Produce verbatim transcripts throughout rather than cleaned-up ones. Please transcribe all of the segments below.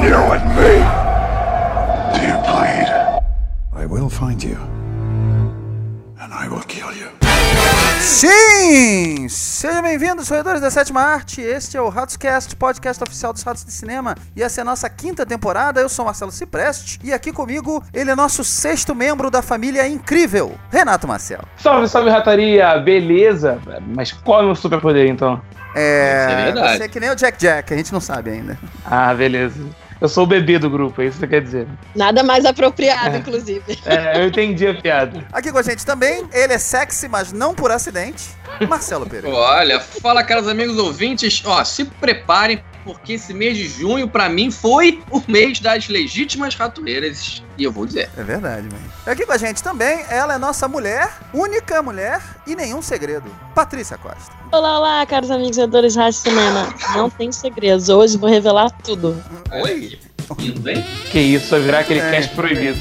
You and me. Do you bleed? I will find you. And I will kill you. Sim! Sejam bem-vindos, roedores da sétima arte. Este é o RatosCast, podcast oficial dos Ratos de Cinema. E essa é a nossa quinta temporada. Eu sou Marcelo Cipreste. E aqui comigo, ele é nosso sexto membro da família incrível, Renato Maciel. Salve, salve, rataria! Beleza? Mas qual é o meu superpoder, então? É... Isso é verdade. Você é que nem o Jack Jack, a gente não sabe ainda. Ah, beleza. Eu sou o bebê do grupo, é isso que você quer dizer. Nada mais apropriado, é. inclusive. É, eu entendi a piada. Aqui com a gente também, ele é sexy, mas não por acidente, Marcelo Pereira. Olha, fala, caros amigos ouvintes, ó, se preparem, porque esse mês de junho, pra mim, foi o mês das legítimas ratoeiras, e eu vou dizer. É verdade, mano. Aqui com a gente também, ela é nossa mulher, única mulher e nenhum segredo, Patrícia Costa. Olá, olá, caros amigos edores de Rádio Cinema. Não tem segredos, hoje vou revelar tudo. Oi, indo bem? Que isso, vai virar aquele É. cast proibido.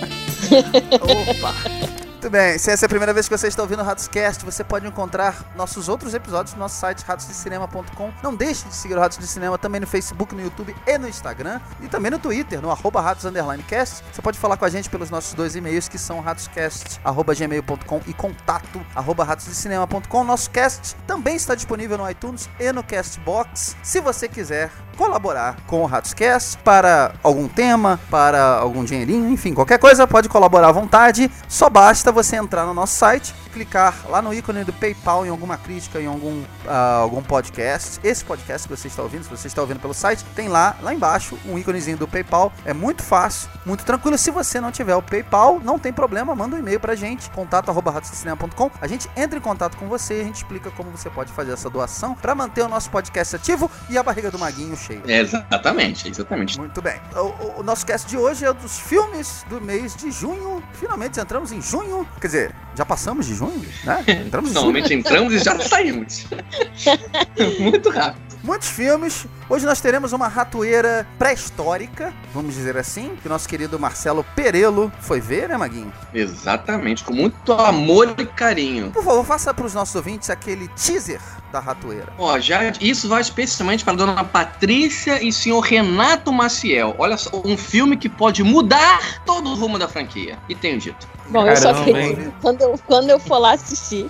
Opa! Muito bem, se essa é a primeira vez que você está ouvindo o RatosCast, você pode encontrar nossos outros episódios no nosso site ratos de cinema ponto com. Não deixe de seguir o Ratos de Cinema também no Facebook, no YouTube e no Instagram. E também no Twitter, no arroba ratos underline cast. Você pode falar com a gente pelos nossos dois e-mails, que são ratoscast arroba gmail ponto com e contato arroba ratos de cinema ponto com. Nosso cast também está disponível no iTunes e no Castbox. Se você quiser colaborar com o RatosCast para algum tema, para algum dinheirinho, enfim, qualquer coisa, pode colaborar à vontade. Só basta você entrar no nosso site, clicar lá no ícone do PayPal em alguma crítica, em algum, uh, algum podcast. Esse podcast que você está ouvindo, se você está ouvindo pelo site, tem lá, lá embaixo, um íconezinho do PayPal. É muito fácil, muito tranquilo. Se você não tiver o PayPal, não tem problema, manda um e-mail pra gente, contato arroba ratos de cinema ponto com. A gente entra em contato com você e a gente explica como você pode fazer essa doação para manter o nosso podcast ativo e a barriga do Maguinho cheia. É, exatamente, exatamente. Muito bem. O, o, o nosso cast de hoje é dos filmes do mês de junho. Finalmente entramos em junho. Quer dizer, já passamos de junho, né? Entramos em Normalmente junho. entramos e já saímos. Muito rápido. Muitos filmes. Hoje nós teremos uma ratoeira pré-histórica, vamos dizer assim, que o nosso querido Marcelo Perello foi ver, né, Maguinho? Exatamente, com muito amor e carinho. Por favor, faça para os nossos ouvintes aquele teaser da ratoeira. Ó, já isso vai especialmente para a dona Patrícia e senhor Renato Maciel. Olha só, um filme que pode mudar todo o rumo da franquia. E tenho dito. Bom, eu só Caramba, acredito hein? quando eu, quando eu for lá assistir.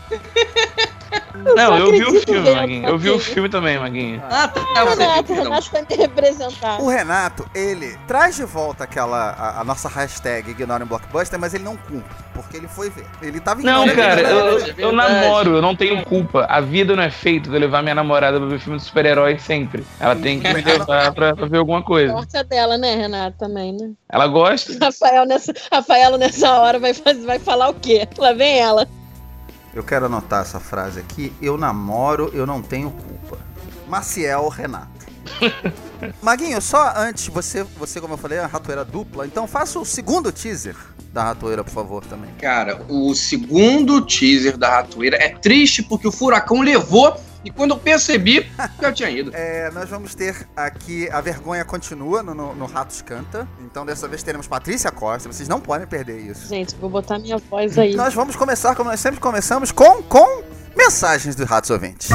Eu Não, só eu vi o acredito filme, vendo Maguinho. Eu vi o Maguinho. filme também, Maguinho. Ah, tá. Ah, Você Renato, viu, o Renato vai me representar. O Renato, ele traz de volta aquela, a, a nossa hashtag Ignorem Blockbuster, mas ele não cumpre, porque ele foi ver. Ele tava Não, ignorando. cara, eu, eu, é verdade. eu namoro, eu não tenho culpa. A vida não é feita de eu levar minha namorada pra ver filme de super-herói sempre. Ela tem que me levar pra, pra ver alguma coisa. Sorte é dela, né, Renato, também, né? Ela gosta. Rafael nessa, Rafaela nessa hora vai, fazer, vai falar o quê? Lá vem ela. Eu quero anotar essa frase aqui. Eu namoro, eu não tenho culpa. Maciel Renato. Maguinho, só antes, você, você como eu falei, é uma ratoeira dupla, então faça o segundo teaser da ratoeira, por favor, também. Cara, o segundo teaser da ratoeira é triste porque o furacão levou e quando eu percebi, eu tinha ido. É, nós vamos ter aqui, a vergonha continua no, no, no Ratos Canta, então dessa vez teremos Patrícia Costa, vocês não podem perder isso. Gente, vou botar minha voz aí. Nós vamos começar, como nós sempre começamos, com, com mensagens dos Ratos Ouvintes.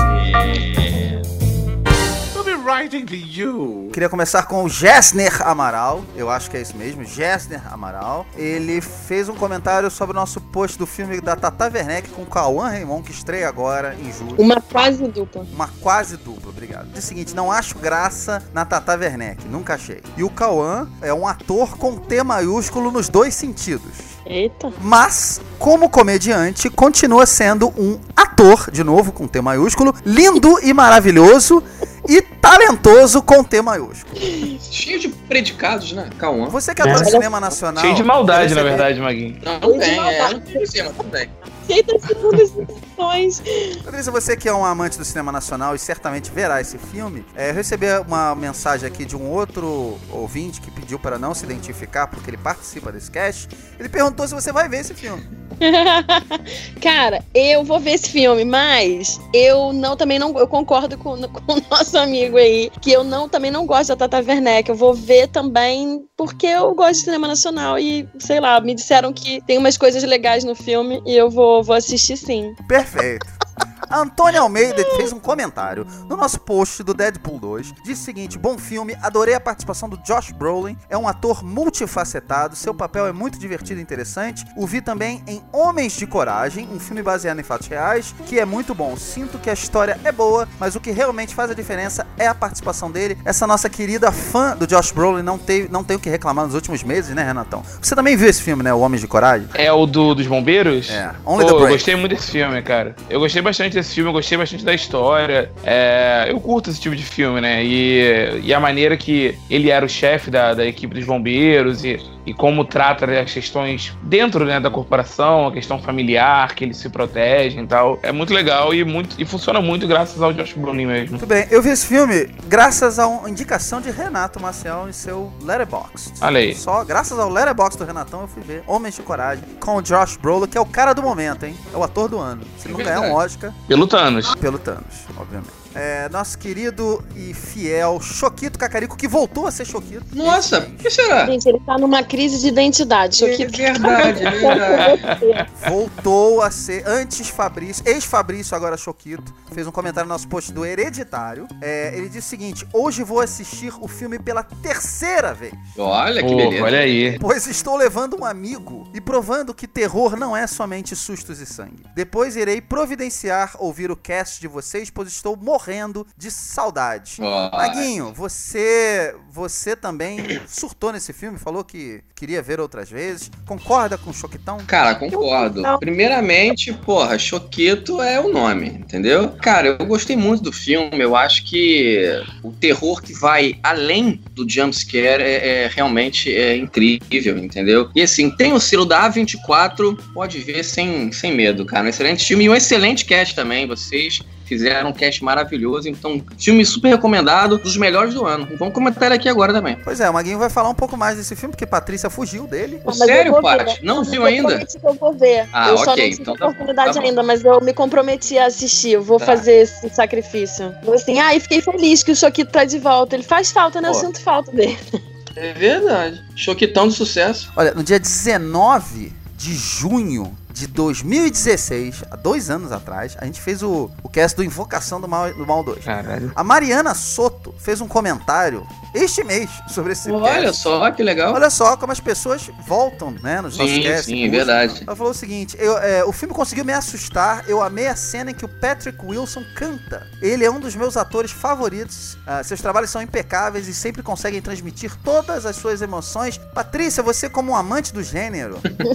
Writing to you. Queria começar com o Gessner Amaral, eu acho que é isso mesmo, Gessner Amaral. Ele fez um comentário sobre o nosso post do filme da Tata Werneck com o Cauã Raymond, que estreia agora em julho. Uma quase dupla. Uma quase dupla, obrigado. Diz o seguinte, não acho graça na Tata Werneck, nunca achei. E o Cauã é um ator com T maiúsculo nos dois sentidos. Eita. Mas, como comediante, continua sendo um ator, de novo com T maiúsculo, lindo e maravilhoso e talentoso com T maiúsculo. Cheio de predicados, né? Calma. Você que adora É. cinema nacional... Cheio de maldade, na receber- verdade, Maguinho. Não, Cheio de tem, é. maldade. Não tem cima, tudo bem. Aceita as segundas intenções. Patrícia, você que é um amante do cinema nacional e certamente verá esse filme, é, eu recebi uma mensagem aqui de um outro ouvinte que pediu para não se identificar porque ele participa desse cast. Ele perguntou se você vai ver esse filme. Cara, eu vou ver esse filme, mas eu não também não eu concordo com, com o nosso amigo aí, que eu não também não gosto da Tata Werneck. Eu vou ver também porque eu gosto de cinema nacional e, sei lá, me disseram que tem umas coisas legais no filme e eu vou, vou assistir sim. Perfeito. A Antônia Almeida fez um comentário no nosso post do Deadpool dois. Disse o seguinte: bom filme, adorei a participação do Josh Brolin. É um ator multifacetado, seu papel é muito divertido e interessante. O vi também em Homens de Coragem, um filme baseado em fatos reais, que é muito bom. Sinto que a história é boa, mas o que realmente faz a diferença é a participação dele. Essa nossa querida fã do Josh Brolin não tem, não tem o que reclamar nos últimos meses, né, Renatão? Você também viu esse filme, né, o Homens de Coragem? É o do, dos bombeiros? É, Only Pô, the Brave. Eu gostei muito desse filme, cara. Eu gostei bastante desse filme, eu gostei bastante da história. É, eu curto esse tipo de filme, né? E, e a maneira que ele era o chefe da, da equipe dos bombeiros e, e como trata, né, as questões dentro, né, da corporação, a questão familiar, que eles se protegem e tal. É muito legal e, muito, e funciona muito graças ao Josh Brolin mesmo. Muito bem, eu vi esse filme graças a uma indicação de Renato Maciel em seu Letterboxd. Olha aí. Só graças ao Letterboxd do Renatão eu fui ver Homens de Coragem com o Josh Brolin, que é o cara do momento, hein? É o ator do ano. Se não ganhar um Oscar... Pelo Thanos. Pelo Thanos, obviamente. É, nosso querido e fiel Choquito Cacarico, que voltou a ser Choquito. Nossa, o que será? Gente, ele tá numa crise de identidade. Choquito. É verdade, é verdade. Voltou a ser, antes Fabrício, ex-Fabrício, agora Choquito, fez um comentário no nosso post do Hereditário. É, ele disse o seguinte: hoje vou assistir o filme pela terceira vez. Olha que oh, beleza. Olha aí. Pois estou levando um amigo e provando que terror não é somente sustos e sangue. Depois irei providenciar ouvir o cast de vocês, pois estou morrendo morrendo de saudade. Oh. Maguinho, você você também surtou nesse filme, falou que queria ver outras vezes. Concorda com o Choquitão? Cara, concordo. Primeiramente, porra, Choquito é o nome, entendeu? Cara, eu gostei muito do filme. Eu acho que o terror que vai além do jumpscare é, é realmente é incrível, entendeu? E assim, tem o selo da A vinte e quatro, pode ver sem, sem medo, cara. Um excelente filme e um excelente cast também. Vocês fizeram um cast maravilhoso, então filme super recomendado, dos melhores do ano. Vamos comentar aqui agora também. Pois é, o Maguinho vai falar um pouco mais desse filme, porque Patrícia fugiu dele. Não, sério, Paty? Não, não viu ainda? Que eu vou ver. Ah, eu ok. só não tive então, oportunidade tá ainda, mas eu me comprometi a assistir. Eu vou tá. fazer esse sacrifício. Eu assim, ah, e fiquei feliz que o Choquito tá de volta. Ele faz falta, né? Eu Pô. sinto falta dele. É verdade. Choquitão de sucesso. Olha, no dia dezenove de junho de dois mil e dezesseis, há dois anos atrás, a gente fez o, o cast do Invocação do Mal, do Mal dois. Caralho. A Mariana Soto fez um comentário este mês sobre esse Olha cast. só, que legal. Olha só como as pessoas voltam, né, nos nossos Sim, casts. sim, é verdade. Ela falou o seguinte: eu, é, o filme conseguiu me assustar, eu amei a cena em que o Patrick Wilson canta. Ele é um dos meus atores favoritos, uh, seus trabalhos são impecáveis e sempre conseguem transmitir todas as suas emoções. Patrícia, você como um amante do gênero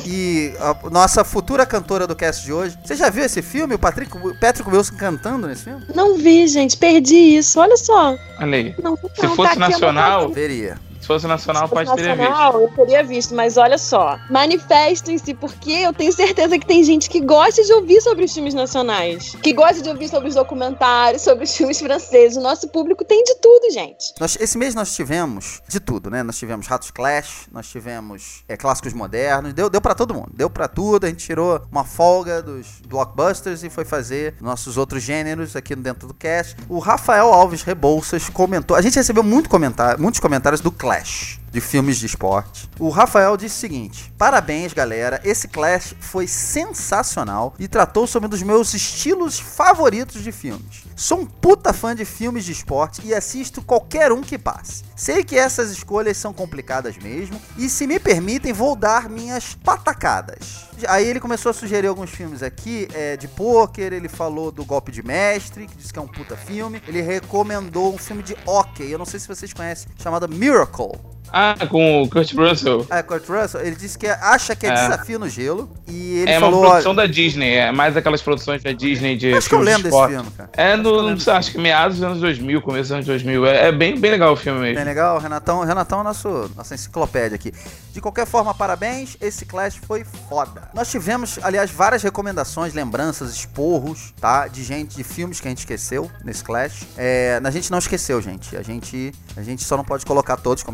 e a nossa futura cantora do cast de hoje, você já viu esse filme, o Patrick, o Patrick Wilson cantando nesse filme? Não vi, gente, perdi isso. Olha só. Olha aí. Não, Se não, fosse tá nacional, Veria. se fosse nacional, Se fosse pode ter visto. nacional, eu teria visto, mas olha só. Manifestem-se, porque eu tenho certeza que tem gente que gosta de ouvir sobre os filmes nacionais. Que gosta de ouvir sobre os documentários, sobre os filmes franceses. O nosso público tem de tudo, gente. Nós, esse mês nós tivemos de tudo, né? Nós tivemos Ratos Clash, nós tivemos é, clássicos modernos, deu, deu pra todo mundo, deu pra tudo. A gente tirou uma folga dos blockbusters e foi fazer nossos outros gêneros aqui dentro do cast. O Rafael Alves Rebouças comentou, a gente recebeu muito comentário, muitos comentários do Clash, de filmes de esporte. O Rafael disse o seguinte: parabéns, galera, esse Clash foi sensacional e tratou sobre um dos meus estilos favoritos de filmes. Sou um puta fã de filmes de esporte e assisto qualquer um que passe. Sei que essas escolhas são complicadas mesmo e, se me permitem, vou dar minhas patacadas. Aí ele começou a sugerir alguns filmes aqui, é, de pôquer, ele falou do Golpe de Mestre, que diz que é um puta filme. Ele recomendou um filme de hóquei, eu não sei se vocês conhecem, chamado Miracle. Ah, com o Kurt Russell. É, Kurt Russell, ele disse que acha que é, é. Desafio no Gelo. E ele é falou, uma produção olha, da Disney, é mais aquelas produções da Disney de acho que eu lembro de desse filme, cara. É, no, não sei, acho que meados dos anos dois mil, começo dos anos dois mil. É, é bem, bem legal o filme mesmo. Bem legal, Renatão, Renatão é nosso, nossa enciclopédia aqui. De qualquer forma, parabéns, esse Clash foi foda. Nós tivemos, aliás, várias recomendações, lembranças, esporros, tá? De gente, de filmes que a gente esqueceu nesse Clash. É, a gente não esqueceu, gente. A gente, a gente só não pode colocar todos, como a gente sempre fala.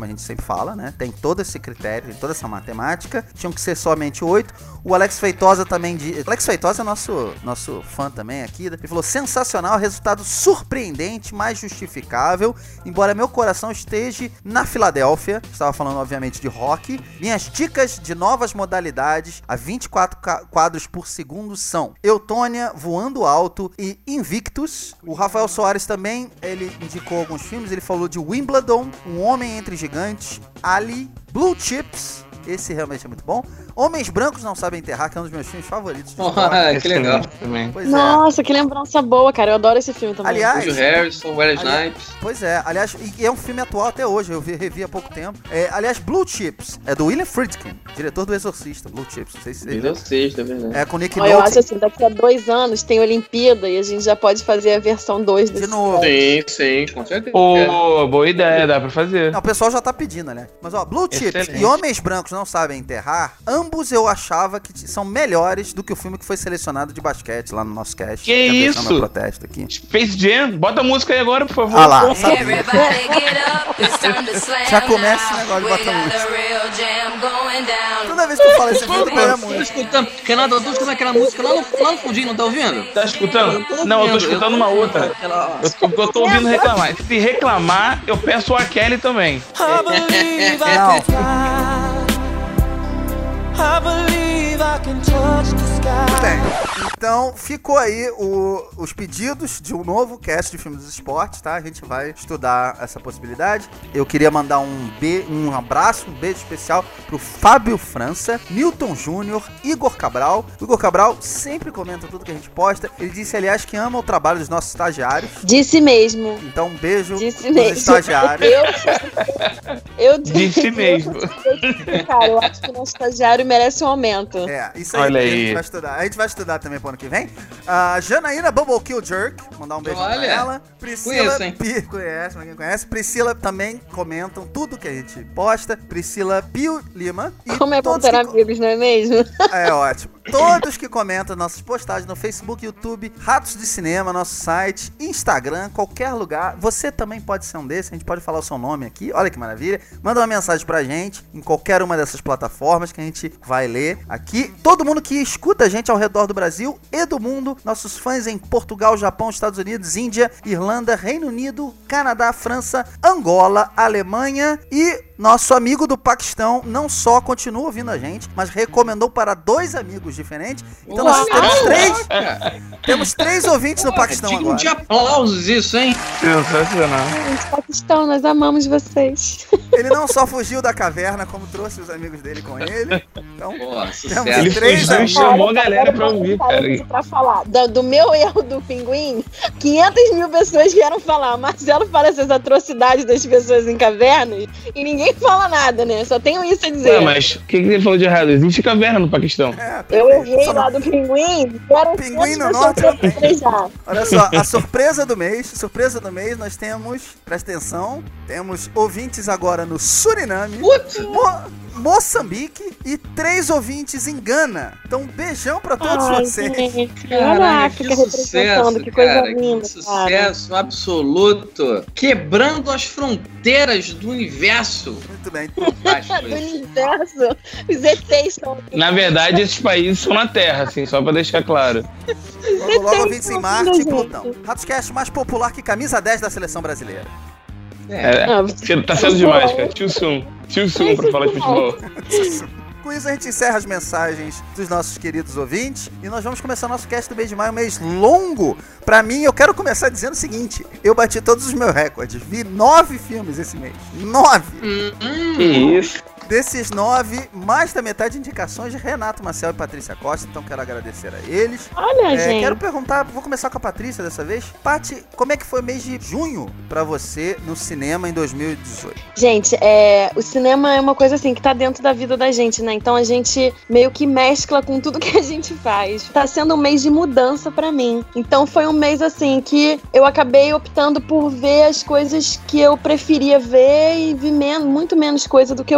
fala, né? Tem todo esse critério, tem toda essa matemática. Tinham que ser somente oito. O Alex Feitosa também diz... Alex Feitosa é nosso, nosso fã também aqui. Ele falou, sensacional, resultado surpreendente, mas justificável. Embora meu coração esteja na Filadélfia. Estava falando, obviamente, de rock. Minhas dicas de novas modalidades a vinte e quatro quadros por segundo são Eutônia, Voando Alto e Invictus. O Rafael Soares também, ele indicou alguns filmes. Ele falou de Wimbledon, Um Homem Entre Gigantes, Ali, Blue Chips. Esse realmente é muito bom. Homens Brancos Não Sabem Enterrar, que é um dos meus filmes favoritos. Oh, que legal. Pois Nossa, é. que lembrança boa, cara. Eu adoro esse filme também. Aliás, George Harrison, Wesley Snipes. Pois é, aliás, e é um filme atual até hoje, eu vi, revi há pouco tempo. É, aliás, Blue Chips, é do William Friedkin, diretor do Exorcista. Blue Chips, não sei se você Exorcista, é verdade. É com Nick Ó, eu Nolte. acho assim, daqui a dois anos tem Olimpíada e a gente já pode fazer a versão dois desse De novo. Sim, sim, com certeza. Pô, boa ideia, dá pra fazer. Não, o pessoal já tá pedindo, né? Mas ó, Blue Chips Excelente. e Homens Brancos Não Sabem Enterrar, ambos eu achava que t- são melhores do que o filme que foi selecionado de basquete lá no nosso cast. Que Quero deixar isso? meu protesto aqui. Space Jam, bota a música aí agora, por favor. Ah lá, sabe? Everybody get up, it's time to slam Já começa esse now. negócio de We botar got música. the real jam going down. Toda vez que eu falo esse filme, eu ganho Tô muito. escutando. Renato, eu tô escutando aquela música lá no, lá no fundinho, não tá ouvindo? Tá escutando? tô Não, eu tô ouvindo, escutando eu uma tô outra. aquela- Eu tô, eu tô ouvindo reclamar. Se reclamar, eu peço o R. Kelly também. Não. Muito bem. Então, ficou aí o- os pedidos de um novo cast de filmes dos esportes, tá? A gente vai estudar essa possibilidade. Eu queria mandar um, be- um abraço, um beijo especial pro Fábio França, Newton Júnior, Igor Cabral. O Igor Cabral sempre comenta tudo que a gente posta. Ele disse, aliás, que ama o trabalho dos nossos estagiários. Disse mesmo. Então, um beijo Disse pros mesmo. estagiários. Eu, eu Disse mesmo. Cara, eu acho que o nosso estagiário merece um aumento. É, isso aí, Olha a aí. gente vai estudar. A gente vai estudar também pro ano que vem. A Janaína Bumblekill Jerk, mandar um beijo pra Olha, ela. Priscila, conheço, hein? Pi, conhece, pra quem conhece. Priscila também comentam tudo que a gente posta. Priscila Pio Lima. E Como é bom todos ter que co- amigos, não é mesmo? É ótimo. Todos que comentam nossas postagens no Facebook, YouTube, Ratos de Cinema, nosso site, Instagram, qualquer lugar. Você também pode ser um desses. A gente pode falar o seu nome aqui. Olha que maravilha. Manda uma mensagem pra gente em qualquer uma dessas plataformas que a gente vai ler aqui. Todo mundo que escuta a gente ao redor do Brasil e do mundo. Nossos fãs em Portugal, Japão, Estados Unidos, Índia, Irlanda, Reino Unido, Canadá, França, Angola, Alemanha e nosso amigo do Paquistão não só continua ouvindo a gente, mas recomendou para dois amigos diferentes. Então nós temos três, temos três ouvintes no Paquistão Digno agora. de aplausos isso, hein? Sensacional. Gente, Paquistão, nós amamos vocês. Ele não só fugiu da caverna, como trouxe os amigos dele com ele. Então, Pô, temos sucesso. Ele três fugiu e amigos. chamou a galera pra ouvir, cara. Pra falar. Do, do meu erro do pinguim, quinhentas mil pessoas vieram falar. Marcelo fala essas atrocidades das pessoas em cavernas e ninguém fala nada, né? Só tenho isso a dizer. Não, mas o que, que ele falou de errado? Existe caverna no Paquistão. É, Eu perfeito. errei Só lá não- do pinguim, vieram Pinguim no pessoas norte pra não tem. festejar. Olha só, a surpresa do mês, surpresa do mês, nós temos, presta atenção, temos ouvintes agora no Suriname, Mo- Moçambique e três ouvintes em Gana. Então, um beijão pra todos Ai, vocês. gente, olha a Caralho, África que representando, sucesso, que coisa cara, linda, que cara. sucesso absoluto. Quebrando as fronteiras do universo. Muito bem. Fantástico Do isso. universo, os E Tês estão aqui. Na verdade, esses países são na Terra, assim, só pra deixar claro. Logo, logo ouvintes em Tem Marte e gente. Plutão. Ratoscast mais popular que camisa dez da seleção brasileira. É. É, Ah, tá sendo demais, cara. Too soon. Too soon pra falar de futebol. Com isso, a gente encerra as mensagens dos nossos queridos ouvintes e nós vamos começar nosso cast do mês de maio, um mês longo. Pra mim, eu quero começar dizendo o seguinte: eu bati todos os meus recordes, vi nove filmes esse mês. Nove! Que isso. Desses nove, mais da metade de indicações de Renato Maciel e Patrícia Costa, então quero agradecer a eles. Olha, É, gente. quero perguntar, vou começar com a Patrícia dessa vez. Pati, como é que foi o mês de junho pra você no cinema em dois mil e dezoito? Gente, é, o cinema é uma coisa assim que tá dentro da vida da gente, né? Então a gente meio que mescla com tudo que a gente faz. Tá sendo um mês de mudança pra mim. Então foi um mês assim que eu acabei optando por ver as coisas que eu preferia ver e vi men- muito menos coisa do que eu vejo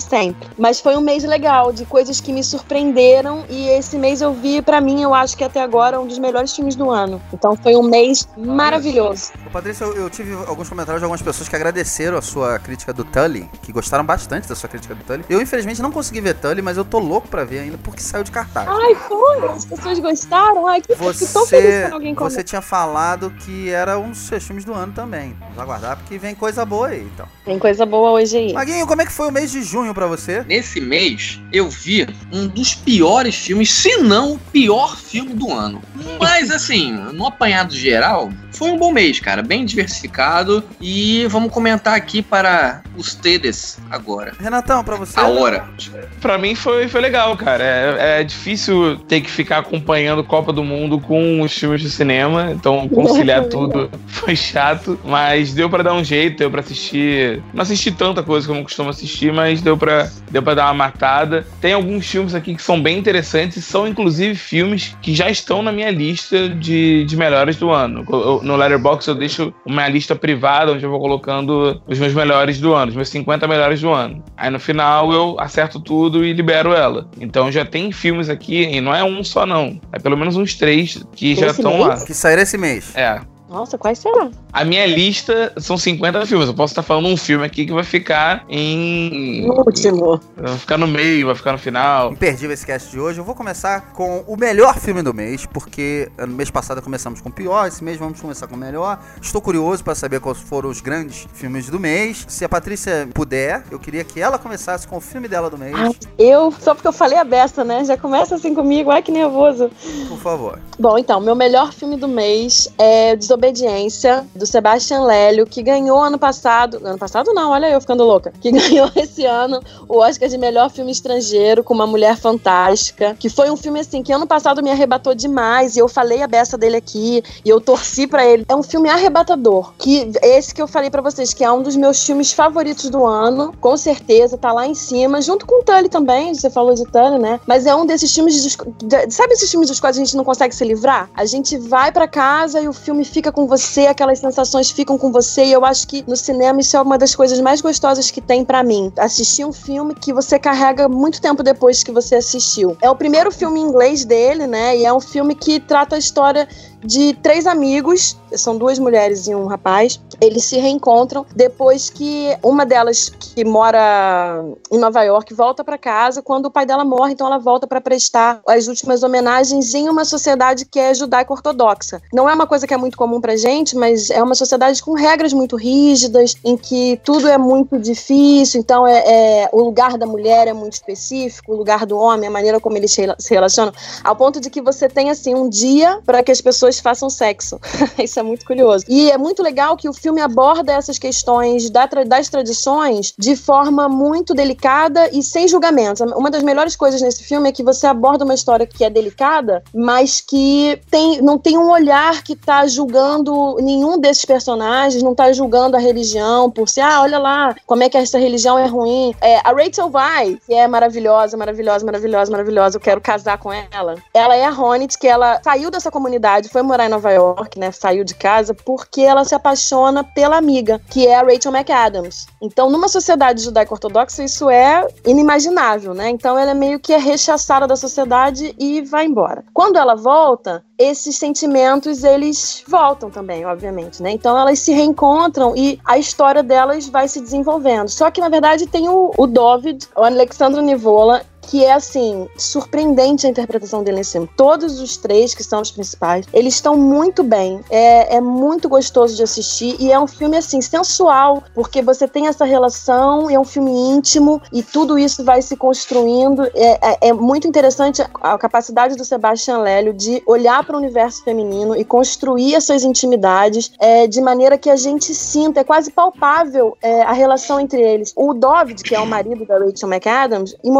sempre. Mas foi um mês legal, de coisas que me surpreenderam, e esse mês eu vi, pra mim, eu acho que até agora, um dos melhores filmes do ano. Então foi um mês maravilhoso. Ô, Patrícia, eu, eu tive alguns comentários de algumas pessoas que agradeceram a sua crítica do Tully, que gostaram bastante da sua crítica do Tully. Eu, infelizmente, não consegui ver Tully, mas eu tô louco pra ver ainda, porque saiu de cartaz. Ai, foi! As pessoas gostaram? Ai, que Você, que tão feliz quando alguém comenta. você tinha falado que era um dos seus filmes do ano também. Vamos aguardar, porque vem coisa boa aí, então. Tem coisa boa hoje aí. Maguinho, como é que foi o mês de junho pra você? Nesse mês, eu vi um dos piores filmes, se não o pior filme do ano. Mas, assim, no apanhado geral, foi um bom mês, cara. Bem diversificado. E vamos comentar aqui para os tedes agora. Renatão, pra você? A hora. Pra mim foi, foi legal, cara. É, é difícil ter que ficar acompanhando Copa do Mundo com os filmes de cinema. Então, conciliar tudo foi chato. Mas deu pra dar um jeito, deu pra assistir. Não assisti tanta coisa como eu costumo assistir, mas deu pra, deu pra dar uma matada. Tem alguns filmes aqui que são bem interessantes e são, inclusive, filmes que já estão na minha lista de, de melhores do ano. Eu, no Letterboxd eu deixo uma lista privada onde eu vou colocando os meus melhores do ano, os meus cinquenta melhores do ano. Aí no final eu acerto tudo e libero ela. Então já tem filmes aqui, e não é um só não, é pelo menos uns três que já estão lá. Que saíram esse mês. É. Nossa, quais será? A minha lista são cinquenta filmes. Eu posso estar falando um filme aqui que vai ficar em... No último. Vai ficar no meio, vai ficar no final. Imperdível esse cast de hoje. Eu vou começar com o melhor filme do mês, porque no mês passado começamos com o pior, esse mês vamos começar com o melhor. Estou curioso para saber quais foram os grandes filmes do mês. Se a Patrícia puder, eu queria que ela começasse com o filme dela do mês. Ai, eu, só porque eu falei a beça, né? Já começa assim comigo, ai que nervoso. Por favor. Bom, então, meu melhor filme do mês é Desobediência, do Sebastian Lelio, que ganhou ano passado, ano passado não, olha eu ficando louca, que ganhou esse ano o Oscar de melhor filme estrangeiro com Uma Mulher Fantástica, que foi um filme assim, que ano passado me arrebatou demais, e eu falei a beça dele aqui, e eu torci pra ele. É um filme arrebatador, que esse que eu falei pra vocês, que é um dos meus filmes favoritos do ano, com certeza, tá lá em cima, junto com o Tully também, você falou de Tully, né? Mas é um desses filmes, dos, sabe esses filmes dos quais a gente não consegue se livrar? A gente vai pra casa e o filme fica com você, aquelas sensações ficam com você, e eu acho que no cinema isso é uma das coisas mais gostosas que tem pra mim. Assistir um filme que você carrega muito tempo depois que você assistiu. É o primeiro filme em inglês dele, né? E é um filme que trata a história de três amigos, são duas mulheres e um rapaz. Eles se reencontram depois que uma delas, que mora em Nova York, volta pra casa quando o pai dela morre, então ela volta pra prestar as últimas homenagens em uma sociedade que é judaico-ortodoxa. Não é uma coisa que é muito comum pra gente, mas é uma sociedade com regras muito rígidas, em que tudo é muito difícil, então é, é, o lugar da mulher é muito específico, o lugar do homem, a maneira como eles se relacionam, ao ponto de que você tem assim um dia para que as pessoas façam sexo. Isso é muito curioso. E é muito legal que o filme aborda essas questões da tra- das tradições de forma muito delicada e sem julgamentos. Uma das melhores coisas nesse filme é que você aborda uma história que é delicada, mas que tem, não tem um olhar que tá julgando nenhum desses personagens, não tá julgando a religião por ser, ah, olha lá, como é que essa religião é ruim. É, a Rachel Weisz, que é maravilhosa, maravilhosa, maravilhosa, maravilhosa, eu quero casar com ela. Ela é a Honey, que ela saiu dessa comunidade, foi morar em Nova York, né, saiu de casa, porque ela se apaixona pela amiga, que é a Rachel McAdams. Então, numa sociedade judaico-ortodoxa, isso é inimaginável, né? Então, ela é meio que é rechaçada da sociedade e vai embora. Quando ela volta, esses sentimentos, eles voltam também, obviamente, né? Então, elas se reencontram e a história delas vai se desenvolvendo. Só que, na verdade, tem o, o David, o Alexandre Nivola, que é, assim, surpreendente a interpretação dele nesse filme. Todos os três, que são os principais, eles estão muito bem. É, é muito gostoso de assistir e é um filme, assim, sensual, porque você tem essa relação, é um filme íntimo e tudo isso vai se construindo. É, é, é muito interessante a capacidade do Sebastian Lelio de olhar para o universo feminino e construir essas intimidades é, de maneira que a gente sinta, é quase palpável é, a relação entre eles. O David, que é o marido da Rachel McAdams, em momento algum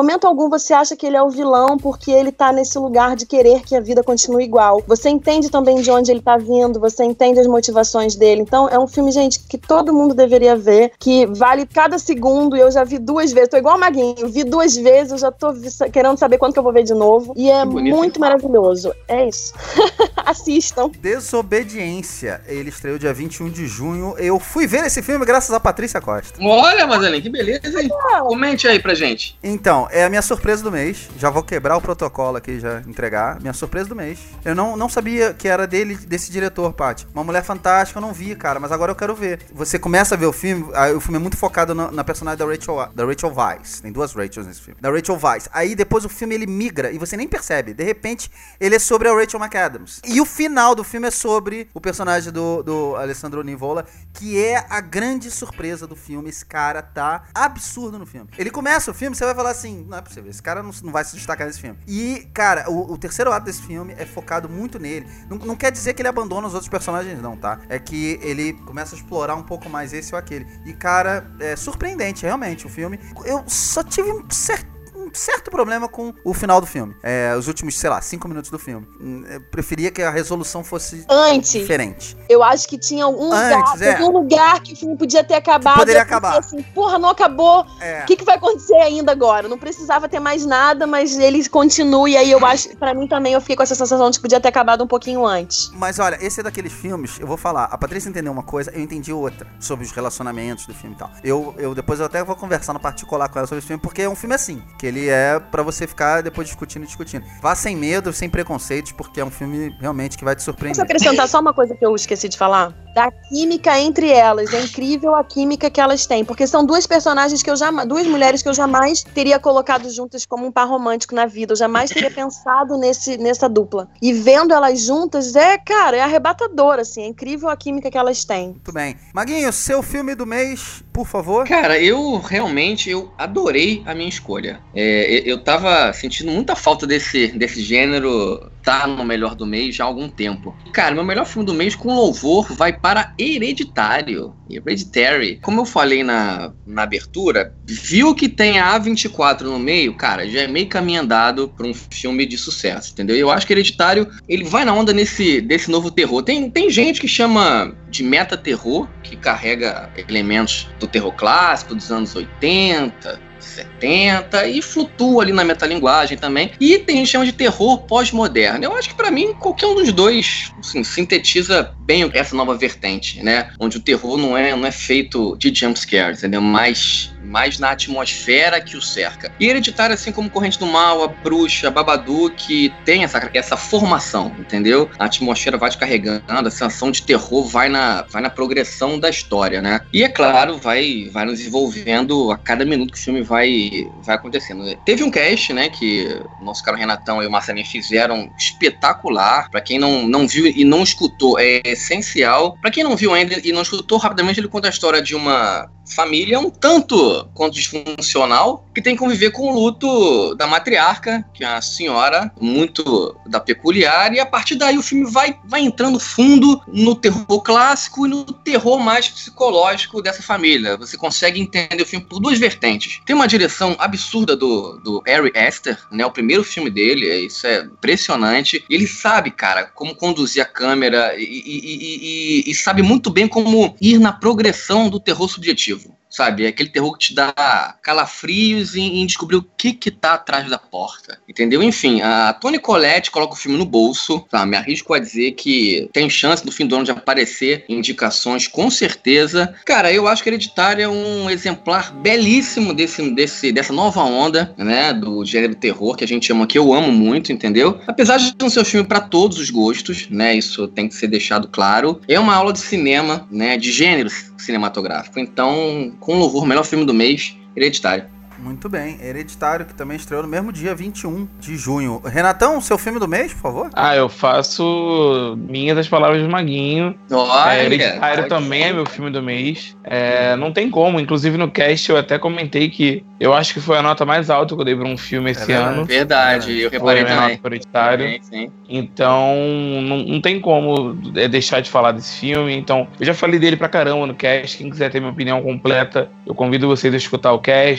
você acha que ele é o vilão porque ele tá nesse lugar de querer que a vida continue igual. Você entende também de onde ele tá vindo, você entende as motivações dele. Então é um filme, gente, que todo mundo deveria ver, que vale cada segundo, e eu já vi duas vezes. Tô igual o Maguinho, vi duas vezes, eu já tô querendo saber quando que eu vou ver de novo. E é muito maravilhoso. É isso. Assistam. Desobediência. Ele estreou dia vinte e um de junho. Eu fui ver esse filme graças a Patrícia Costa. Olha, Madalena, que beleza, hein? Comente aí pra gente. Então, é a minha surpresa do mês. Já vou quebrar o protocolo aqui, já entregar. Minha surpresa do mês. Eu não, não sabia que era dele, desse diretor, Paty. Uma Mulher Fantástica, eu não vi, cara, mas agora eu quero ver. Você começa a ver o filme, aí o filme é muito focado na, na personagem da Rachel, da Rachel Weisz. Tem duas Rachels nesse filme. Da Rachel Weisz. Aí depois o filme ele migra e você nem percebe. De repente, ele é sobre a Rachel McAdams. E o final do filme é sobre o personagem do, do Alessandro Nivola, que é a grande surpresa do filme. Esse cara tá absurdo no filme. Ele começa o filme, você vai falar assim, não é possível, esse cara não, não vai se destacar nesse filme. E, cara, o, o terceiro ato desse filme é focado muito nele. Não, não quer dizer que ele abandona os outros personagens, não, tá? É que ele começa a explorar um pouco mais esse ou aquele. E, cara, é surpreendente, realmente, o filme. Eu só tive um certo certo problema com o final do filme. É, os últimos, sei lá, cinco minutos do filme. Eu preferia que a resolução fosse Antes, diferente. Eu acho que tinha algum Antes, lugar, é. algum lugar que o filme podia ter acabado. Poderia acabar. Assim, porra, não acabou. O É. que, que vai acontecer ainda agora? Não precisava ter mais nada, mas ele continua. E aí eu acho, pra mim também, eu fiquei com essa sensação de que podia ter acabado um pouquinho antes. Mas olha, esse é daqueles filmes, eu vou falar, a Patrícia entendeu uma coisa, eu entendi outra, sobre os relacionamentos do filme e tal. Eu, eu depois eu até vou conversar no particular com ela sobre esse filme, porque é um filme assim, que ele é pra você ficar depois discutindo e discutindo. Vá sem medo, sem preconceitos, porque é um filme realmente que vai te surpreender. Posso acrescentar só uma coisa que eu esqueci de falar? Da química entre elas. É incrível a química que elas têm. Porque são duas personagens que eu jamais... Duas mulheres que eu jamais teria colocado juntas como um par romântico na vida. Eu jamais teria pensado nesse, nessa dupla. E vendo elas juntas, é, cara, é arrebatador, assim. É incrível a química que elas têm. Muito bem. Maguinho, seu filme do mês, por favor. Cara, eu realmente eu adorei a minha escolha. É, eu tava sentindo muita falta desse, desse gênero tá no melhor do mês já há algum tempo. Cara, meu melhor filme do mês com louvor vai para Hereditário. Hereditary. Como eu falei na, na abertura, viu que tem a A vinte e quatro no meio, cara, já é meio caminho andado para um filme de sucesso, entendeu? Eu acho que Hereditário, ele vai na onda nesse, desse novo terror. Tem, tem gente que chama de meta-terror, que carrega elementos do terror clássico dos anos oitenta, setenta e flutua ali na metalinguagem também. E tem gente que chama de terror pós-moderno. Eu acho que pra mim qualquer um dos dois assim, sintetiza bem essa nova vertente, né? Onde o terror não é, não é feito de jumpscare, entendeu? Mais, mais na atmosfera que o cerca. E Hereditário, assim como Corrente do Mal, A Bruxa, Babadook, tem essa, essa formação, entendeu? A atmosfera vai te carregando, a sensação de terror vai na, vai na progressão da história, né? E é claro, vai, vai nos envolvendo a cada minuto que o filme vai, vai acontecendo. Teve um cast, né, que o nosso caro Renatão e o Marcelinho fizeram espetacular. Pra quem não, não viu e não escutou, é essencial. Pra quem não viu ainda e não escutou, rapidamente ele conta a história de uma família um tanto quanto disfuncional, que tem que conviver com o luto da matriarca, que é uma senhora muito da peculiar, e a partir daí o filme vai, vai entrando fundo no terror clássico e no terror mais psicológico dessa família. Você consegue entender o filme por duas vertentes. Tem uma direção absurda do, do Ari Aster, né, o primeiro filme dele, isso é impressionante. Ele sabe, cara, como conduzir a câmera e, e, e, e, e sabe muito bem como ir na progressão do terror subjetivo. Sabe, é aquele terror que te dá calafrios em, em descobrir o que que tá atrás da porta, entendeu? Enfim, a Toni Collette coloca o filme no bolso, tá? Me arrisco a dizer que tem chance no fim do ano de aparecer indicações, com certeza. Cara, eu acho que Hereditário é um exemplar belíssimo desse, desse, dessa nova onda, né, do gênero terror, que a gente chama, que eu amo muito, entendeu? Apesar de não ser um filme pra todos os gostos, né, isso tem que ser deixado claro, é uma aula de cinema, né, de gênero cinematográfico. Então, com louvor, melhor filme do mês, Hereditário. Muito bem, Hereditário, que também estreou no mesmo dia, vinte e um de junho. Renatão, seu filme do mês, por favor? Ah, eu faço minhas das palavras do Maguinho. Olha, é, Hereditário também é meu filme do mês. É, não tem como, inclusive no cast eu até comentei que eu acho que foi a nota mais alta que eu dei pra um filme esse é ano. Verdade, eu Foi reparei a minha também. nota pro Hereditário. Sim, sim. Então, não, não tem como deixar de falar desse filme. Então, eu já falei dele pra caramba no cast. Quem quiser ter minha opinião completa, eu convido vocês a escutar o cast. Aí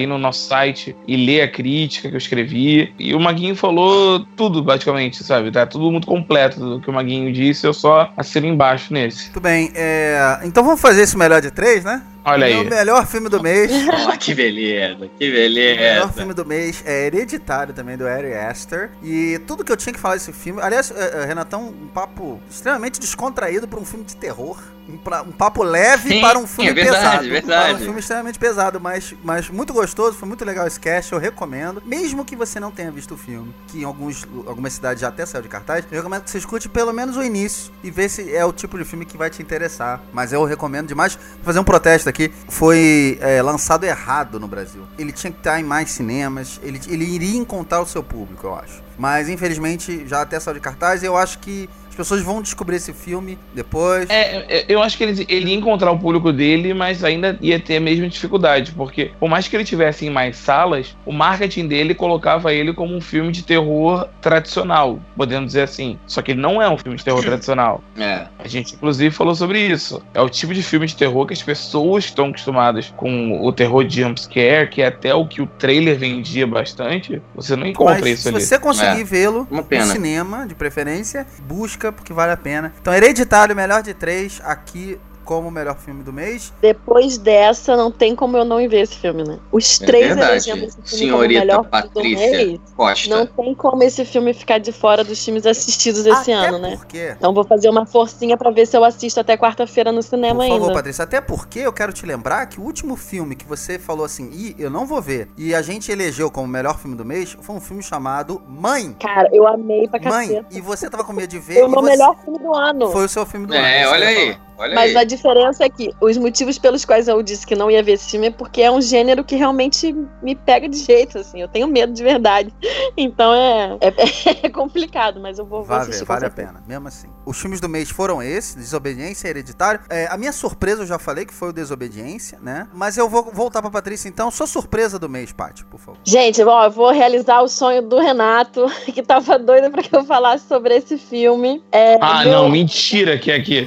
ir no nosso site e ler a crítica que eu escrevi. E o Maguinho falou tudo, basicamente, sabe? Tá tudo muito completo do que o Maguinho disse, eu só assino embaixo nesse. Muito bem, é... então vamos fazer esse melhor de três, né? Olha aí. O melhor filme do mês. Oh, que beleza, que O beleza. melhor filme do mês é Hereditário, também, do Ari Aster. E tudo que eu tinha que falar desse filme... Aliás, é, é, Renatão, um papo extremamente descontraído para um filme de terror. Um, pra, um papo leve Sim, para um filme é verdade, pesado. verdade. Para um filme extremamente pesado, mas, mas muito gostoso. Foi muito legal esse cast, eu recomendo. Mesmo que você não tenha visto o filme, que em alguns, algumas cidades já até saiu de cartaz, eu recomendo que você escute pelo menos o início e ver se é o tipo de filme que vai te interessar. Mas eu recomendo demais. Vou fazer um protesto aqui. Foi é, lançado errado no Brasil. Ele tinha que estar em mais cinemas. Ele, ele iria encontrar o seu público, eu acho. Mas infelizmente já até saiu de cartaz. Eu acho que as pessoas vão descobrir esse filme depois. É, é, eu acho que ele, ele ia encontrar o público dele, mas ainda ia ter a mesma dificuldade, porque por mais que ele tivesse em mais salas, o marketing dele colocava ele como um filme de terror tradicional, podemos dizer assim. Só que ele não é um filme de terror tradicional. É. A gente, inclusive, falou sobre isso. É o tipo de filme de terror que as pessoas estão acostumadas com o terror de jumpscare, que é até o que o trailer vendia bastante. Você não encontra Mas isso se ali. você conseguir É, vê-lo uma no pena. cinema, de preferência, busca, porque vale a pena. Então, Hereditário, melhor de três, aqui como o melhor filme do mês. Depois dessa, não tem como eu não ir ver esse filme, né? Os três É verdade, elegendo esse filme como o senhorita melhor filme do Patrícia mês. Costa. Não tem como esse filme ficar de fora dos filmes assistidos esse Até ano, né? porque, Então vou fazer uma forcinha pra ver se eu assisto até quarta-feira no cinema por favor, ainda. Patrícia, até porque eu quero te lembrar que o último filme que você falou assim, ih, eu não vou ver, e a gente elegeu como o melhor filme do mês, foi um filme chamado Mãe. Cara, eu amei pra Mãe, caceta. e você tava com medo de ver. Foi o e meu você... melhor filme do ano. Foi o seu filme do ano. É, isso que olha eu ia aí, falar. olha Mas aí. a diferença é que os motivos pelos quais eu disse que não ia ver esse filme é porque é um gênero que realmente me pega de jeito, assim. Eu tenho medo de verdade. Então é, é, é complicado, mas eu vou, vou Vale, assistir. vale com a certeza. pena, mesmo assim. Os filmes do mês foram esses, Desobediência e Hereditário. É, a minha surpresa eu já falei que foi o Desobediência, né? Mas eu vou voltar pra Patrícia então. Sua surpresa do mês, Paty, por favor. Gente, ó, eu vou realizar o sonho do Renato, que tava doido pra que eu falasse sobre esse filme. É, Ah, meu- não, mentira que é aqui.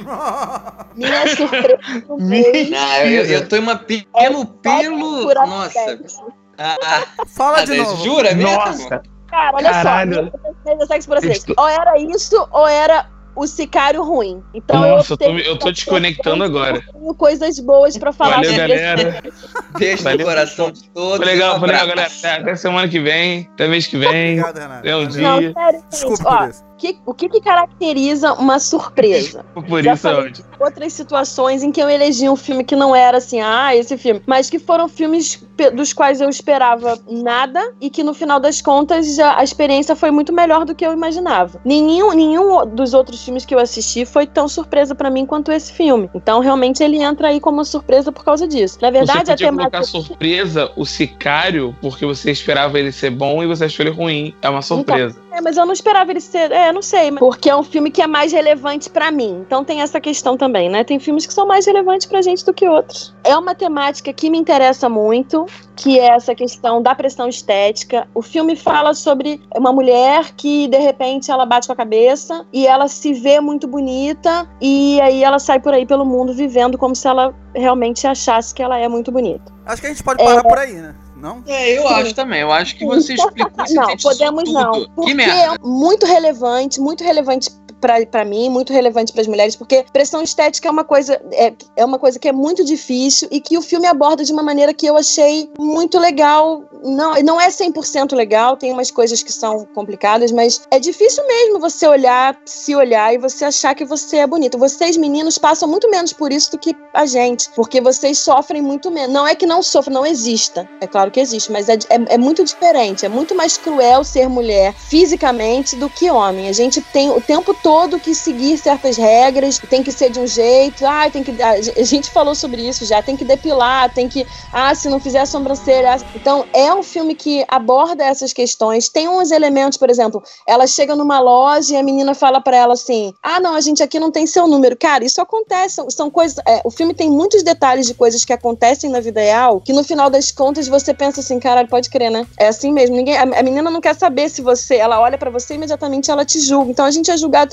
Minha surpresa do mês. Ah, eu, eu tô uma pe- É pelo pelo. por Nossa. aspecto. Ah, Fala ah, de novo. jura mesmo? Nossa, Cara, olha Caralho. só. minha surpresa é sexo por acidente. Estou- Ou era isso, ou era o Sicário ruim. Então Nossa, eu tô, optei me- eu tô por- desconectando agora. Tenho coisas boas pra falar Valeu, sobre galera. Beijo no Valeu. coração de todos. Foi legal, um foi legal, abraço. galera. Até semana que vem, até mês que vem. Obrigado, Renato. É um Valeu. dia. Não, sério, gente. Desculpa Ó, por isso. que- o que, que caracteriza uma surpresa? Por Já isso é falei ótimo. de outras situações em que eu elegi um filme que não era assim, ah, esse filme, mas que foram filmes pe- dos quais eu esperava nada e que no final das contas já, a experiência foi muito melhor do que eu imaginava. Nenhum, nenhum dos outros filmes que eu assisti foi tão surpresa pra mim quanto esse filme. Então realmente ele entra aí como surpresa por causa disso. Na Você verdade, a podia colocar temática... surpresa o Sicário, porque você esperava ele ser bom e você achou ele ruim. É uma surpresa. É, mas eu não esperava ele ser. É, não sei. mas- Porque é um filme que é mais relevante pra mim. Então tem essa questão também, né? Tem filmes que são mais relevantes pra gente do que outros. É uma temática que me interessa muito, que é essa questão da pressão estética. O filme fala sobre uma mulher que, de repente, ela bate com a cabeça e ela se vê muito bonita e aí ela sai por aí pelo mundo vivendo como se ela realmente achasse que ela é muito bonita. Acho que a gente pode parar por aí, né? Não? É, eu acho também. Eu acho que você explicou esse Não, vídeo podemos tudo. não. Que Porque merda. é muito relevante, muito relevante pra, pra mim, muito relevante pras mulheres, porque pressão estética é uma coisa é, é uma coisa que é muito difícil e que o filme aborda de uma maneira que eu achei muito legal. Não, não é cem por cento legal, tem umas coisas que são complicadas, mas é difícil mesmo você olhar, se olhar e você achar que você é bonita. Vocês, meninos, passam muito menos por isso do que a gente, porque vocês sofrem muito menos. Não é que não sofram, não exista. É claro que existe, mas é, é, é muito diferente. É muito mais cruel ser mulher fisicamente do que homem. A gente tem o tempo todo que seguir certas regras, tem que ser de um jeito, ah, tem que, a gente falou sobre isso já, tem que depilar, tem que, ah, se não fizer a sobrancelha. Então, é um filme que aborda essas questões. Tem uns elementos, por exemplo, ela chega numa loja e a menina fala pra ela assim, ah, não, a gente aqui não tem seu número. Cara, isso acontece, são, são coisas, é, o filme tem muitos detalhes de coisas que acontecem na vida real, que no final das contas você pensa assim, caralho, pode crer, né? É assim mesmo, ninguém, a, a menina não quer saber se você, ela olha pra você e imediatamente ela te julga. Então a gente é julgado o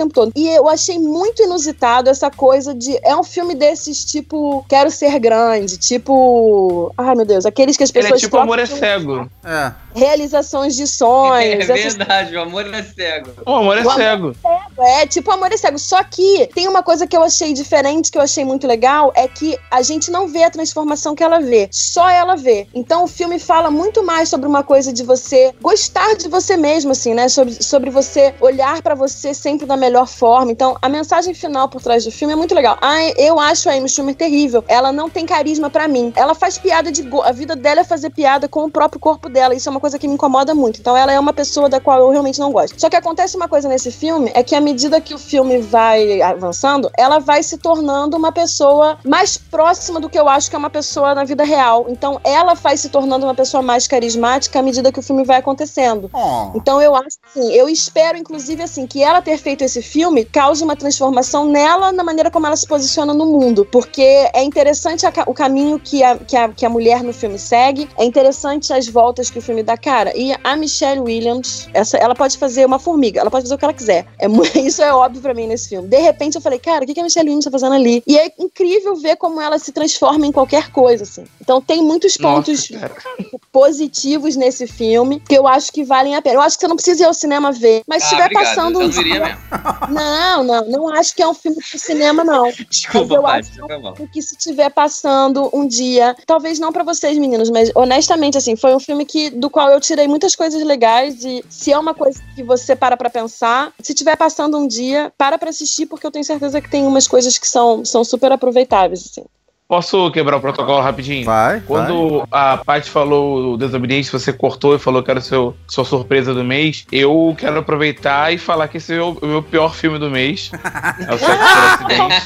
tempo todo. E eu achei muito inusitado essa coisa de... É um filme desses, tipo, Quero Ser Grande, tipo... Ai, meu Deus, aqueles que as pessoas... Ele é tipo Amor é Cego. É. Realizações de sonhos. É verdade, o amor é cego. O Amor é O Cego. É, tipo Amor é Cego. Só que tem uma coisa que eu achei diferente, que eu achei muito legal, é que a gente não vê a transformação que ela vê. Só ela vê. Então o filme fala muito mais sobre uma coisa de você gostar de você mesmo, assim, né? Sobre, sobre você olhar pra você sempre da melhor forma. Então a mensagem final por trás do filme é muito legal. Ah, eu acho a Amy Schumer terrível. Ela não tem carisma pra mim. Ela faz piada de... Go- a vida dela é fazer piada com o próprio corpo dela. Isso é uma coisa que me incomoda muito. Então ela é uma pessoa da qual eu realmente não gosto. Só que acontece uma coisa nesse filme, é que à medida que o filme vai avançando, ela vai se tornando uma pessoa mais próxima do que eu acho que é uma pessoa na vida real. Então ela vai se tornando uma pessoa mais carismática à medida que o filme vai acontecendo. Oh. Então eu acho assim, eu espero inclusive assim, que ela ter feito esse filme cause uma transformação nela, na maneira como ela se posiciona no mundo. Porque é interessante a, o caminho que a, que, a, que a mulher no filme segue, é interessante as voltas que o filme dá. Cara, e a Michelle Williams, essa, ela pode fazer uma formiga, ela pode fazer o que ela quiser. É, isso é óbvio pra mim nesse filme. De repente eu falei, cara, o que, que a Michelle Williams tá fazendo ali? E é incrível ver como ela se transforma em qualquer coisa, assim. Então tem muitos pontos Nossa, positivos nesse filme que eu acho que valem a pena. Eu acho que você não precisa ir ao cinema ver, mas se Ah, estiver obrigado, passando eu um não iria dia... mesmo. Não, não, não acho que é um filme pro cinema, não. Desculpa, Mas eu Paty, acho foi mal. que se estiver passando um dia, talvez não pra vocês, meninos, mas honestamente, assim, foi um filme que, do qual eu tirei muitas coisas legais e se é uma coisa que você para pra pensar, se estiver passando um dia, para pra assistir, porque eu tenho certeza que tem umas coisas que são, são super aproveitáveis, assim. Posso quebrar o protocolo rapidinho? Vai, Quando vai. a Paty falou o Desobediente, você cortou e falou que era o seu, sua surpresa do mês, eu quero aproveitar e falar que esse é o, o meu pior filme do mês. É o Sexo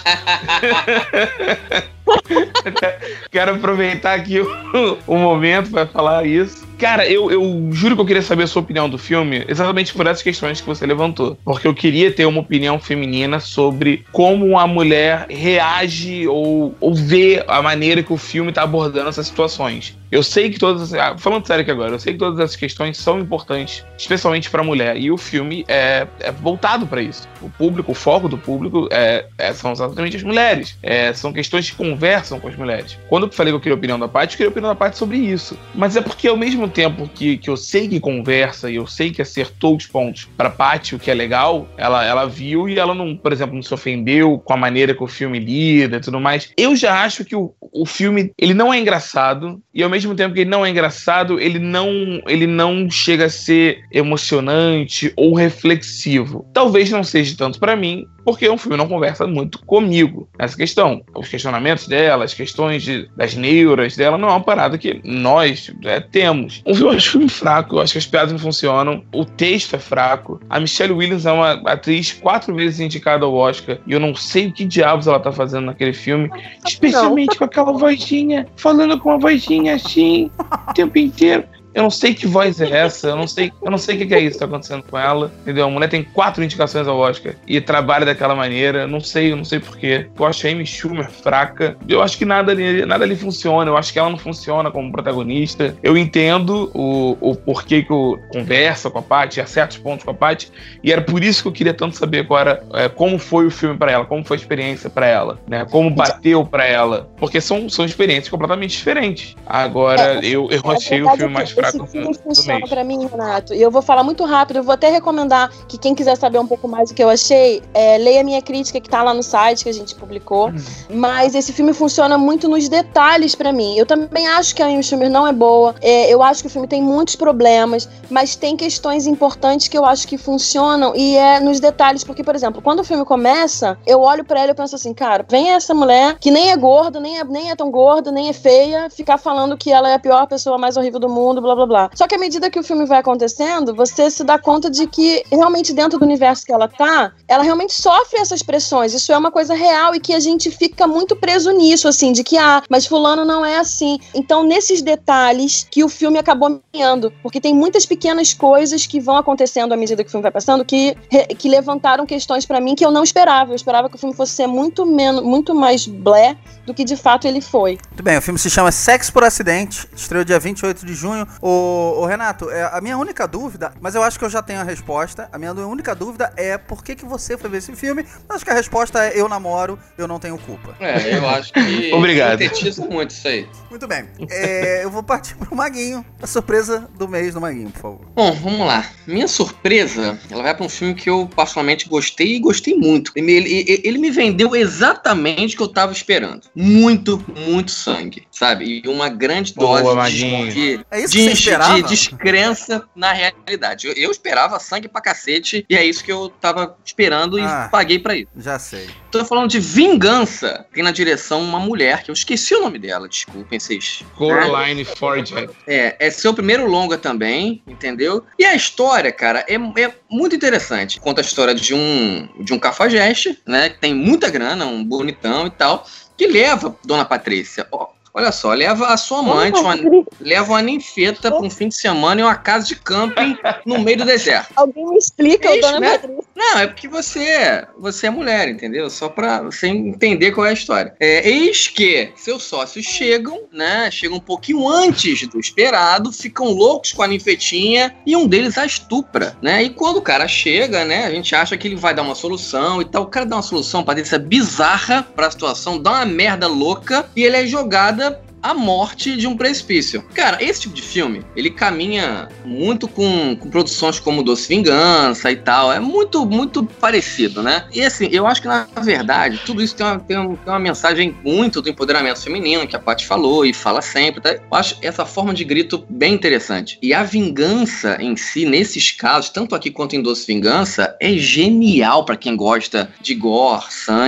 por Acidente. Quero aproveitar aqui o, o momento para falar isso. Cara, eu, eu juro que eu queria saber a sua opinião do filme exatamente por essas questões que você levantou. Porque eu queria ter uma opinião feminina sobre como a mulher reage ou, ou vê a maneira que o filme tá abordando essas situações. Eu sei que todas... Falando sério aqui agora, eu sei que todas essas questões são importantes, especialmente pra mulher. E o filme é, é voltado pra isso. O público, o foco do público é, é, são exatamente as mulheres. É, são questões que conversam com as mulheres. Quando eu falei que eu queria a opinião da Paty, eu queria a opinião da Paty sobre isso. Mas é porque ao mesmo tempo que, que eu sei que conversa e eu sei que acertou os pontos pra Paty, o que é legal, ela, ela viu e ela não, por exemplo, não se ofendeu com a maneira que o filme lida e tudo mais. Eu já acho que o, o filme, ele não é engraçado e ao mesmo tempo que ele não é engraçado, ele não, ele não chega a ser emocionante ou reflexivo. Talvez não seja tanto pra mim, porque o filme não conversa muito comigo nessa questão. Os questionamentos dela, as questões de, das neuras dela, não é uma parada que nós é, temos. Um filme, eu acho um filme fraco, eu acho que as piadas não funcionam, o texto é fraco. A Michelle Williams é uma atriz quatro vezes indicada ao Oscar, e eu não sei o que diabos ela tá fazendo naquele filme, especialmente não. Com aquela vozinha, falando com uma vozinha assim, o tempo inteiro. Eu não sei que voz é essa, eu não sei, eu não sei o que é isso que tá acontecendo com ela, entendeu? A mulher tem quatro indicações ao Oscar e trabalha daquela maneira, eu não sei, eu não sei porquê. Eu acho a Amy Schumer fraca, eu acho que nada ali, nada ali funciona, eu acho que ela não funciona como protagonista. Eu entendo o, o porquê que eu conversa com a Paty, acerta os pontos com a Paty, e era por isso que eu queria tanto saber qual era, é, como foi o filme pra ela, como foi a experiência pra ela, né? Como bateu pra ela, porque são, são experiências completamente diferentes. Agora, é, eu, eu é, achei verdade, o filme mais fraco. Esse filme funciona pra mim, Renato, e eu vou falar muito rápido, eu vou até recomendar que quem quiser saber um pouco mais do que eu achei, é, leia a minha crítica que tá lá no site que a gente publicou, hum. Mas esse filme funciona muito nos detalhes pra mim. Eu também acho que a Amy Schumer não é boa, é, eu acho que o filme tem muitos problemas, mas tem questões importantes que eu acho que funcionam e é nos detalhes, porque, por exemplo, quando o filme começa, eu olho pra ela e penso assim, cara, vem essa mulher que nem é gorda, nem é, nem é tão gorda, nem é feia, ficar falando que ela é a pior pessoa mais horrível do mundo, blá blá blá. Só que à medida que o filme vai acontecendo, você se dá conta de que realmente dentro do universo que ela tá, ela realmente sofre essas pressões. Isso é uma coisa real e que a gente fica muito preso nisso, assim, de que, ah, mas fulano não é assim. Então, nesses detalhes que o filme acabou ganhando, porque tem muitas pequenas coisas que vão acontecendo à medida que o filme vai passando que, que levantaram questões pra mim que eu não esperava. Eu esperava que o filme fosse ser muito, menos, muito mais blé do que de fato ele foi. Muito bem, o filme se chama Sexo por Acidente, estreou dia vinte e oito de junho, Ô, ô Renato, é, a minha única dúvida, mas eu acho que eu já tenho a resposta. A minha única dúvida é por que, que você foi ver esse filme. Acho que a resposta é eu namoro, eu não tenho culpa. É, eu acho que Obrigado. sintetiza muito isso aí. Muito bem. É, eu vou partir pro Maguinho. A surpresa do mês do Maguinho, por favor. Bom, vamos lá. Minha surpresa, ela vai pra um filme que eu particularmente gostei e gostei muito. Ele, ele, ele me vendeu exatamente o que eu tava esperando. Muito, muito sangue, sabe? E uma grande dose Boa, de, de, É isso de, que você esperava? de descrença na realidade. Eu, eu esperava sangue pra cacete e é isso que eu tava esperando e Ah. paguei pra isso. Já sei. Tô falando de Vingança. Tem na direção uma mulher, que eu esqueci o nome dela, desculpem vocês. Coraline Forge. É, é seu primeiro longa também, entendeu? E a história, cara, é, é muito interessante. Conta a história de um, de um cafajeste, né, que tem muita grana, um bonitão e tal, que leva Dona Patrícia, ó, olha só, leva a sua amante, uma, leva uma ninfeta pra um fim de semana em uma casa de camping no meio do deserto. Alguém me explica, Isso, dona né? Patrícia. Não, é porque você, você é mulher, entendeu? Só pra você entender qual é a história. É, eis que seus sócios chegam, né? Chegam um pouquinho antes do esperado, ficam loucos com a ninfetinha e um deles a estupra, né? E quando o cara chega, né? A gente acha que ele vai dar uma solução e tal. O cara dá uma solução, Patrícia, bizarra pra situação, dá uma merda louca e ele é jogada a morte de um precipício. Cara, esse tipo de filme, ele caminha muito com, com produções como Doce Vingança e tal. É muito, muito parecido, né? E assim, eu acho que na verdade, tudo isso tem uma, tem uma, tem uma mensagem muito do empoderamento feminino, que a Paty falou e fala sempre, tá? Eu acho essa forma de grito bem interessante. E a vingança em si, nesses casos, tanto aqui quanto em Doce Vingança, é genial pra quem gosta de gore,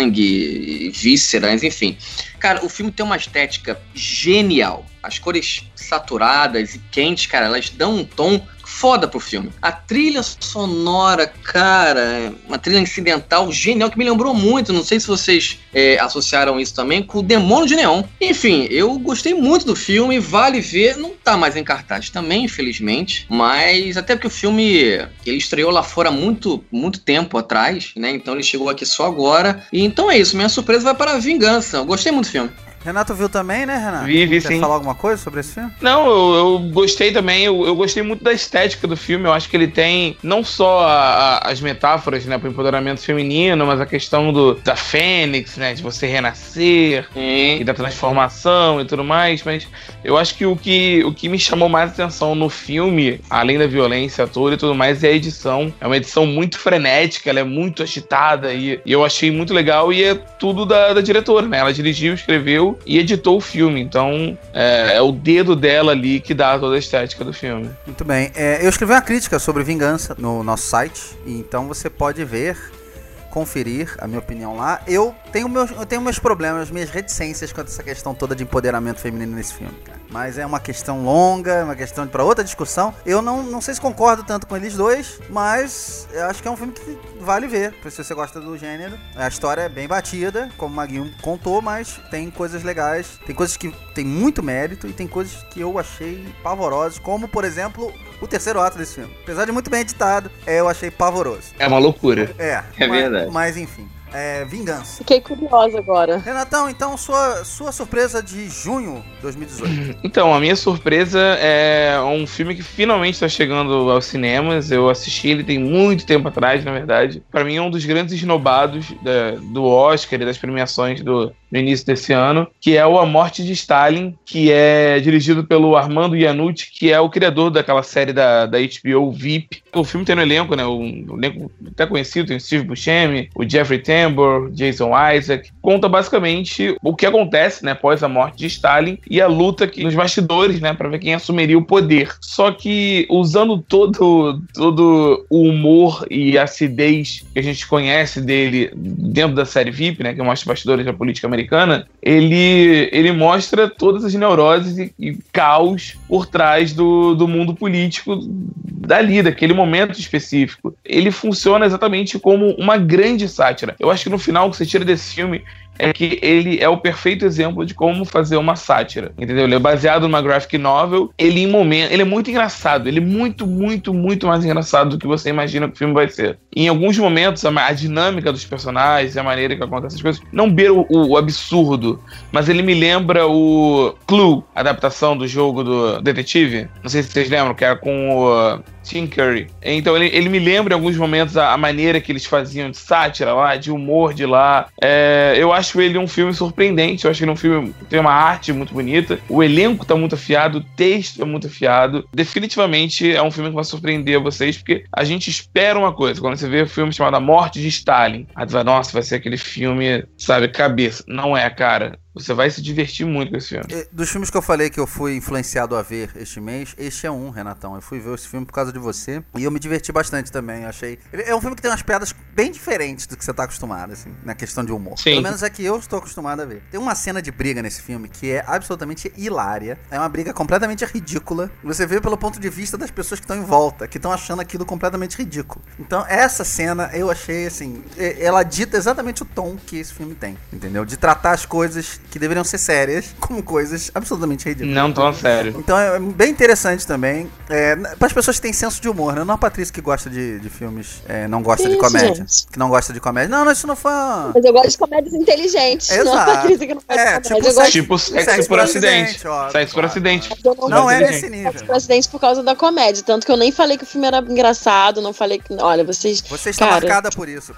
sangue, vísceras, enfim. Cara, o filme tem uma estética genial. As cores saturadas e quentes, cara, elas dão um tom foda pro filme. A trilha sonora, cara, uma trilha incidental genial que me lembrou muito, não sei se vocês é, associaram isso também, com o Demônio de Neon. Enfim, eu gostei muito do filme, vale ver, não tá mais em cartaz também, infelizmente, mas até porque o filme, ele estreou lá fora muito, muito tempo atrás, né, então ele chegou aqui só agora, e então é isso, minha surpresa vai para a Vingança, eu gostei muito do filme. Renato viu também, né, Renato? Vi, vi, Quer sim. falar alguma coisa sobre esse filme? Não, eu, eu gostei também, eu, eu gostei muito da estética do filme, eu acho que ele tem não só a, a, as metáforas, né, pro empoderamento feminino, mas a questão do, da fênix, né, de você renascer, Sim. e da transformação e tudo mais, mas eu acho que o que, o que me chamou mais atenção no filme, além da violência toda e tudo mais, é a edição. É uma edição muito frenética, ela é muito agitada e, e eu achei muito legal e é tudo da, da diretora, né, ela dirigiu, escreveu e editou o filme, então é, é o dedo dela ali que dá toda a estética do filme. Muito bem. É, eu escrevi uma crítica sobre Vingança no nosso site, então você pode ver, conferir a minha opinião lá. Eu tenho meus, eu tenho meus problemas, minhas reticências quanto a essa questão toda de empoderamento feminino nesse filme, cara. Mas é uma questão longa, é uma questão para outra discussão. Eu não, não sei se concordo tanto com eles dois, mas eu acho que é um filme que vale ver, se você gosta do gênero. A história é bem batida, como o Maguinho contou, mas tem coisas legais, tem coisas que tem muito mérito e tem coisas que eu achei pavorosas, como, por exemplo, o terceiro ato desse filme. Apesar de muito bem editado, é, eu achei pavoroso. É uma loucura. É, É mas, verdade. Mas enfim, é Vingança. Fiquei curiosa agora. Renatão, então sua, sua surpresa de junho de dois mil e dezoito. Então, a minha surpresa é um filme que finalmente está chegando aos cinemas. Eu assisti ele tem muito tempo atrás, na verdade. Para mim é um dos grandes esnobados da, do Oscar e das premiações do, no início desse ano, que é o A Morte de Stalin, que é dirigido pelo Armando Iannucci, que é o criador daquela série da, da H B O V I P. O filme tem no elenco, né, um elenco até conhecido, tem o Steve Buscemi, o Jeffrey Tambor, Jason Isaac. Conta basicamente o que acontece, né, após a morte de Stalin e a luta que, nos bastidores, né, para ver quem assumiria o poder. Só que usando todo, todo o humor e acidez que a gente conhece dele dentro da série V I P, né, que mostra os bastidores da política americana, ele, ele mostra todas as neuroses e, e caos por trás do, do mundo político dali, daquele momento específico. Ele funciona exatamente como uma grande sátira. Eu acho que no final, o que você tira desse filme é que ele é o perfeito exemplo de como fazer uma sátira, entendeu? Ele é baseado numa graphic novel, ele em momento, ele é muito engraçado, ele é muito, muito, muito mais engraçado do que você imagina que o filme vai ser. E em alguns momentos, a, a dinâmica dos personagens, a maneira que acontecem as coisas, não beira o, o, o absurdo, mas ele me lembra o Clue, a adaptação do jogo do detetive, não sei se vocês lembram, que era com o Tim Curry. Então ele, ele me lembra em alguns momentos a, a maneira que eles faziam de sátira lá, de humor de lá. É, eu acho ele um filme surpreendente, eu acho que ele é um filme que tem uma arte muito bonita, o elenco tá muito afiado, o texto é muito afiado. Definitivamente é um filme que vai surpreender vocês, porque a gente espera uma coisa. Quando você vê um filme chamado A Morte de Stalin, aí tu vai, nossa, vai ser aquele filme, sabe, cabeça. Não é, cara. Você vai se divertir muito com esse filme. Dos filmes que eu falei que eu fui influenciado a ver este mês, este é um, Renatão. Eu fui ver esse filme por causa de você e eu me diverti bastante também. Eu achei. É um filme que tem umas piadas bem diferentes do que você tá acostumado, assim, na questão de humor. Sim. Pelo menos é que eu estou acostumado a ver. Tem uma cena de briga nesse filme que é absolutamente hilária. É uma briga completamente ridícula. Você vê pelo ponto de vista das pessoas que estão em volta, que estão achando aquilo completamente ridículo. Então, essa cena eu achei, assim, ela dita exatamente o tom que esse filme tem, entendeu? De tratar as coisas que deveriam ser sérias como coisas absolutamente ridículas. Não tão sério. Então é bem interessante também. É, para as pessoas que têm senso de humor, né? Não a Patrícia que gosta de, de filmes, é, não gosta Isso, de comédia. gente. Que não gosta de comédia. Não, não, isso não foi uma... Mas eu gosto de comédias inteligentes. Exato. Não a Patrícia que não gosta É, de tipo comédia. Eu gosto Tipo Sexo por Acidente. ó. Sexo por Acidente. Eu não, Não é Inteligente. nesse nível. de acidente por causa da comédia. Tanto que eu nem falei que o filme era engraçado, não falei que. Olha, vocês. Você está cara, marcada por isso.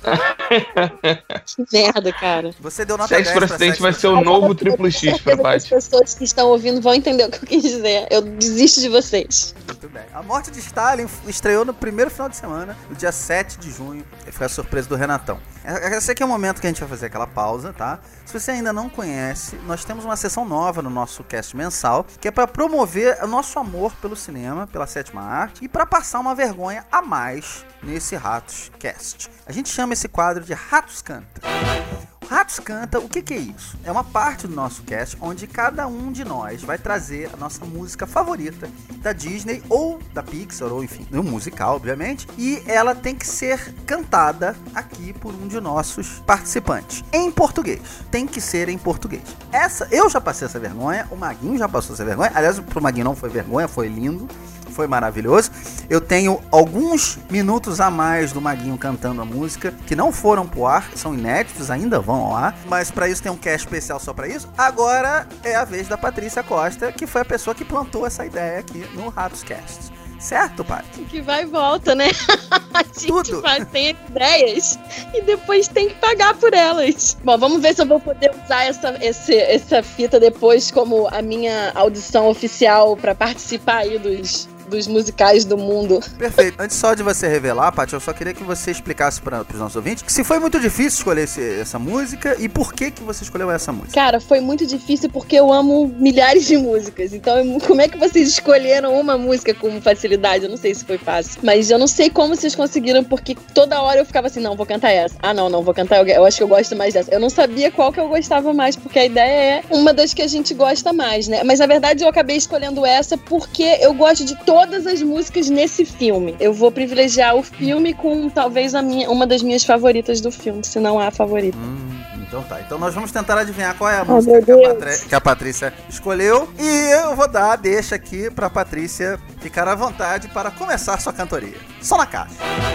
que merda, cara. Você deu nota Sexo dez por pra Acidente Sexo vai por ser o novo triplo X pra As Paty. pessoas que estão ouvindo vão entender o que eu quis dizer. Eu desisto de vocês. Muito bem. A Morte de Stalin estreou no primeiro final de semana, no dia sete de junho. E foi a surpresa do Renatão. Esse aqui é o momento que a gente vai fazer aquela pausa, tá? Se você ainda não conhece, nós temos uma sessão nova no nosso cast mensal, que é para promover o nosso amor pelo cinema, pela sétima arte, e para passar uma vergonha a mais nesse Ratos Cast. A gente chama esse quadro de Ratos Canta. Ratos Canta, o que que é isso? É uma parte do nosso cast onde cada um de nós vai trazer a nossa música favorita da Disney ou da Pixar, ou enfim, um musical, obviamente, e ela tem que ser cantada aqui por um de nossos participantes, em português. Tem que ser em português. Essa, eu já passei essa vergonha, o Maguinho já passou essa vergonha, aliás, pro Maguinho não foi vergonha, foi lindo. Foi maravilhoso. Eu tenho alguns minutos a mais do Maguinho cantando a música, que não foram pro ar, são inéditos, ainda vão ao ar, mas pra isso tem um cast especial só pra isso. Agora é a vez da Patrícia Costa, que foi a pessoa que plantou essa ideia aqui no Ratos Cast. Certo, Paty? Que vai e volta, né? A gente Tudo. faz, tem ideias e depois tem que pagar por elas. Bom, vamos ver se eu vou poder usar essa, esse, essa fita depois como a minha audição oficial pra participar aí dos, dos musicais do mundo. Perfeito. Antes só de você revelar, Paty, eu só queria que você explicasse para os nossos ouvintes que se foi muito difícil escolher esse, essa música e por que que você escolheu essa música. Cara, foi muito difícil porque eu amo milhares de músicas. Então, como é que vocês escolheram uma música com facilidade? Eu não sei se foi fácil. Mas eu não sei como vocês conseguiram, porque toda hora eu ficava assim, não, vou cantar essa. Ah, não, não, vou cantar, eu, eu acho que eu gosto mais dessa. Eu não sabia qual que eu gostava mais, porque a ideia é uma das que a gente gosta mais, né? Mas, na verdade, eu acabei escolhendo essa porque eu gosto de todas as músicas nesse filme. Eu vou privilegiar o filme com, talvez, a minha, uma das minhas favoritas do filme, se não a favorita. Hum, então tá. Então nós vamos tentar adivinhar qual é a Oh, música meu que a, Deus. Patri- que a Patrícia escolheu. E eu vou dar a deixa aqui pra Patrícia ficar à vontade para começar sua cantoria. Só na caixa.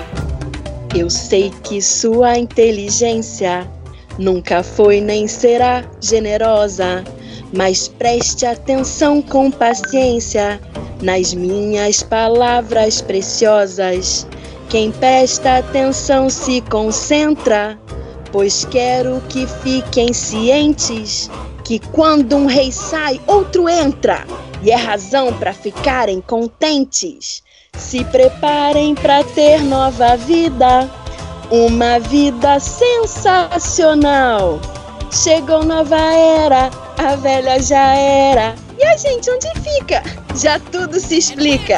Eu sei que sua inteligência nunca foi nem será generosa, mas preste atenção com paciência nas minhas palavras preciosas. Quem presta atenção se concentra, pois quero que fiquem cientes que quando um rei sai, outro entra, e é razão para ficarem contentes. Se preparem para ter nova vida, uma vida sensacional. Chegou nova era, a velha já era. E a gente onde fica? Já tudo se explica.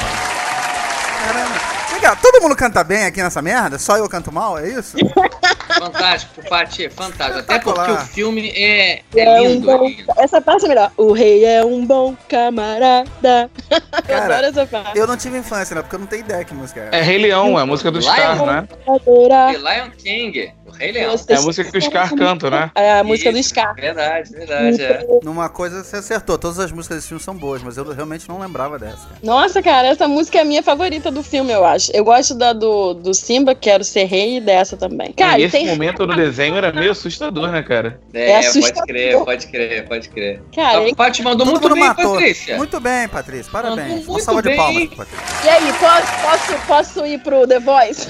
Caramba. Legal, todo mundo canta bem aqui nessa merda? Só eu canto mal, é isso? Fantástico, Paty, fantástico. Até porque Espetacular. o filme é, É é um lindo. bom- é lindo. Essa parte é melhor. O rei é um bom camarada. Eu Cara, adoro essa parte. Eu não tive infância, né? Porque eu não tenho ideia que música é. É Rei Leão, é a música do Scar, Lion. né? Adorar. The Lion King, o Rei Leão. Você- É a música que o Scar canta, né? É a música do Isso, Scar. Verdade, verdade, é. Numa coisa você acertou. Todas as músicas desse filme são boas, mas eu realmente não lembrava dessa. Cara. Nossa, cara, essa música é a minha favorita do filme, eu acho. Eu gosto da do, do Simba, Quero Ser Rei, e dessa também. Cara, e e esse tem... momento do desenho era meio assustador, né, cara? É, É pode assustador. crer, pode crer, pode crer. Cara, A ele- Paty mandou Todo muito mundo bem, matou. Patrícia. Muito bem, Patrícia. Parabéns. Mandou Uma muito salva de bem. palmas, Patrícia. E aí, posso, posso, posso ir pro The Voice?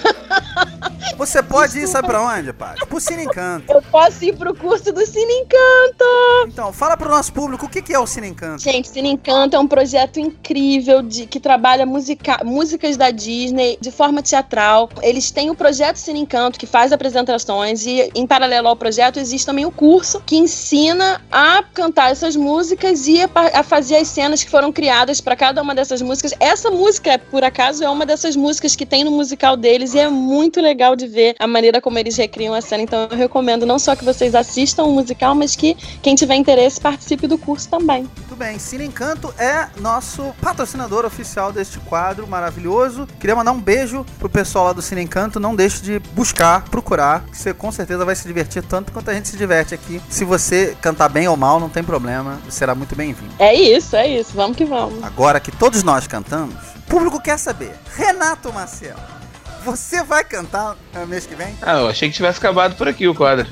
Você pode ir, sabe pra onde, Paty? Pro Cine Encanto. Eu posso ir pro curso do Cine Encanto. Então, fala pro nosso público o que que é o Cine Encanto. Gente, Cine Encanto é um projeto incrível de, que trabalha musica, músicas da Disney de forma teatral. Eles têm o projeto Cine Encanto, que faz apresentações, e em paralelo ao projeto existe também o curso que ensina a cantar essas músicas e a, pa- a fazer as cenas que foram criadas para cada uma dessas músicas. Essa música, por acaso, é uma dessas músicas que tem no musical deles, e é muito legal de ver a maneira como eles recriam a cena. Então eu recomendo não só que vocês assistam o musical, mas que quem tiver interesse participe do curso também. Muito bem, Cine Encanto é nosso patrocinador oficial deste quadro maravilhoso. Queria mandar um beijo pro pessoal lá do Cine Encanto. Não deixe de buscar, procurar, que você com certeza vai se divertir tanto quanto a gente se diverte aqui. Se você cantar bem ou mal, não tem problema, será muito bem-vindo. É isso, é isso. Vamos que vamos. Agora que todos nós cantamos, o público quer saber. Renato Maciel, você vai cantar no mês que vem? Ah, eu achei que tivesse acabado por aqui o quadro.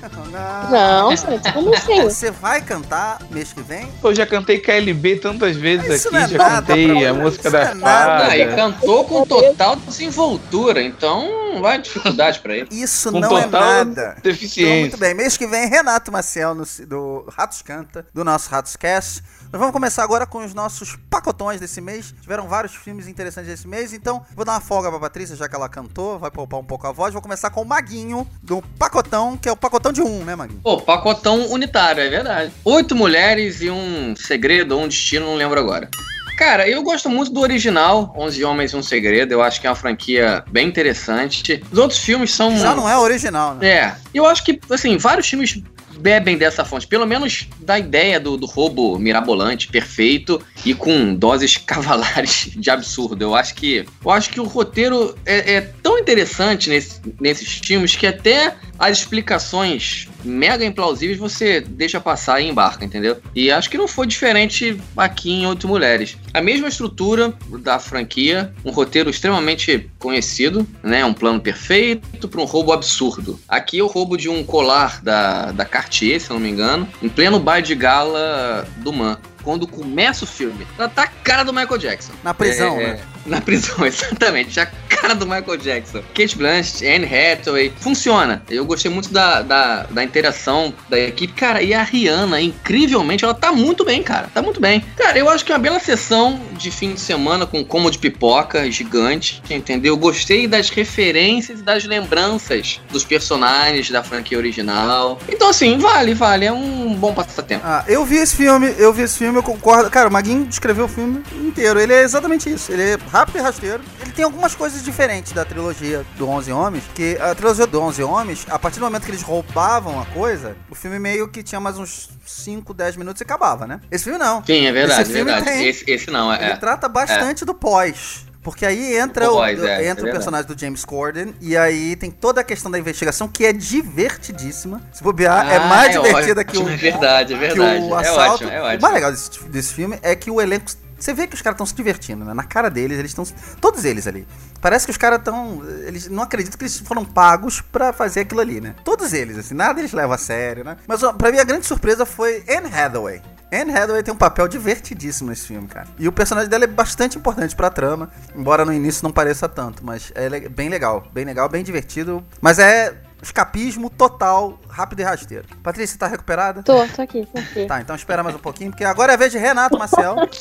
Não, gente, como assim? Você vai cantar mês que vem? Pô, eu já cantei K L B tantas vezes Isso aqui, não é já nada cantei pra- a música isso da é nada. Ah, e fada. cantou com total desenvoltura, então não vai dificuldade pra ele. Isso Com não é total nada. Então, deficiência. muito bem. Mês que vem, Renato Maciel no, do Ratos Canta, do nosso Ratos Cast. Nós vamos começar agora com os nossos pacotões desse mês. Tiveram vários filmes interessantes desse mês, então vou dar uma folga pra Patrícia, já que ela cantou, vai poupar um pouco a voz. Vou começar com o Maguinho, do pacotão, que é o pacotão de um, né, Maguinho? Pô, pacotão unitário, é verdade. Oito mulheres e um segredo ou um destino, não lembro agora. Cara, eu gosto muito do original, Onze Homens e um Segredo. Eu acho que é uma franquia bem interessante. Os outros filmes são... Já não é original, né? É, eu acho que, assim, vários filmes bebem dessa fonte, pelo menos da ideia do, do roubo mirabolante, perfeito e com doses cavalares de absurdo. Eu acho que, eu acho que o roteiro é, é tão interessante nesse, nesses filmes que até as explicações mega implausíveis você deixa passar e embarca, entendeu? E acho que não foi diferente aqui em Oito Mulheres. A mesma estrutura da franquia, um roteiro extremamente conhecido, né? Um plano perfeito para um roubo absurdo. Aqui é o roubo de um colar da, da Cartier, se eu não me engano, em pleno baile de gala do Man. Quando começa o filme, ela tá a cara do Michael Jackson. Na prisão, É, né? Na prisão, exatamente. A cara do Michael Jackson. Kate Blanchett, Anne Hathaway. Funciona. Eu gostei muito da, da, da interação da equipe. Cara, e a Rihanna, incrivelmente, ela tá muito bem, cara. Tá muito bem. Cara, eu acho que é uma bela sessão de fim de semana com combo de pipoca gigante, entendeu? Eu gostei das referências e das lembranças dos personagens da franquia original. Então, assim, vale, vale. É um bom passatempo. Ah, eu vi esse filme, eu vi esse filme, eu concordo. Cara, o Maguinho descreveu o filme inteiro. Ele é exatamente isso. Ele é rápido e rasteiro. Ele tem algumas coisas diferentes da trilogia do Onze Homens, que a trilogia do Onze Homens, a partir do momento que eles roubavam a coisa, o filme meio que tinha mais uns cinco, dez minutos e acabava, né? Esse filme não. Sim, é verdade, Esse filme verdade. tem- Esse, esse não, é. Ele trata bastante do pós. Porque aí entra Do o, pós, é, é entra o verdade. personagem do James Corden, e aí tem toda a questão da investigação, que é divertidíssima. Se bobear, é Ah, mais é divertida ótimo, que o, é verdade, é que verdade. o É assalto. ótimo, é O ótimo. mais legal desse, desse filme é que o elenco... Você vê que os caras estão se divertindo, né? Na cara deles, eles estão... Todos eles ali. Parece que os caras estão... Eles não acreditam que eles foram pagos pra fazer aquilo ali, né? Todos eles, assim. Nada eles levam a sério, né? Mas ó, pra mim a grande surpresa foi Anne Hathaway. Anne Hathaway tem um papel divertidíssimo nesse filme, cara. E o personagem dela é bastante importante pra trama. Embora no início não pareça tanto. Mas é le- bem legal. Bem legal, bem divertido. Mas é... escapismo total, rápido e rasteiro. Patrícia, tá recuperada? Tô, tô aqui, tô aqui. Tá, então espera mais um pouquinho, porque agora é a vez de Renato Maciel.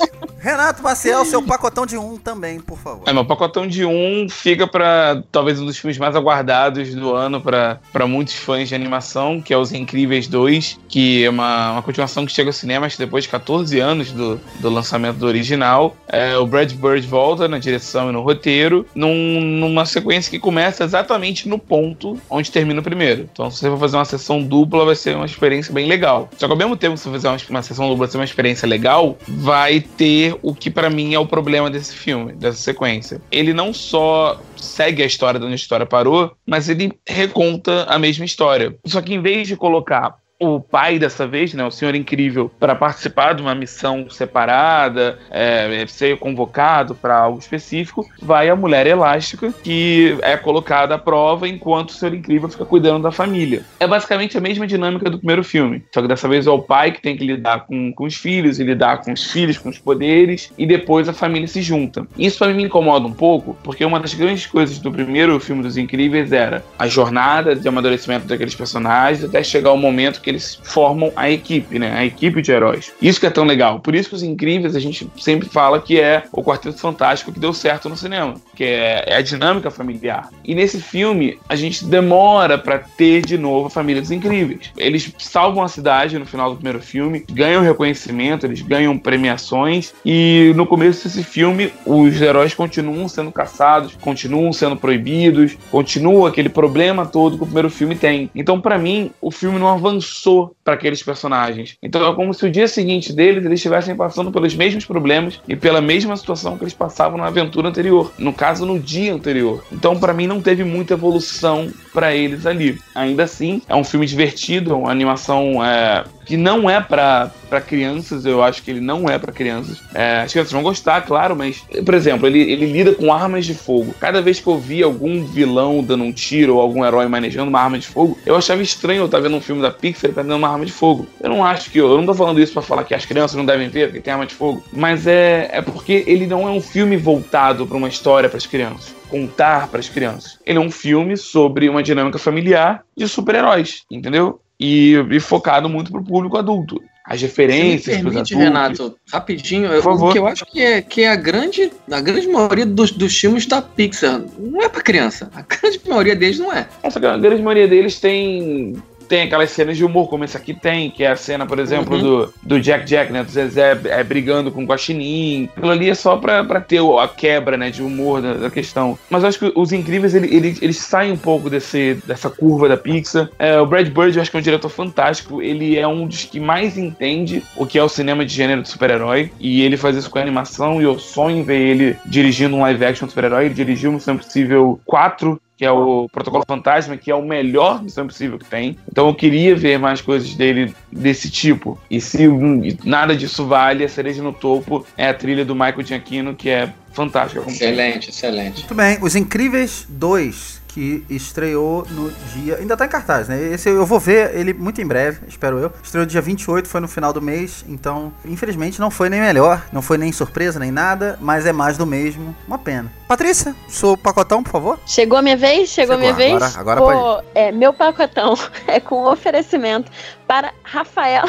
Renato Maciel, seu pacotão de um também, por favor. É, meu pacotão de um fica pra talvez um dos filmes mais aguardados do ano pra, pra muitos fãs de animação, que é Os Incríveis dois, que é uma, uma continuação que chega ao cinema acho que depois de catorze anos do, do lançamento do original. É, o Brad Bird volta na direção e no roteiro, num, numa sequência que começa exatamente no ponto onde termina o primeiro. Então, se você for fazer uma sessão dupla, vai ser uma experiência bem legal. Só que ao mesmo tempo, se você fizer uma, uma sessão dupla ser uma experiência legal, vai ter o que pra mim é o problema desse filme, dessa sequência. Ele não só segue a história de onde a história parou, mas ele reconta a mesma história. Só que em vez de colocar o pai dessa vez, né, o Senhor Incrível, para participar de uma missão separada, é, ser convocado para algo específico, vai a Mulher Elástica, que é colocada à prova enquanto o Senhor Incrível fica cuidando da família. É basicamente a mesma dinâmica do primeiro filme, só que dessa vez é o pai que tem que lidar com, com os filhos, e lidar com os filhos, com os poderes, e depois a família se junta. Isso para mim me incomoda um pouco, porque uma das grandes coisas do primeiro filme dos Incríveis era a jornada de amadurecimento daqueles personagens até chegar o momento que eles formam a equipe, né? A equipe de heróis. Isso que é tão legal. Por isso que Os Incríveis a gente sempre fala que é o Quarteto Fantástico que deu certo no cinema, que é, é a dinâmica familiar. E nesse filme a gente demora pra ter de novo a família dos Incríveis. Eles salvam a cidade no final do primeiro filme, ganham reconhecimento, eles ganham premiações, e no começo desse filme os heróis continuam sendo caçados, continuam sendo proibidos, continua aquele problema todo que o primeiro filme tem. Então, pra mim, o filme não avançou para aqueles personagens. Então é como se o dia seguinte deles eles estivessem passando pelos mesmos problemas e pela mesma situação que eles passavam na aventura anterior, no caso no dia anterior. Então para mim não teve muita evolução para eles ali. Ainda assim é um filme divertido, uma animação é, que não é para para crianças. Eu acho que ele não é para crianças. É, as crianças vão gostar, claro, mas por exemplo, ele, ele lida com armas de fogo. Cada vez que eu via algum vilão dando um tiro ou algum herói manejando uma arma de fogo, eu achava estranho eu estar vendo um filme da Pixar tá dando uma arma de fogo. Eu não acho que eu, eu não tô falando isso pra falar que as crianças não devem ver porque tem arma de fogo, mas é, é porque ele não é um filme voltado pra uma história pras crianças, contar pras crianças. Ele é um filme sobre uma dinâmica familiar de super-heróis, entendeu? E, e focado muito pro público adulto. As referências. Me permite, Renato, rapidinho, eu, o que eu acho que é, que é a grande, a grande maioria dos, dos filmes da Pixar não é pra criança. A grande maioria deles não é. Essa a grande maioria deles tem. Tem aquelas cenas de humor, como esse aqui tem, que é a cena, por exemplo, uhum. do, do Jack Jack, né? Do Zezé é, brigando com o Guaxinim. Aquilo ali é só pra, pra ter a quebra, né, de humor da, da questão. Mas eu acho que Os Incríveis, ele, ele, eles saem um pouco desse, dessa curva da Pixar. É, o Brad Bird, eu acho que é um diretor fantástico. Ele é um dos que mais entende o que é o cinema de gênero de super-herói. E ele faz isso com a animação, e eu sonho em ver ele dirigindo um live action de super-herói. Ele dirigiu Missão Impossível quatro, que é o Protocolo Fantasma, que é o melhor Missão Impossível que tem. Então eu queria ver mais coisas dele desse tipo. E se nada disso vale, a cereja no topo é a trilha do Michael Giacchino, que é fantástica. Excelente, excelente. Muito bem, Os Incríveis dois, que estreou no dia... Ainda tá em cartaz, né? Esse eu vou ver ele muito em breve, espero eu. Estreou dia vinte e oito, foi no final do mês, então, infelizmente, não foi nem melhor, não foi nem surpresa, nem nada, mas é mais do mesmo. Uma pena. Patrícia, seu pacotão, por favor. Chegou a minha vez? Chegou, Chegou a minha agora, vez? Agora Vou, pode ir. É, meu pacotão é com oferecimento para Rafael.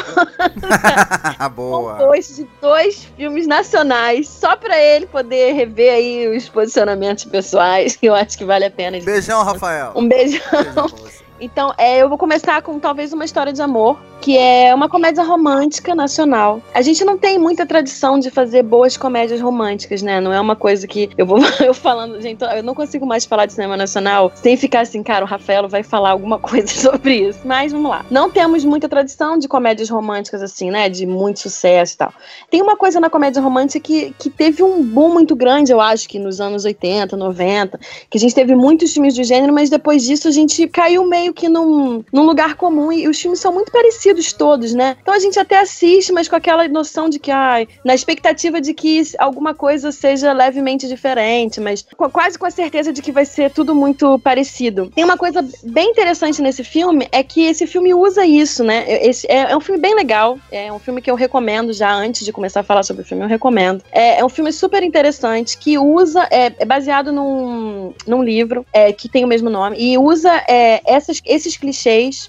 Boa. Composto de dois filmes nacionais, só para ele poder rever aí os posicionamentos pessoais, que eu acho que vale a pena. Beijão, Rafael. Um beijão. beijão pra você. Então, é, eu vou começar com talvez uma história de amor, que é uma comédia romântica nacional. A gente não tem muita tradição de fazer boas comédias românticas, né? Não é uma coisa que eu vou eu falando, gente, eu não consigo mais falar de cinema nacional sem ficar assim, cara, o Rafael vai falar alguma coisa sobre isso. Mas vamos lá. Não temos muita tradição de comédias românticas assim, né? De muito sucesso e tal. Tem uma coisa na comédia romântica que, que teve um boom muito grande, eu acho que nos anos oitenta, noventa, que a gente teve muitos filmes do gênero, mas depois disso a gente caiu meio que num, num lugar comum, e os filmes são muito parecidos todos, né? Então a gente até assiste, mas com aquela noção de que, ai, na expectativa de que alguma coisa seja levemente diferente, mas com, quase com a certeza de que vai ser tudo muito parecido. Tem uma coisa bem interessante nesse filme, é que esse filme usa isso, né? Esse é, é um filme bem legal, é um filme que eu recomendo já antes de começar a falar sobre o filme, eu recomendo. É, é um filme super interessante, que usa, é, é baseado num, num livro é, que tem o mesmo nome, e usa é, essas, esses clichês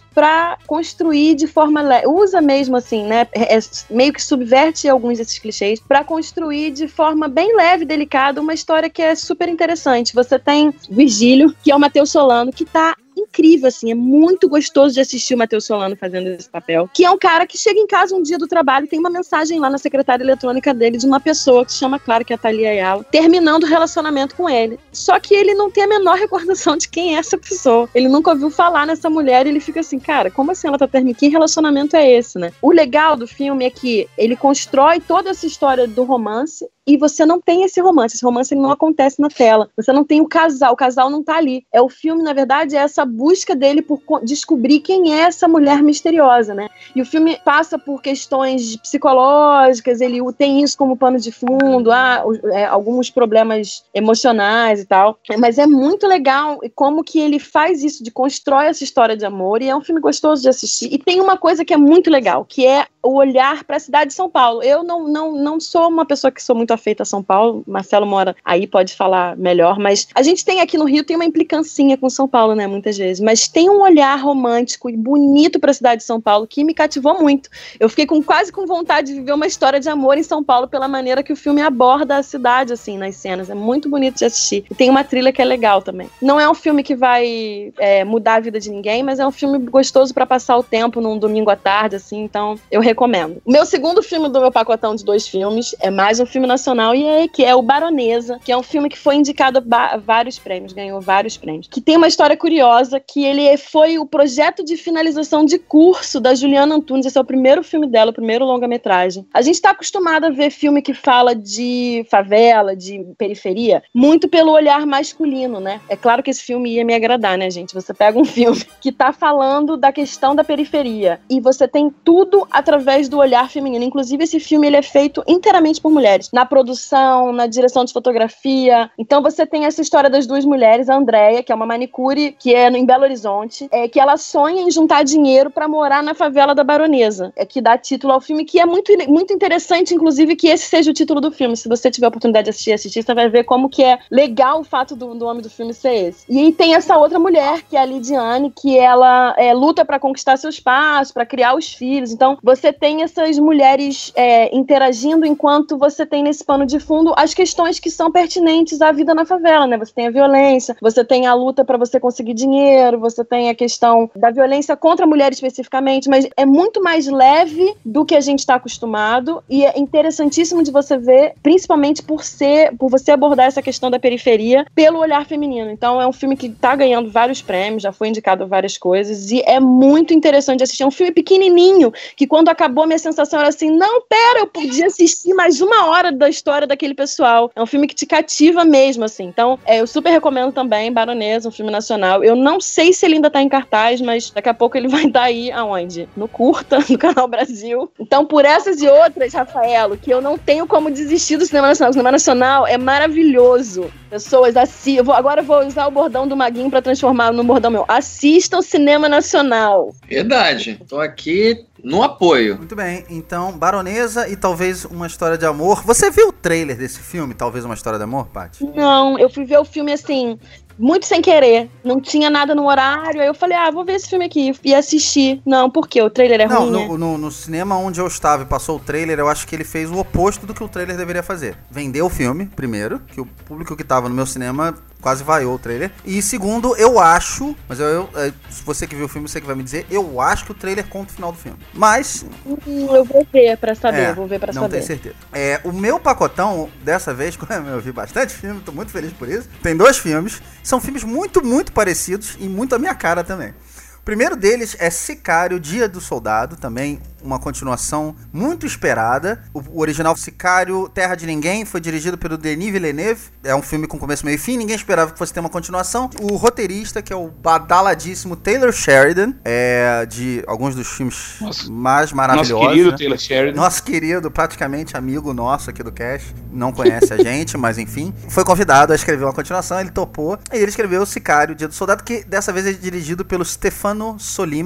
pra construir de forma leve, usa mesmo assim, né, é, é, meio que subverte alguns desses clichês pra construir de forma bem leve e delicada uma história que é super interessante. Você tem Virgílio, que é o Matheus Solano, que tá incrível, assim, é muito gostoso de assistir o Matheus Solano fazendo esse papel, que é um cara que chega em casa um dia do trabalho e tem uma mensagem lá na secretária eletrônica dele de uma pessoa que se chama Clara, que é a Thalia Ayala, terminando o relacionamento com ele. Só que ele não tem a menor recordação de quem é essa pessoa. Ele nunca ouviu falar nessa mulher e ele fica assim, cara, como assim ela tá terminando? Que relacionamento é esse, né? O legal do filme é que ele constrói toda essa história do romance e você não tem esse romance. Esse romance ele não acontece na tela. Você não tem o casal. O casal não tá ali. É o filme, na verdade, é essa busca dele por descobrir quem é essa mulher misteriosa, né? E o filme passa por questões psicológicas, ele tem isso como pano de fundo, ah, é, alguns problemas emocionais e tal. Mas é muito legal como que ele faz isso, de constrói essa história de amor, e é um filme gostoso de assistir. E tem uma coisa que é muito legal, que é o olhar para a cidade de São Paulo. Eu não, não, não sou uma pessoa que sou muito afeita a São Paulo, Marcelo mora aí, pode falar melhor, mas a gente tem aqui no Rio, tem uma implicancinha com São Paulo, né, muitas vezes, mas tem um olhar romântico e bonito para a cidade de São Paulo que me cativou muito. Eu fiquei com, quase com vontade de viver uma história de amor em São Paulo pela maneira que o filme aborda a cidade, assim, nas cenas. É muito bonito de assistir. E tem uma trilha que é legal também. Não é um filme que vai é, mudar a vida de ninguém, mas é um filme gostoso para passar o tempo num domingo à tarde, assim, então eu recomendo. O meu segundo filme do meu pacotão de dois filmes é mais um filme nacional, e é, que é o Baronesa, que é um filme que foi indicado a vários prêmios, ganhou vários prêmios, que tem uma história curiosa, que ele foi o projeto de finalização de curso da Juliana Antunes. Esse é o primeiro filme dela, o primeiro longa-metragem. A gente tá acostumado a ver filme que fala de favela, de periferia, muito pelo olhar masculino, né? É claro que esse filme ia me agradar, né, gente? Você pega um filme que tá falando da questão da periferia e você tem tudo através do olhar feminino. Inclusive, esse filme ele é feito inteiramente por mulheres. Na produção, na direção de fotografia. Então, você tem essa história das duas mulheres, a Andréia, que é uma manicure, que é em Belo Horizonte, é, que ela sonha em juntar dinheiro pra morar na favela da Baronesa, é, que dá título ao filme, que é muito, muito interessante, inclusive, que esse seja o título do filme. Se você tiver a oportunidade de assistir, assistir, você vai ver como que é legal o fato do, do nome do filme ser esse. E aí tem essa outra mulher, que é a Lidiane, que ela é, luta pra conquistar seu espaço, pra criar os filhos. Então, você tem essas mulheres é, interagindo, enquanto você tem nesse pano de fundo as questões que são pertinentes à vida na favela, né? Você tem a violência, você tem a luta pra você conseguir dinheiro, você tem a questão da violência contra a mulher especificamente, mas é muito mais leve do que a gente está acostumado, e é interessantíssimo de você ver, principalmente por ser, por você abordar essa questão da periferia pelo olhar feminino. Então é um filme que tá ganhando vários prêmios, já foi indicado a várias coisas, e é muito interessante de assistir. É um filme pequenininho, que quando acabou, minha sensação era assim, não, pera, eu podia assistir mais uma hora da história daquele pessoal. É um filme que te cativa mesmo, assim. Então, é, eu super recomendo também Baronesa, um filme nacional. Eu não sei se ele ainda tá em cartaz, mas daqui a pouco ele vai estar aí, aonde? No Curta, no Canal Brasil. Então, por essas e outras, Rafaelo, que eu não tenho como desistir do cinema nacional. O cinema nacional é maravilhoso. Pessoas, assim, eu vou, agora eu vou usar o bordão do Maguinho pra transformar no bordão meu. Assistam cinema nacional. Verdade. Tô aqui no apoio. Muito bem, então Baronesa e talvez uma história de amor. Você viu o trailer desse filme, Talvez Uma História de Amor, Paty? Não, eu fui ver o filme assim, muito sem querer. Não tinha nada no horário. Aí eu falei, ah, vou ver esse filme aqui. E assistir. Não, por quê? O trailer é Não, ruim, no, né? no, no cinema onde eu estava e passou o trailer, eu acho que ele fez o oposto do que o trailer deveria fazer. Vendeu o filme, primeiro, que o público que estava no meu cinema quase vaiou o trailer. E segundo, eu acho, mas eu, eu, se você que viu o filme, você que vai me dizer, eu acho que o trailer conta o final do filme. Mas... Hum, eu vou ver pra saber, é, vou ver pra não saber. tenho certeza. É, o meu pacotão, dessa vez, como eu vi bastante filme, tô muito feliz por isso, tem dois filmes, são filmes muito, muito parecidos e muito a minha cara também. O primeiro deles é Sicário, Dia do Soldado, também uma continuação muito esperada. O, o original Sicário, Terra de Ninguém, foi dirigido pelo Denis Villeneuve. É um filme com começo, meio e fim, ninguém esperava que fosse ter uma continuação. O roteirista, que é o badaladíssimo Taylor Sheridan, é de alguns dos filmes nossa, mais maravilhosos. Nosso querido, né? Taylor Sheridan. Nosso querido, praticamente amigo nosso aqui do cast. Não conhece a gente, mas enfim. Foi convidado a escrever uma continuação, ele topou. E ele escreveu Sicário, Dia do Soldado, que dessa vez é dirigido pelo Stefano Sollima,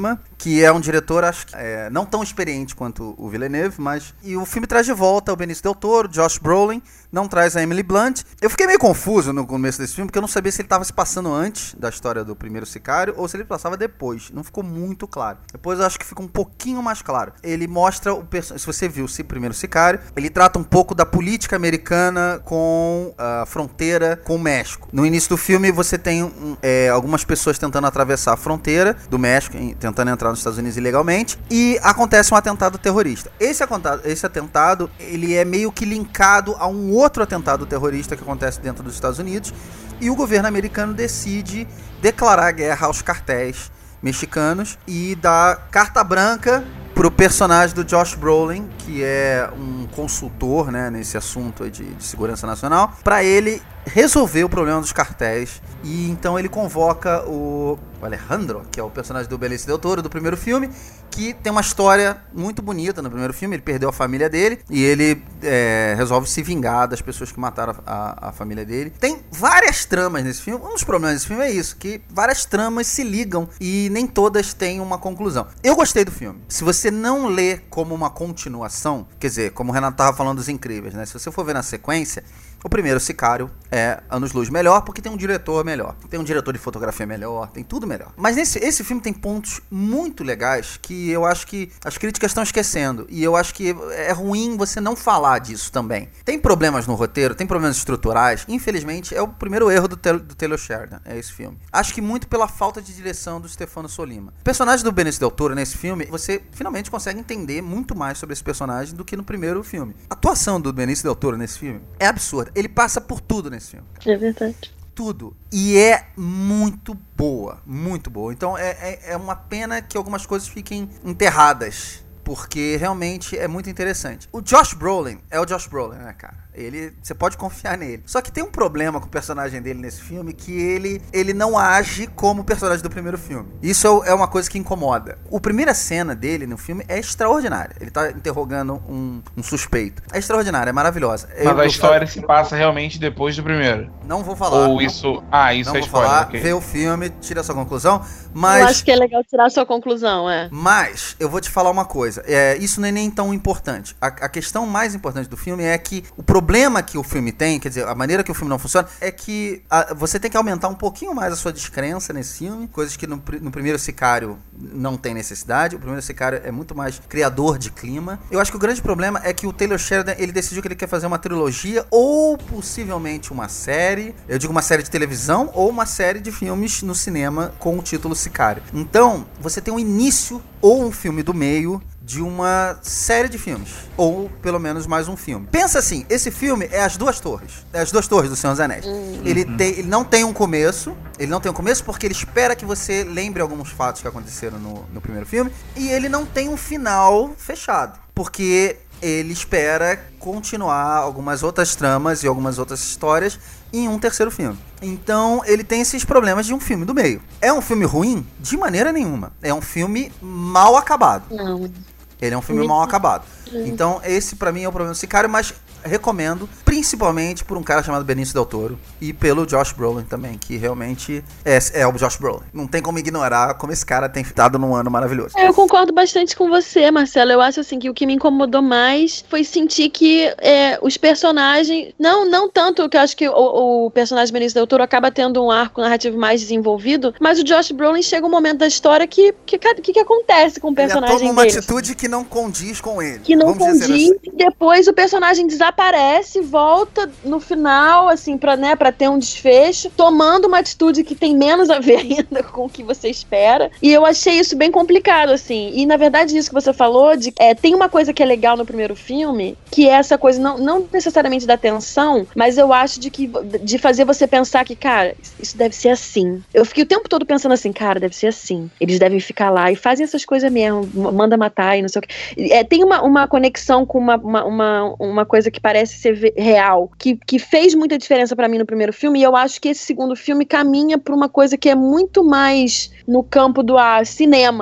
que é um diretor, acho que é, não tão experiente quanto o Villeneuve, mas... E o filme traz de volta o Benício Del Toro, Josh Brolin, não traz a Emily Blunt. Eu fiquei meio confuso no começo desse filme, porque eu não sabia se ele estava se passando antes da história do primeiro Sicário ou se ele passava depois. Não ficou muito claro. Depois eu acho que fica um pouquinho mais claro. Ele mostra o personagem... Se você viu o primeiro Sicário, ele trata um pouco da política americana com a fronteira com o México. No início do filme, você tem um, é, algumas pessoas tentando atravessar a fronteira do México, tentando entrar nos Estados Unidos ilegalmente, e acontece um atentado terrorista. Esse atentado, esse atentado, ele é meio que linkado a um outro atentado terrorista que acontece dentro dos Estados Unidos, e o governo americano decide declarar guerra aos cartéis mexicanos e dar carta branca pro personagem do Josh Brolin, que é um consultor, né, nesse assunto de, de segurança nacional, para ele resolver o problema dos cartéis. E então ele convoca o Alejandro, que é o personagem do Benício Del Toro do primeiro filme, que tem uma história muito bonita no primeiro filme. Ele perdeu a família dele e ele é, resolve se vingar das pessoas que mataram a, a, a família dele. Tem várias tramas nesse filme. Um dos problemas desse filme é isso, que várias tramas se ligam e nem todas têm uma conclusão. Eu gostei do filme. Se você não lê como uma continuação, quer dizer, como o Renato tava falando dos Incríveis, né? Se você for ver na sequência, o primeiro Sicário é anos-luz melhor, porque tem um diretor melhor, tem um diretor de fotografia melhor, tem tudo melhor. Mas nesse, esse filme tem pontos muito legais que eu acho que as críticas estão esquecendo. E eu acho que é ruim você não falar disso também. Tem problemas no roteiro, tem problemas estruturais. Infelizmente, é o primeiro erro do, do Taylor Sheridan, é esse filme. Acho que muito pela falta de direção do Stefano Sollima. O personagem do Benício Del Toro nesse filme, você finalmente consegue entender muito mais sobre esse personagem do que no primeiro filme. A atuação do Benício Del Toro nesse filme é absurda. Ele passa por tudo nesse filme, cara. É verdade. Tudo. E é muito boa. Muito boa. Então é, é, é uma pena que algumas coisas fiquem enterradas, porque realmente é muito interessante. O Josh Brolin é o Josh Brolin, né, cara? Ele, você pode confiar nele. Só que tem um problema com o personagem dele nesse filme, que ele, ele não age como o personagem do primeiro filme. Isso é uma coisa que incomoda. A primeira cena dele no filme é extraordinária. Ele tá interrogando um, um suspeito. É extraordinária, é maravilhosa. Mas eu, a eu história falo... se passa realmente depois do primeiro. Não vou falar. Ou isso... Ah, isso não é vou spoiler. falar. Okay. Vê o filme, tira a sua conclusão. Mas... Eu acho que é legal tirar a sua conclusão, é. Mas, eu vou te falar uma coisa. É, isso não é nem tão importante. A, a questão mais importante do filme é que o problema que o filme tem, quer dizer, a maneira que o filme não funciona, é que a, você tem que aumentar um pouquinho mais a sua descrença nesse filme, coisas que no, no primeiro Sicário não tem necessidade. O primeiro Sicário é muito mais criador de clima. Eu acho que o grande problema é que o Taylor Sheridan, ele decidiu que ele quer fazer uma trilogia ou possivelmente uma série, eu digo uma série de televisão ou uma série de filmes no cinema com o título Sicário. Então, você tem um início ou um filme do meio de uma série de filmes, ou pelo menos mais um filme. Pensa assim, esse filme é As Duas Torres, é As Duas Torres do Senhor dos Anéis. Uhum. Ele, tem, ele não tem um começo, ele não tem um começo porque ele espera que você lembre alguns fatos que aconteceram no, no primeiro filme, e ele não tem um final fechado, porque ele espera continuar algumas outras tramas e algumas outras histórias em um terceiro filme. Então, ele tem esses problemas de um filme do meio. É um filme ruim? De maneira nenhuma. É um filme mal acabado. Não. Ele é um filme mal acabado. Então, esse pra mim é o problema do Sicário, mas recomendo, principalmente por um cara chamado Benício Del Toro e pelo Josh Brolin também, que realmente é, é o Josh Brolin. Não tem como ignorar como esse cara tem dado num ano maravilhoso. Eu concordo bastante com você, Marcelo. Eu acho assim que o que me incomodou mais foi sentir que é, os personagens, não, não tanto que eu acho que o, o personagem Benício Del Toro acaba tendo um arco narrativo mais desenvolvido, mas o Josh Brolin chega um momento da história que que, que, que acontece com o personagem dele. Ele toma uma atitude que não condiz com ele. Que não condiz, assim. E depois o personagem desaparece, volta no final, assim, pra, né, pra ter um desfecho, tomando uma atitude que tem menos a ver ainda com o que você espera. E eu achei isso bem complicado, assim. E, na verdade, isso que você falou, de, é, tem uma coisa que é legal no primeiro filme, que é essa coisa, não, não necessariamente da tensão, mas eu acho de, que, de fazer você pensar que, cara, isso deve ser assim. Eu fiquei o tempo todo pensando assim, cara, deve ser assim. Eles devem ficar lá e fazem essas coisas mesmo, manda matar e não sei o que. É, tem uma, uma conexão com uma, uma, uma, uma coisa que parece ser real, que, que fez muita diferença pra mim no primeiro filme, e eu acho que esse segundo filme caminha pra uma coisa que é muito mais no campo do ah, cinema.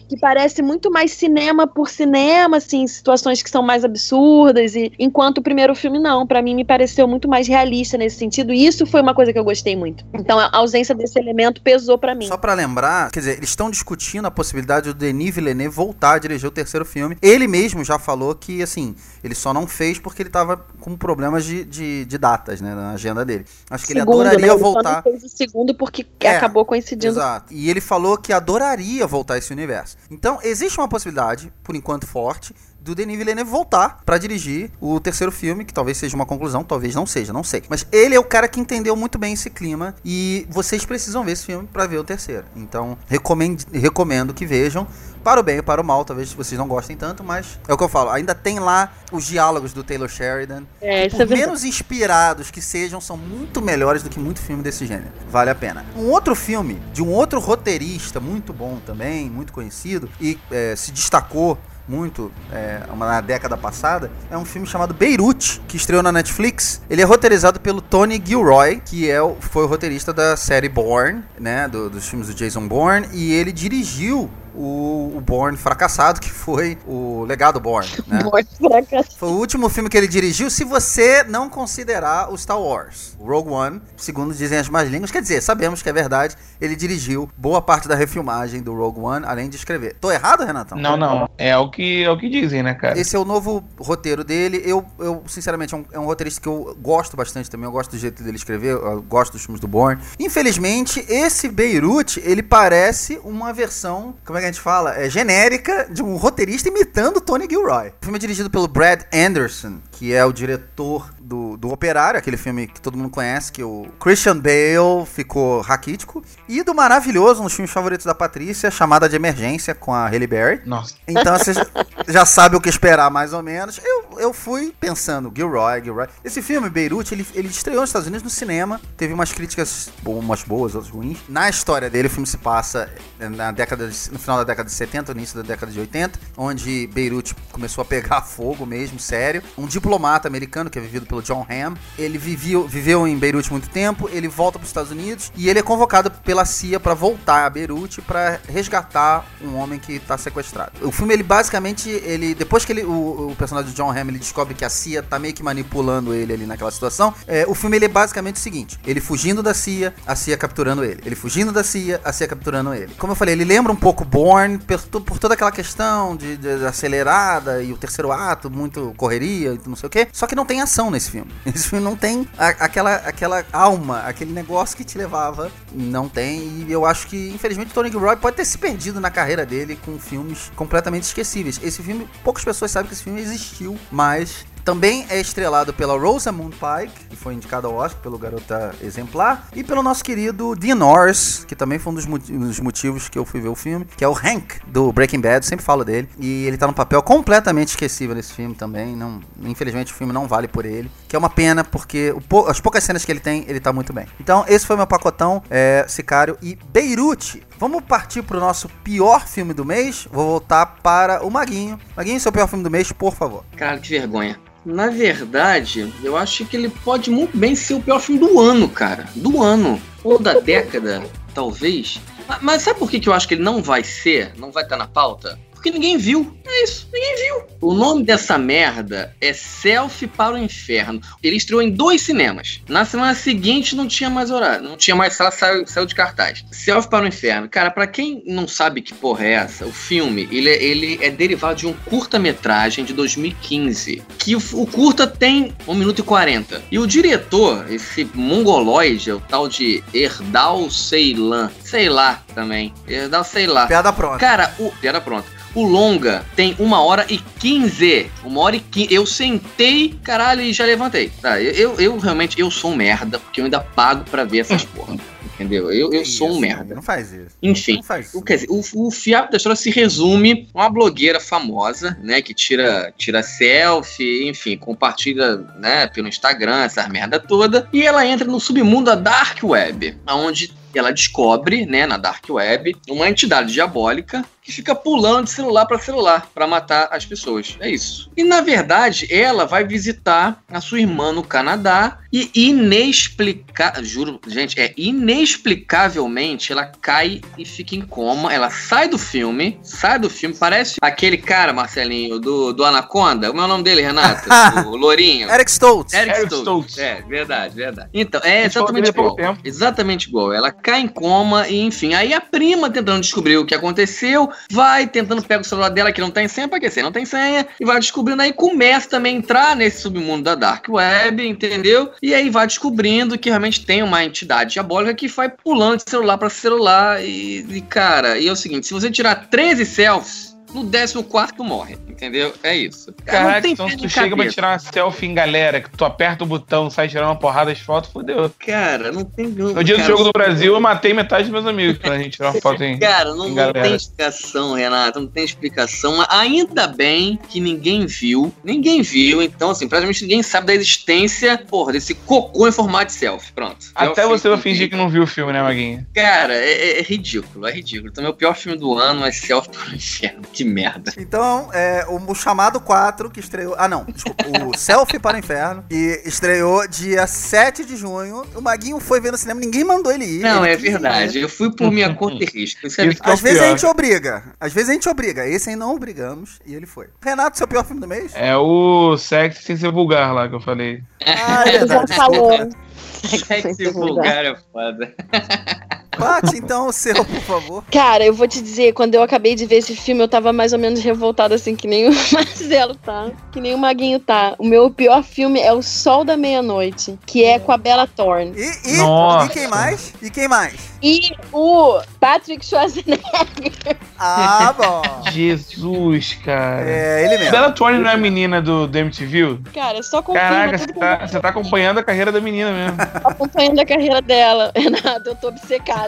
que parece muito mais cinema por cinema, assim, situações que são mais absurdas, e enquanto o primeiro filme não, pra mim me pareceu muito mais realista nesse sentido, e isso foi uma coisa que eu gostei muito. Então a ausência desse elemento pesou pra mim. Só pra lembrar, quer dizer, eles estão discutindo a possibilidade do Denis Villeneuve voltar a dirigir o terceiro filme. Ele mesmo já falou que, assim, ele só não fez porque ele tava com problemas de, de, de datas, né, na agenda dele. Acho que segundo, ele adoraria né? ele voltar. Só não fez o segundo porque é, acabou coincidindo. Exato. E ele falou que adoraria voltar a esse universo. Então, existe uma possibilidade, por enquanto forte, do Denis Villeneuve voltar pra dirigir o terceiro filme, que talvez seja uma conclusão, talvez não seja, não sei. Mas ele é o cara que entendeu muito bem esse clima e vocês precisam ver esse filme pra ver o terceiro. Então, recomendo, recomendo que vejam, para o bem e para o mal, talvez vocês não gostem tanto, mas é o que eu falo, ainda tem lá os diálogos do Taylor Sheridan, é, por é menos inspirados que sejam, são muito melhores do que muito filme desse gênero. Vale a pena. Um outro filme, de um outro roteirista, muito bom também, muito conhecido, e é, se destacou muito é, uma, na década passada, é um filme chamado Beirute, que estreou na Netflix. Ele é roteirizado pelo Tony Gilroy, que é o, foi o roteirista da série Bourne, né, do, dos filmes do Jason Bourne, e ele dirigiu O, o Bourne fracassado, que foi o Legado Bourne, né? Bourne fracassado. Foi o último filme que ele dirigiu, se você não considerar o Star Wars. O Rogue One, segundo dizem as más línguas, quer dizer, sabemos que é verdade, ele dirigiu boa parte da refilmagem do Rogue One, além de escrever. Tô errado, Renatão? Não, não. É o que, é o que dizem, né, cara? Esse é o novo roteiro dele. Eu, eu sinceramente, é um, é um roteirista que eu gosto bastante também. Eu gosto do jeito dele escrever, eu gosto dos filmes do Bourne. Infelizmente, esse Beirute, ele parece uma versão, como é que a gente fala? É genérica de um roteirista imitando o Tony Gilroy. O filme é dirigido pelo Brad Anderson, que é o diretor do, do Operário, aquele filme que todo mundo conhece, que o Christian Bale ficou raquítico, e do maravilhoso, um dos filmes favoritos da Patrícia, Chamada de Emergência, com a Halle Berry. Nossa. Então você já sabe o que esperar, mais ou menos. Eu, eu fui pensando, Gilroy, Gilroy. Esse filme, Beirute, ele, ele estreou nos Estados Unidos no cinema, teve umas críticas, umas boas, outras ruins. Na história dele, o filme se passa na década de, no final da década de setenta, início da década de oitenta, onde Beirute começou a pegar fogo mesmo, sério. Um diplomata americano, que é vivido pelo John Hamm, ele viveu, viveu em Beirute muito tempo, ele volta para os Estados Unidos e ele é convocado pela C I A para voltar a Beirute para resgatar um homem que está sequestrado. O filme, ele basicamente, ele, depois que ele, o, o personagem do John Hamm, ele descobre que a C I A tá meio que manipulando ele ali naquela situação, é, o filme ele é basicamente o seguinte, ele fugindo da C I A, a C I A capturando ele. Ele fugindo da C I A, a C I A capturando ele. Como eu falei, ele lembra um pouco Bourne, por, por toda aquela questão de, de acelerada e o terceiro ato, muito correria e não sei o que. Só que não tem ação nesse filme. Esse filme não tem a, aquela, aquela alma, aquele negócio que te levava. Não tem. E eu acho que, infelizmente, o Tony Gilroy pode ter se perdido na carreira dele com filmes completamente esquecíveis. Esse filme, poucas pessoas sabem que esse filme existiu, mas também é estrelado pela Rosamund Pike, que foi indicada ao Oscar pelo Garota Exemplar, e pelo nosso querido Dean Norris, que também foi um dos, mot- um dos motivos que eu fui ver o filme, que é o Hank, do Breaking Bad, sempre falo dele, e ele tá num papel completamente esquecível nesse filme também, não, infelizmente o filme não vale por ele, que é uma pena, porque o pou- as poucas cenas que ele tem, ele tá muito bem. Então, esse foi meu pacotão, é, Sicário e Beirute. Vamos partir pro nosso pior filme do mês, vou voltar para o Maguinho. Maguinho, seu pior filme do mês, por favor. Cara, que vergonha. Na verdade, eu acho que ele pode muito bem ser o pior filme do ano, cara. Do ano. Ou da década, talvez. Mas sabe por que eu acho que ele não vai ser? Não vai estar na pauta? Porque ninguém viu. É isso, ninguém viu. O nome dessa merda é Selfie para o Inferno. Ele estreou em dois cinemas. Na semana seguinte não tinha mais horário. Não tinha mais sala, saiu, saiu de cartaz. Selfie para o Inferno. Cara, pra quem não sabe que porra é essa, o filme, ele é, ele é derivado de um curta-metragem de dois mil e quinze. Que o, o curta tem um minuto e quarenta. E o diretor, esse mongoloide, é o tal de Erdal Ceylan. Sei lá também. Erdal Ceylan. Piada pronta. Cara, o... Piada pronta. O longa tem uma hora e quinze. Uma hora e quinze. Eu sentei, caralho, e já levantei. Tá, eu, eu, eu realmente, eu sou um merda, porque eu ainda pago pra ver essas porra. Entendeu? Eu, eu sou um merda. Não faz isso. Enfim, não faz isso. O, quer dizer, o, o fiapo da história se resume a uma blogueira famosa, né, que tira, tira selfie, enfim, compartilha, né, pelo Instagram, essa merda toda, e ela entra no submundo da Dark Web, onde ela descobre, né, na Dark Web, uma entidade diabólica que fica pulando de celular pra celular pra matar as pessoas. É isso. E na verdade, ela vai visitar a sua irmã no Canadá e inexplica... Juro, gente, é inexplicavelmente ela cai e fica em coma. Ela sai do filme, sai do filme, parece aquele cara, Marcelinho, do, do Anaconda. Como é o nome dele, Renato? O Lourinho. Eric Stoltz. Eric, Eric Stoltz. Stoltz. É, verdade, verdade. Então, é A gente falou exatamente dele há pouco igual. tempo. Exatamente igual. Ela cai em coma e, enfim, aí a prima tentando descobrir o que aconteceu, vai tentando pegar o celular dela que não tem senha, pra que senha? Não tem senha, e vai descobrindo, aí começa também a entrar nesse submundo da Dark Web, entendeu? E aí vai descobrindo que realmente tem uma entidade diabólica que vai pulando de celular pra celular e, e cara, e é o seguinte, se você tirar treze selfies, no décimo quarto morre, entendeu? É isso. Caraca, então se tu chega pra tirar uma selfie em galera, que tu aperta o botão, sai tirando uma porrada de foto, fodeu. Cara, não tem... No dia do cara, jogo do Brasil, eu matei metade dos meus amigos pra gente tirar uma foto em Cara, não, em não galera. tem explicação, Renato, não tem explicação. Ainda bem que ninguém viu, ninguém viu, então assim, praticamente ninguém sabe da existência, porra, desse cocô em formato de selfie, pronto. Até Selfie você vai que- fingir que não viu o filme, né, Maguinha? Cara, é, é ridículo, é ridículo. Então, meu pior filme do ano é Selfie pro Inferno. Que merda. Então, é, o, o chamado quatro, que estreou... Ah, não, desculpa. O Selfie para o Inferno, que estreou dia sete de junho. O Maguinho foi ver no cinema, ninguém mandou ele ir. Não, ele é quis ir. verdade. Eu fui por minha conta e risco. Isso é Isso que é Às o vezes pior. a gente obriga. Às vezes a gente obriga. Esse aí não obrigamos e ele foi. Renato, seu pior filme do mês? É o sexo sem ser vulgar lá que eu falei. Ah, é Ele já verdade. falou. Sexy vulgar é foda. Paty, então, o seu, por favor. Cara, eu vou te dizer, quando eu acabei de ver esse filme, eu tava mais ou menos revoltada, assim, que nem o Marcelo tá, que nem o Maguinho tá. O meu pior filme é O Sol da Meia-Noite, que é com a Bella Thorne. E, e, Nossa. e quem mais? E quem mais? E o Patrick Schwarzenegger. Ah, bom. Jesus, cara. É, ele mesmo. Bella Thorne não é a menina do, do M T V? Cara, só confirma Caraca, tudo você que tá, você tá acompanhando a carreira da menina mesmo. eu tô acompanhando a carreira dela. Renato, eu tô obcecada.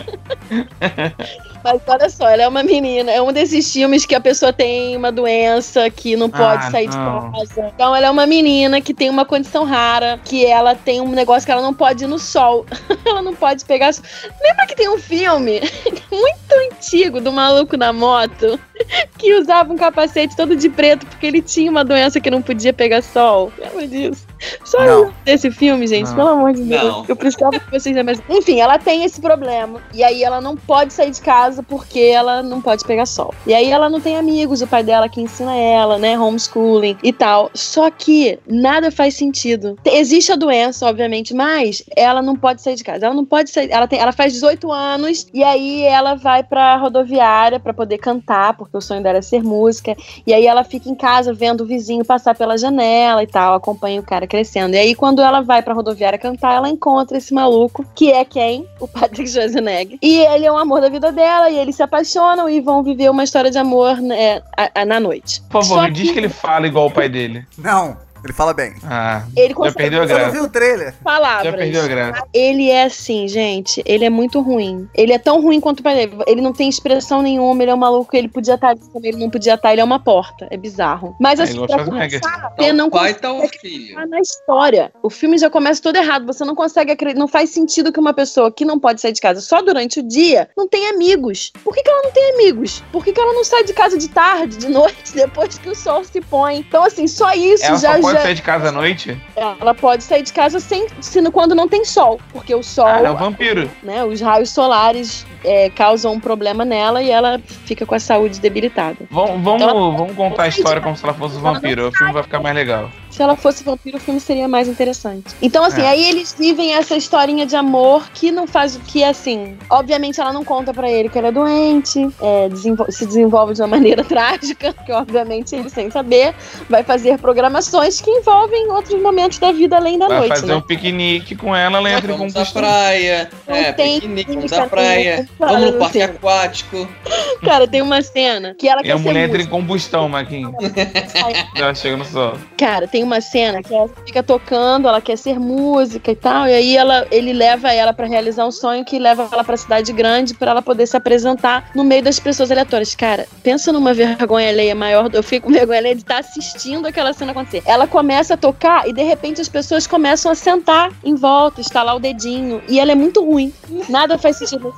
Mas olha só, ela é uma menina, é um desses filmes que a pessoa tem uma doença que não pode Ah, sair não. de casa. Então ela é uma menina que tem uma condição rara, que ela tem um negócio que ela não pode ir no sol. Ela não pode pegar sol. Lembra que tem um filme muito antigo do maluco na moto que usava um capacete todo de preto porque ele tinha uma doença que não podia pegar sol? Lembra disso? Só Não. eu desse filme, gente, Não. pelo amor de Deus. Não. Eu precisava que vocês lembrassem. Enfim, ela tem esse problema. E aí ela não pode sair de casa porque ela não pode pegar sol. E aí ela não tem amigos, o pai dela que ensina ela, né? Homeschooling e tal. Só que nada faz sentido. Te- Existe a doença, obviamente, mas ela não pode sair de casa. Ela não pode sair. Ela, tem, ela faz dezoito anos e aí ela vai pra rodoviária pra poder cantar, porque o sonho dela é ser música. E aí ela fica em casa vendo o vizinho passar pela janela e tal, acompanha o cara crescendo. E aí quando ela vai pra rodoviária cantar, ela encontra esse maluco, que é quem? O Patrick Schwarzenegger. E ele é o amor da vida dela, e eles se apaixonam e vão viver uma história de amor, né, a- a- na noite. Por favor, Só me diz que ele fala igual o pai dele. Não, ele fala bem. Ah, Ele já consegue perdeu a Você não graça. viu o trailer? palavras. Já perdeu a graça. Ele é assim, gente, ele é muito ruim. Ele é tão ruim quanto o pai dele. Ele não tem expressão nenhuma, ele é um maluco, ele podia estar ali também, ele não podia estar, ele é uma porta. É bizarro. Mas É assim, igual pra Schwarzenegger. começar, Tá você o não pai, consegue tá o filho. acreditar na história. O filme já começa todo errado. Você não consegue acreditar. Não faz sentido que uma pessoa que não pode sair de casa só durante o dia não tenha amigos. Por que, que ela não tem amigos? Por que, que ela não sai de casa de tarde, de noite, depois que o sol se põe? Então, assim, só isso Ela já só pode já. sair de casa à noite? Ela pode sair de casa sem, se, quando não tem sol. Porque o sol, Ah, é um vampiro. né, os raios solares é, causam um problema nela e ela fica com a saúde debilitada. Vamos, vamos, Então- vamos contar a história como se ela fosse um vampiro. O filme vai ficar mais legal. Se ela fosse vampiro, o filme seria mais interessante. Então, assim, É. aí eles vivem essa historinha de amor que não faz o que, assim... Obviamente, ela não conta pra ele que ela é doente, é, desenvol- se desenvolve de uma maneira trágica, que obviamente ele, sem saber, vai fazer programações que envolvem outros momentos da vida além da Vai noite, fazer né? um piquenique com ela, ela entra em Vamos à combustão. praia. Não É, tem piquenique, vamos química à praia. nenhuma. Vamos no parque Sim. aquático. Cara, tem uma cena que ela E quer a ser mulher entra em música. combustão, Marquinhos. Ela chega no sol. Cara, tem uma cena que ela fica tocando, ela quer ser música e tal, e aí ela, ele leva ela pra realizar um sonho que leva ela pra cidade grande pra ela poder se apresentar no meio das pessoas aleatórias. Cara, pensa numa vergonha alheia maior, eu fico com vergonha alheia de estar assistindo aquela cena acontecer. Ela começa a tocar e de repente as pessoas começam a sentar em volta, estalar o dedinho, e ela é muito ruim. Nada faz sentido nesse filme,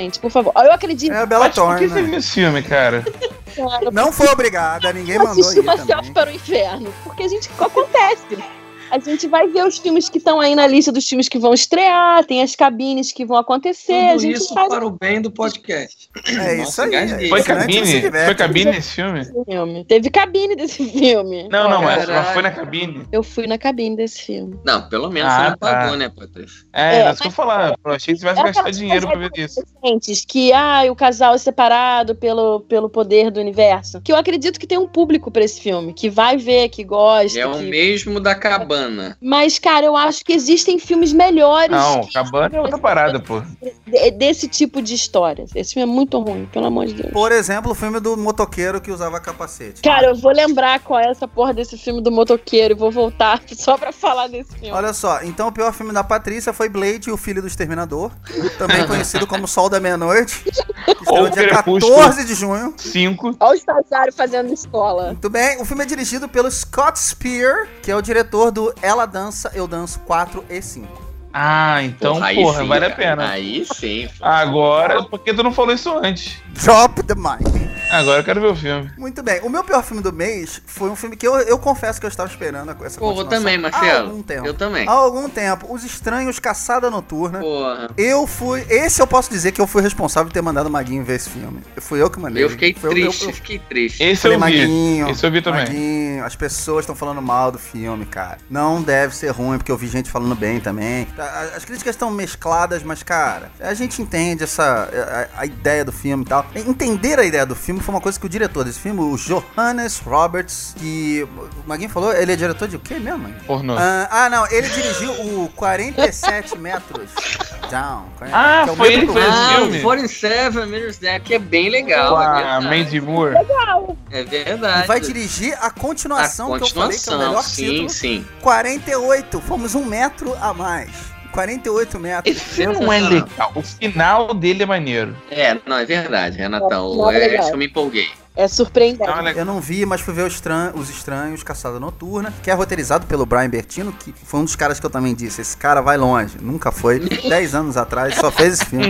gente, por favor. Eu acredito. É a Bella Mas por que Thorne, você né? viu esse filme, cara? Cara, Não foi obrigada, ninguém eu mandou assisti ir uma selfie também. para o inferno. Porque a gente acontece. A gente vai ver os filmes que estão aí na lista dos filmes que vão estrear, tem as cabines que vão acontecer. a Tudo gente isso faz para o bem do podcast. É isso Nossa, aí. engasguei. é Foi isso, né? A gente se cabine? diverte. Foi cabine nesse filme? esse filme. Teve cabine desse filme. Não, não, mas, Caralho. mas foi na cabine. Eu fui na cabine desse filme. Não, pelo menos Ah, você não tá. pagou, né, Patrícia? É, É, era isso que eu falar. Eu achei que você vai É gastar aquelas dinheiro pra coisas ver isso. recentes que ah, o casal é separado pelo, pelo poder do universo. Que eu acredito que tem um público pra esse filme, que vai ver, que gosta. É o que... mesmo da cabana. Mas, cara, eu acho que existem filmes melhores Não, que- Cabana é outra parada, pô. de- desse tipo de história. Esse filme é muito ruim, pelo amor de Deus. Por exemplo, o filme do motoqueiro que usava capacete. Cara, eu vou lembrar qual é essa porra desse filme do motoqueiro e vou voltar só pra falar desse filme. Olha só, então o pior filme da Patrícia foi Blade, o Filho do Exterminador, também conhecido como Sol da Meia-Noite, que estreou Ou dia Crepúsculo. quatorze de junho. Cinco. Olha o estagiário fazendo escola. Muito bem, o filme é dirigido pelo Scott Spear, que é o diretor do Ela Dança, Eu Danço quatro e cinco. Ah, então, Aí porra, sim, vale a cara. pena. Aí sim. Agora, por que tu não falou isso antes? Drop the mic. Agora eu quero ver o filme. Muito bem, o meu pior filme do mês foi um filme que eu, eu confesso que eu estava esperando essa Pô, eu continuação também, há Marcelo. algum tempo. Eu também. Há algum tempo. Os Estranhos, Caçada Noturna. Porra. Eu fui. Esse eu posso dizer que eu fui responsável por ter mandado o Maguinho ver esse filme. Fui eu que mandei. Eu fiquei Foi triste, Eu, eu eu, fiquei triste. Esse falei, eu vi. Maguinho, Esse eu vi também. Maguinho, as pessoas estão falando mal do filme, cara. Não deve ser ruim, porque eu vi gente falando bem também. A- As críticas estão mescladas, mas, cara, a gente entende essa. A, a ideia do filme e tal. Entender a ideia do filme foi uma coisa que o diretor desse filme, o Johannes Roberts, que. O Maguinho falou, ele é diretor de o quê mesmo, Maguinho? Pornô. Ah, ah, não, ele dirigiu o quarenta e sete metros down. Ah, que é o foi metro ele do que fez voo. esse Ah, filme? o quarenta e sete Meters Down, que é bem legal. Com é a verdade. Mandy Moore. É verdade. E vai dirigir a a continuação, que eu falei que é o continuação, melhor sim, título. sim. quarenta e oito, fomos um metro a mais. quarenta e oito metros. Esse filme não é legal. O final dele é maneiro. É, não, é verdade, Renatão. Não, é É, legal. acho que eu me empolguei. É surpreendente. Não é legal. Eu não vi, mas fui ver os, Estran- os Estranhos, Caçada Noturna, que é roteirizado pelo Brian Bertino, que foi um dos caras que eu também disse, esse cara vai longe, nunca foi, dez anos atrás, só fez esse filme.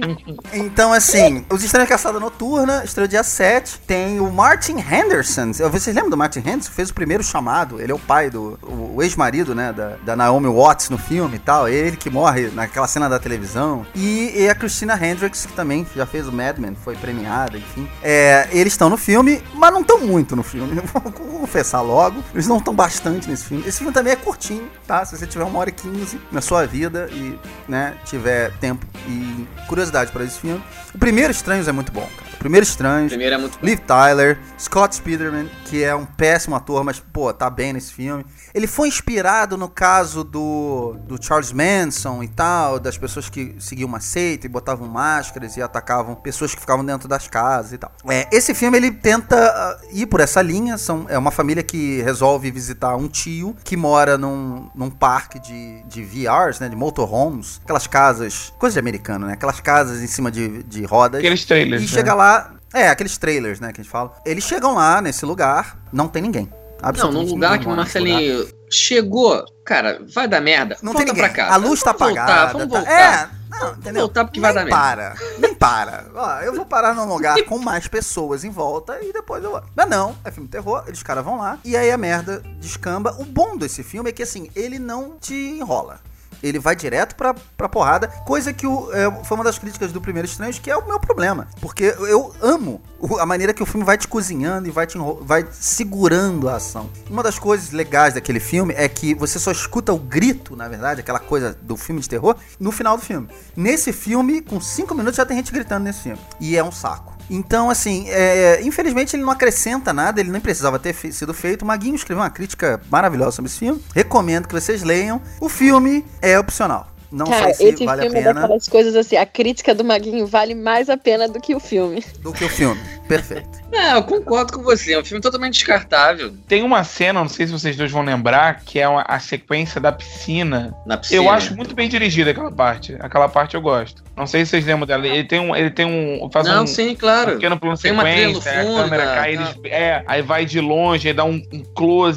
Então, assim, os Estranhos, Caçada Noturna, estreou dia sete, tem o Martin Henderson, vocês lembram do Martin Henderson? Fez o primeiro chamado, ele é o pai do, o, o ex-marido, né, da, da Naomi Watts no filme e tal, ele que morre naquela cena da televisão, e, e a Christina Hendricks, que também já fez o Mad Men, foi premiada, enfim. É, eles estão no filme, mas não estão muito no filme. Vou confessar logo. Eles não estão bastante nesse filme. Esse filme também é curtinho, tá? Se você tiver uma hora e quinze na sua vida e, né, tiver tempo e curiosidade para esse filme. O primeiro Estranhos é muito bom, cara. O primeiro Estranhos. Primeiro é muito bom. Liv Tyler, Scott Spearman, que é um péssimo ator, mas, pô, tá bem nesse filme. Ele foi inspirado no caso do, do Charles Manson e tal, das pessoas que seguiam uma seita e botavam máscaras e atacavam pessoas que ficavam dentro das casas e tal. É, esse filme, ele tenta uh, ir por essa linha. São, é uma família que resolve visitar um tio que mora num, num parque de, de V Rs, né, de motorhomes. Aquelas casas, coisa de americano, né? Aquelas casas em cima de, de rodas. Aqueles trailers, E né? chega lá, é, aqueles trailers, né, que a gente fala. Eles chegam lá, nesse lugar, não tem ninguém. Não, Absolutamente num lugar ninguém que o mora nesse lugar. Marcelinho chegou, cara, vai dar merda. Não volta tem ninguém. pra casa. A luz tá Vamos voltar, apagada. Vamos tá- voltar. É, não, entendeu? voltar porque vai nem dar merda. para, nem para. Ó, eu vou parar num lugar com mais pessoas em volta e depois eu vou. Mas não, é filme de terror, eles caras vão lá e aí a merda descamba. O bom desse filme é que, assim, ele não te enrola. Ele vai direto pra, pra porrada, coisa que o, é, foi uma das críticas do Primeiro Estranhos, que é o meu problema. Porque eu amo o- a maneira que o filme vai te cozinhando e vai, te enro- vai segurando a ação. Uma das coisas legais daquele filme é que você só escuta o grito, na verdade, aquela coisa do filme de terror, no final do filme. Nesse filme, com cinco minutos já tem gente gritando nesse filme. E é um saco. Então, assim, é, infelizmente ele não acrescenta nada, ele nem precisava ter fe- sido feito. O Maguinho escreveu uma crítica maravilhosa sobre esse filme. Recomendo que vocês leiam. O filme é opcional. Não Cara, sei se esse vale a filme é pena daquelas coisas assim, a crítica do Maguinho vale mais a pena do que o filme. do que o filme. Perfeito. É, eu concordo com você. É um filme totalmente descartável Tem uma cena, não sei se vocês dois vão lembrar, que é uma- a sequência da piscina. na piscina. Eu acho muito bem dirigida aquela parte. Aquela parte eu gosto. Não sei se vocês lembram dela. Ele tem um. Ele tem um. Faz Não, um, sim, um claro. pequeno plano Tem uma trilha no sequência, fundo, a câmera né? cai, eles, é, aí vai de longe, aí dá um, um close.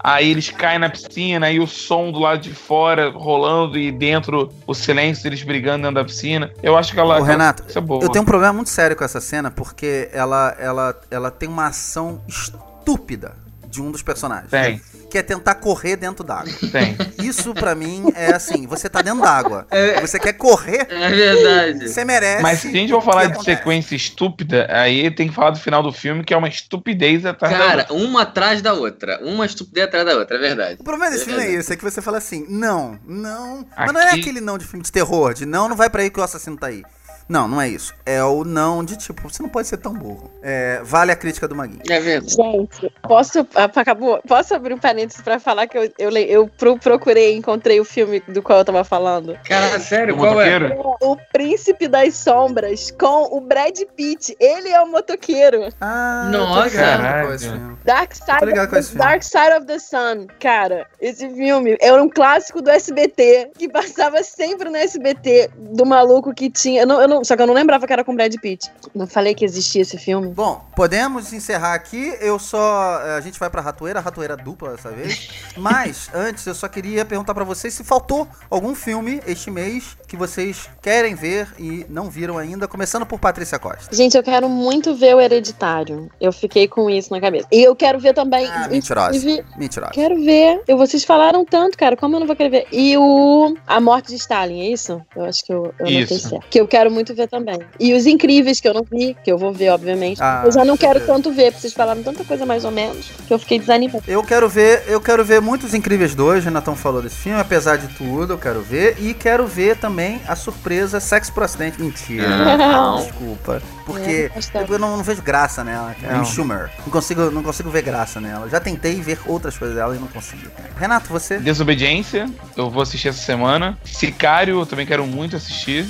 aí eles caem na piscina, aí o som do lado de fora rolando e dentro o silêncio deles brigando dentro da piscina. Eu acho que ela... Ô, Renato, isso é boa. eu tenho um problema muito sério com essa cena, porque ela, ela, ela tem uma ação estúpida de um dos personagens. Tem. Que é tentar correr dentro d'água. Tem. Isso pra mim é assim, você tá dentro d'água, você quer correr, É verdade. você merece. Mas se a gente for falar e de acontece. sequência estúpida, aí tem que falar do final do filme, que é uma estupidez atrás da Cara, outra. uma atrás da outra. Uma estupidez atrás da outra, é verdade. O problema desse É filme é verdade. isso, é que você fala assim, não, não, mas não é Aqui- aquele não de filme de terror, de não, não vai pra aí que o assassino tá aí. Não, não é isso. É o não de tipo, você não pode ser tão burro. É, vale a crítica do Maguinho. É verdade. Gente, posso, ah, acabou, posso abrir um parênteses pra falar que eu, eu, le- eu pro- procurei e encontrei o filme do qual eu tava falando? Cara, sério, O qual é? motoqueiro? O Príncipe das Sombras, com o Brad Pitt. Ele é o motoqueiro. Ah, Nossa, eu tô ligado caralho. com esse filme. Dark Side, Tô ligado of com the, esse filme. Dark Side of the Sun. Cara, esse filme era um clássico do S B T, que passava sempre no S B T, do maluco que tinha... Eu não, eu não, só que eu não lembrava que era com Brad Pitt. Não falei que existia esse filme? Bom, podemos encerrar aqui. Eu só. A gente vai pra ratoeira, ratoeira dupla dessa vez. Mas, antes, eu só queria perguntar pra vocês se faltou algum filme este mês que vocês querem ver e não viram ainda, começando por Patrícia Costa. Gente, eu quero muito ver o Hereditário. Eu fiquei com isso na cabeça. E eu quero ver também... Ah, mentirosa. inclusive, Mentirosa. Quero ver. Eu, vocês falaram tanto, cara. Como eu não vou querer ver? E o A Morte de Stalin, é isso? Eu acho que eu, eu Isso. notei certo. Que eu quero muito ver também. E Os Incríveis, que eu não vi, que eu vou ver, obviamente. Ah, eu já não quero beleza. tanto ver, porque vocês falaram tanta coisa mais ou menos, que eu fiquei desanimada. Eu quero ver, eu quero ver muitos Incríveis dois, Renatão falou desse filme, apesar de tudo, eu quero ver. E quero ver também a surpresa Sexo por Acidente. Mentira. Não. Desculpa. Porque É, gostei. eu não, não vejo graça nela. É Não. um Schumer. Não consigo, não consigo ver graça nela. Já tentei ver outras coisas dela e não consegui. Renato, você? Desobediência, eu vou assistir essa semana. Sicário, eu também quero muito assistir.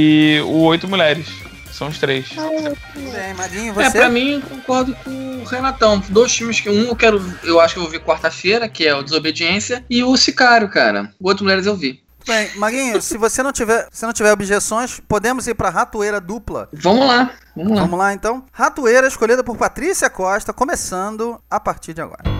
E o Oito Mulheres. São os três. Tudo bem, Maguinho, É, você? pra mim, eu concordo com o Renatão. Dois filmes que um eu quero, eu acho que eu vou ver quarta-feira, que é o Desobediência, e o Sicário, cara. O Oito Mulheres eu vi. Bem, Maguinho, se você não tiver, se não tiver objeções, podemos ir pra ratoeira dupla. Vamos lá, vamos lá. Vamos lá, então. Ratoeira escolhida por Patrícia Costa, começando a partir de agora.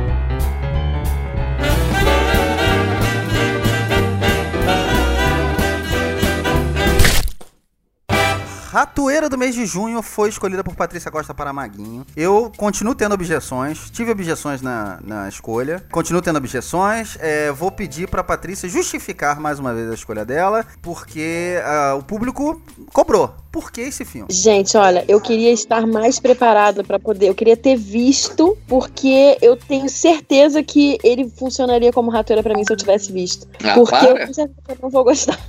Ratoeira do mês de junho foi escolhida por Patrícia Costa para Maguinho. Eu continuo tendo objeções, tive objeções na, na escolha, continuo tendo objeções. É, vou pedir para Patrícia justificar mais uma vez a escolha dela, porque ah, o público cobrou. Por que esse filme? Gente, olha, eu queria estar mais preparada pra poder. Eu queria ter visto, porque eu tenho certeza que ele funcionaria como ratoeira pra mim se eu tivesse visto. Ah, Porque eu para. com certeza não vou gostar.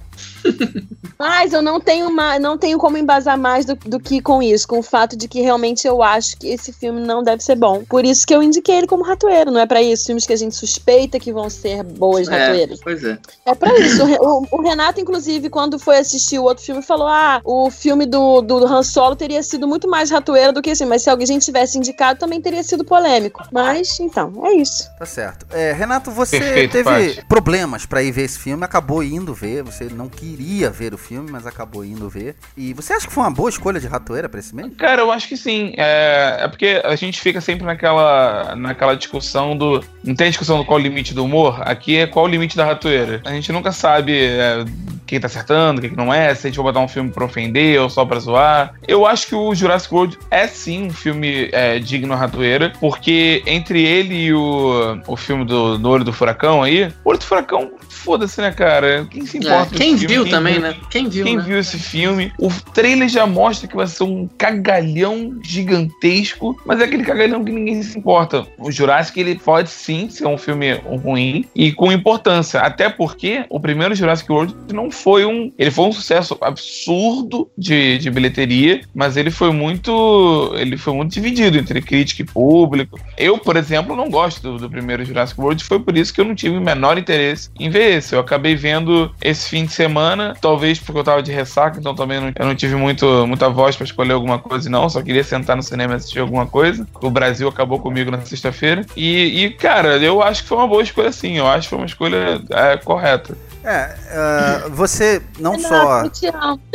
Mas eu não tenho, mais, não tenho como embasar mais do, do que com isso, com o fato de que realmente eu acho que esse filme não deve ser bom. Por isso que eu indiquei ele como ratoeiro, não é pra isso. Filmes que a gente suspeita que vão ser boas É, ratoeiras. pois é. É pra isso. O, Re- o- o Renato, inclusive, quando foi assistir o outro filme, falou: ah, o filme do, do Han Solo teria sido muito mais ratoeira do que assim. Mas se alguém tivesse indicado, também teria sido polêmico. Mas, então, é isso. Tá certo. É, Renato, você Perfeito, teve Paty. problemas pra ir ver esse filme, acabou indo ver, você não queria ver o filme, mas acabou indo ver. E você acha que foi uma boa escolha de ratoeira pra esse mês? Cara, eu acho que sim. É, é porque a gente fica sempre naquela, naquela discussão do... Não tem discussão do qual o limite do humor? Aqui é qual o limite da ratoeira. A gente nunca sabe é, quem tá acertando, quem que não é, se a gente vai botar um filme pra ofender ou só pra zoar. Eu acho que o Jurassic World é sim um filme é, digno ratoeira, porque entre ele e o, o filme do, do Olho do Furacão aí, o Olho do Furacão, foda-se, né, cara? Quem se É, importa? com quem esse filme? viu Quem também, viu? né? Quem viu, Quem né? viu esse filme, o trailer já mostra que vai ser um cagalhão gigantesco, mas é aquele cagalhão que ninguém se importa. O Jurassic, ele pode sim ser um filme ruim e com importância, até porque o primeiro Jurassic World não foi um... Ele foi um sucesso absurdo de, de bilheteria, mas ele foi muito... Ele foi muito dividido entre crítica e público. Eu, por exemplo, não gosto do, do primeiro Jurassic World, foi por isso que eu não tive o menor interesse em ver esse. Eu acabei vendo esse fim de semana, talvez porque eu tava de ressaca, então também não, eu não tive muito, muita voz pra escolher alguma coisa, não. Só queria sentar no cinema e assistir alguma coisa. O Brasil acabou comigo na sexta-feira. E, e, cara, eu acho que foi uma boa escolha, sim. Eu acho que foi uma escolha é, correta. É, uh, você não Renato, só... eu te amo.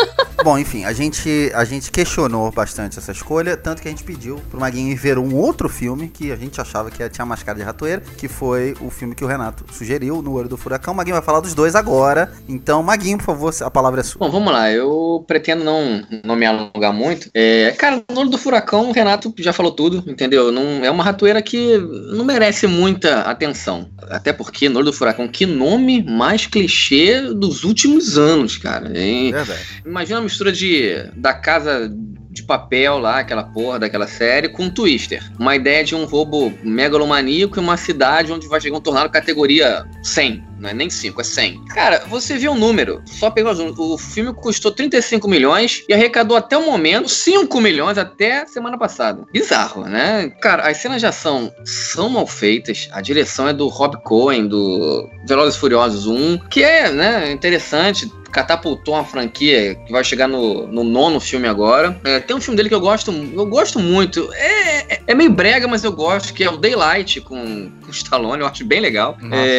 Bom, enfim, a gente, a gente questionou bastante essa escolha, tanto que a gente pediu pro Maguinho ver um outro filme que a gente achava que tinha mais cara de ratoeira, que foi o filme que o Renato sugeriu, No Olho do Furacão. O Maguinho vai falar dos dois agora. Então, Maguinho, por favor, a palavra é sua. Bom, vamos lá. Eu pretendo não, não me alongar muito. É, cara, No Olho do Furacão, o Renato já falou tudo, entendeu? Não, é uma ratoeira que não merece muita atenção. Até porque No Olho do Furacão, que nome mais clichê dos últimos anos, cara. Hein? Verdade. Imagina a mistura de, da Casa de Papel lá, aquela porra daquela série, com Twister. Uma ideia de um roubo megalomaníaco em uma cidade onde vai chegar um tornado categoria cem. Não é nem cinco, é cem. Cara, você vê o número, só pegou os números. O filme custou trinta e cinco milhões e arrecadou até o momento cinco milhões até semana passada. Bizarro, né? Cara, as cenas de ação são mal feitas. A direção é do Rob Cohen, do Velozes e Furiosos um, que é, né, interessante. Catapultou uma franquia que vai chegar no, no nono filme agora. É, tem um filme dele que eu gosto, eu gosto muito. É, é, é meio brega, mas eu gosto, que é o Daylight com, com o Stallone. Eu acho bem legal.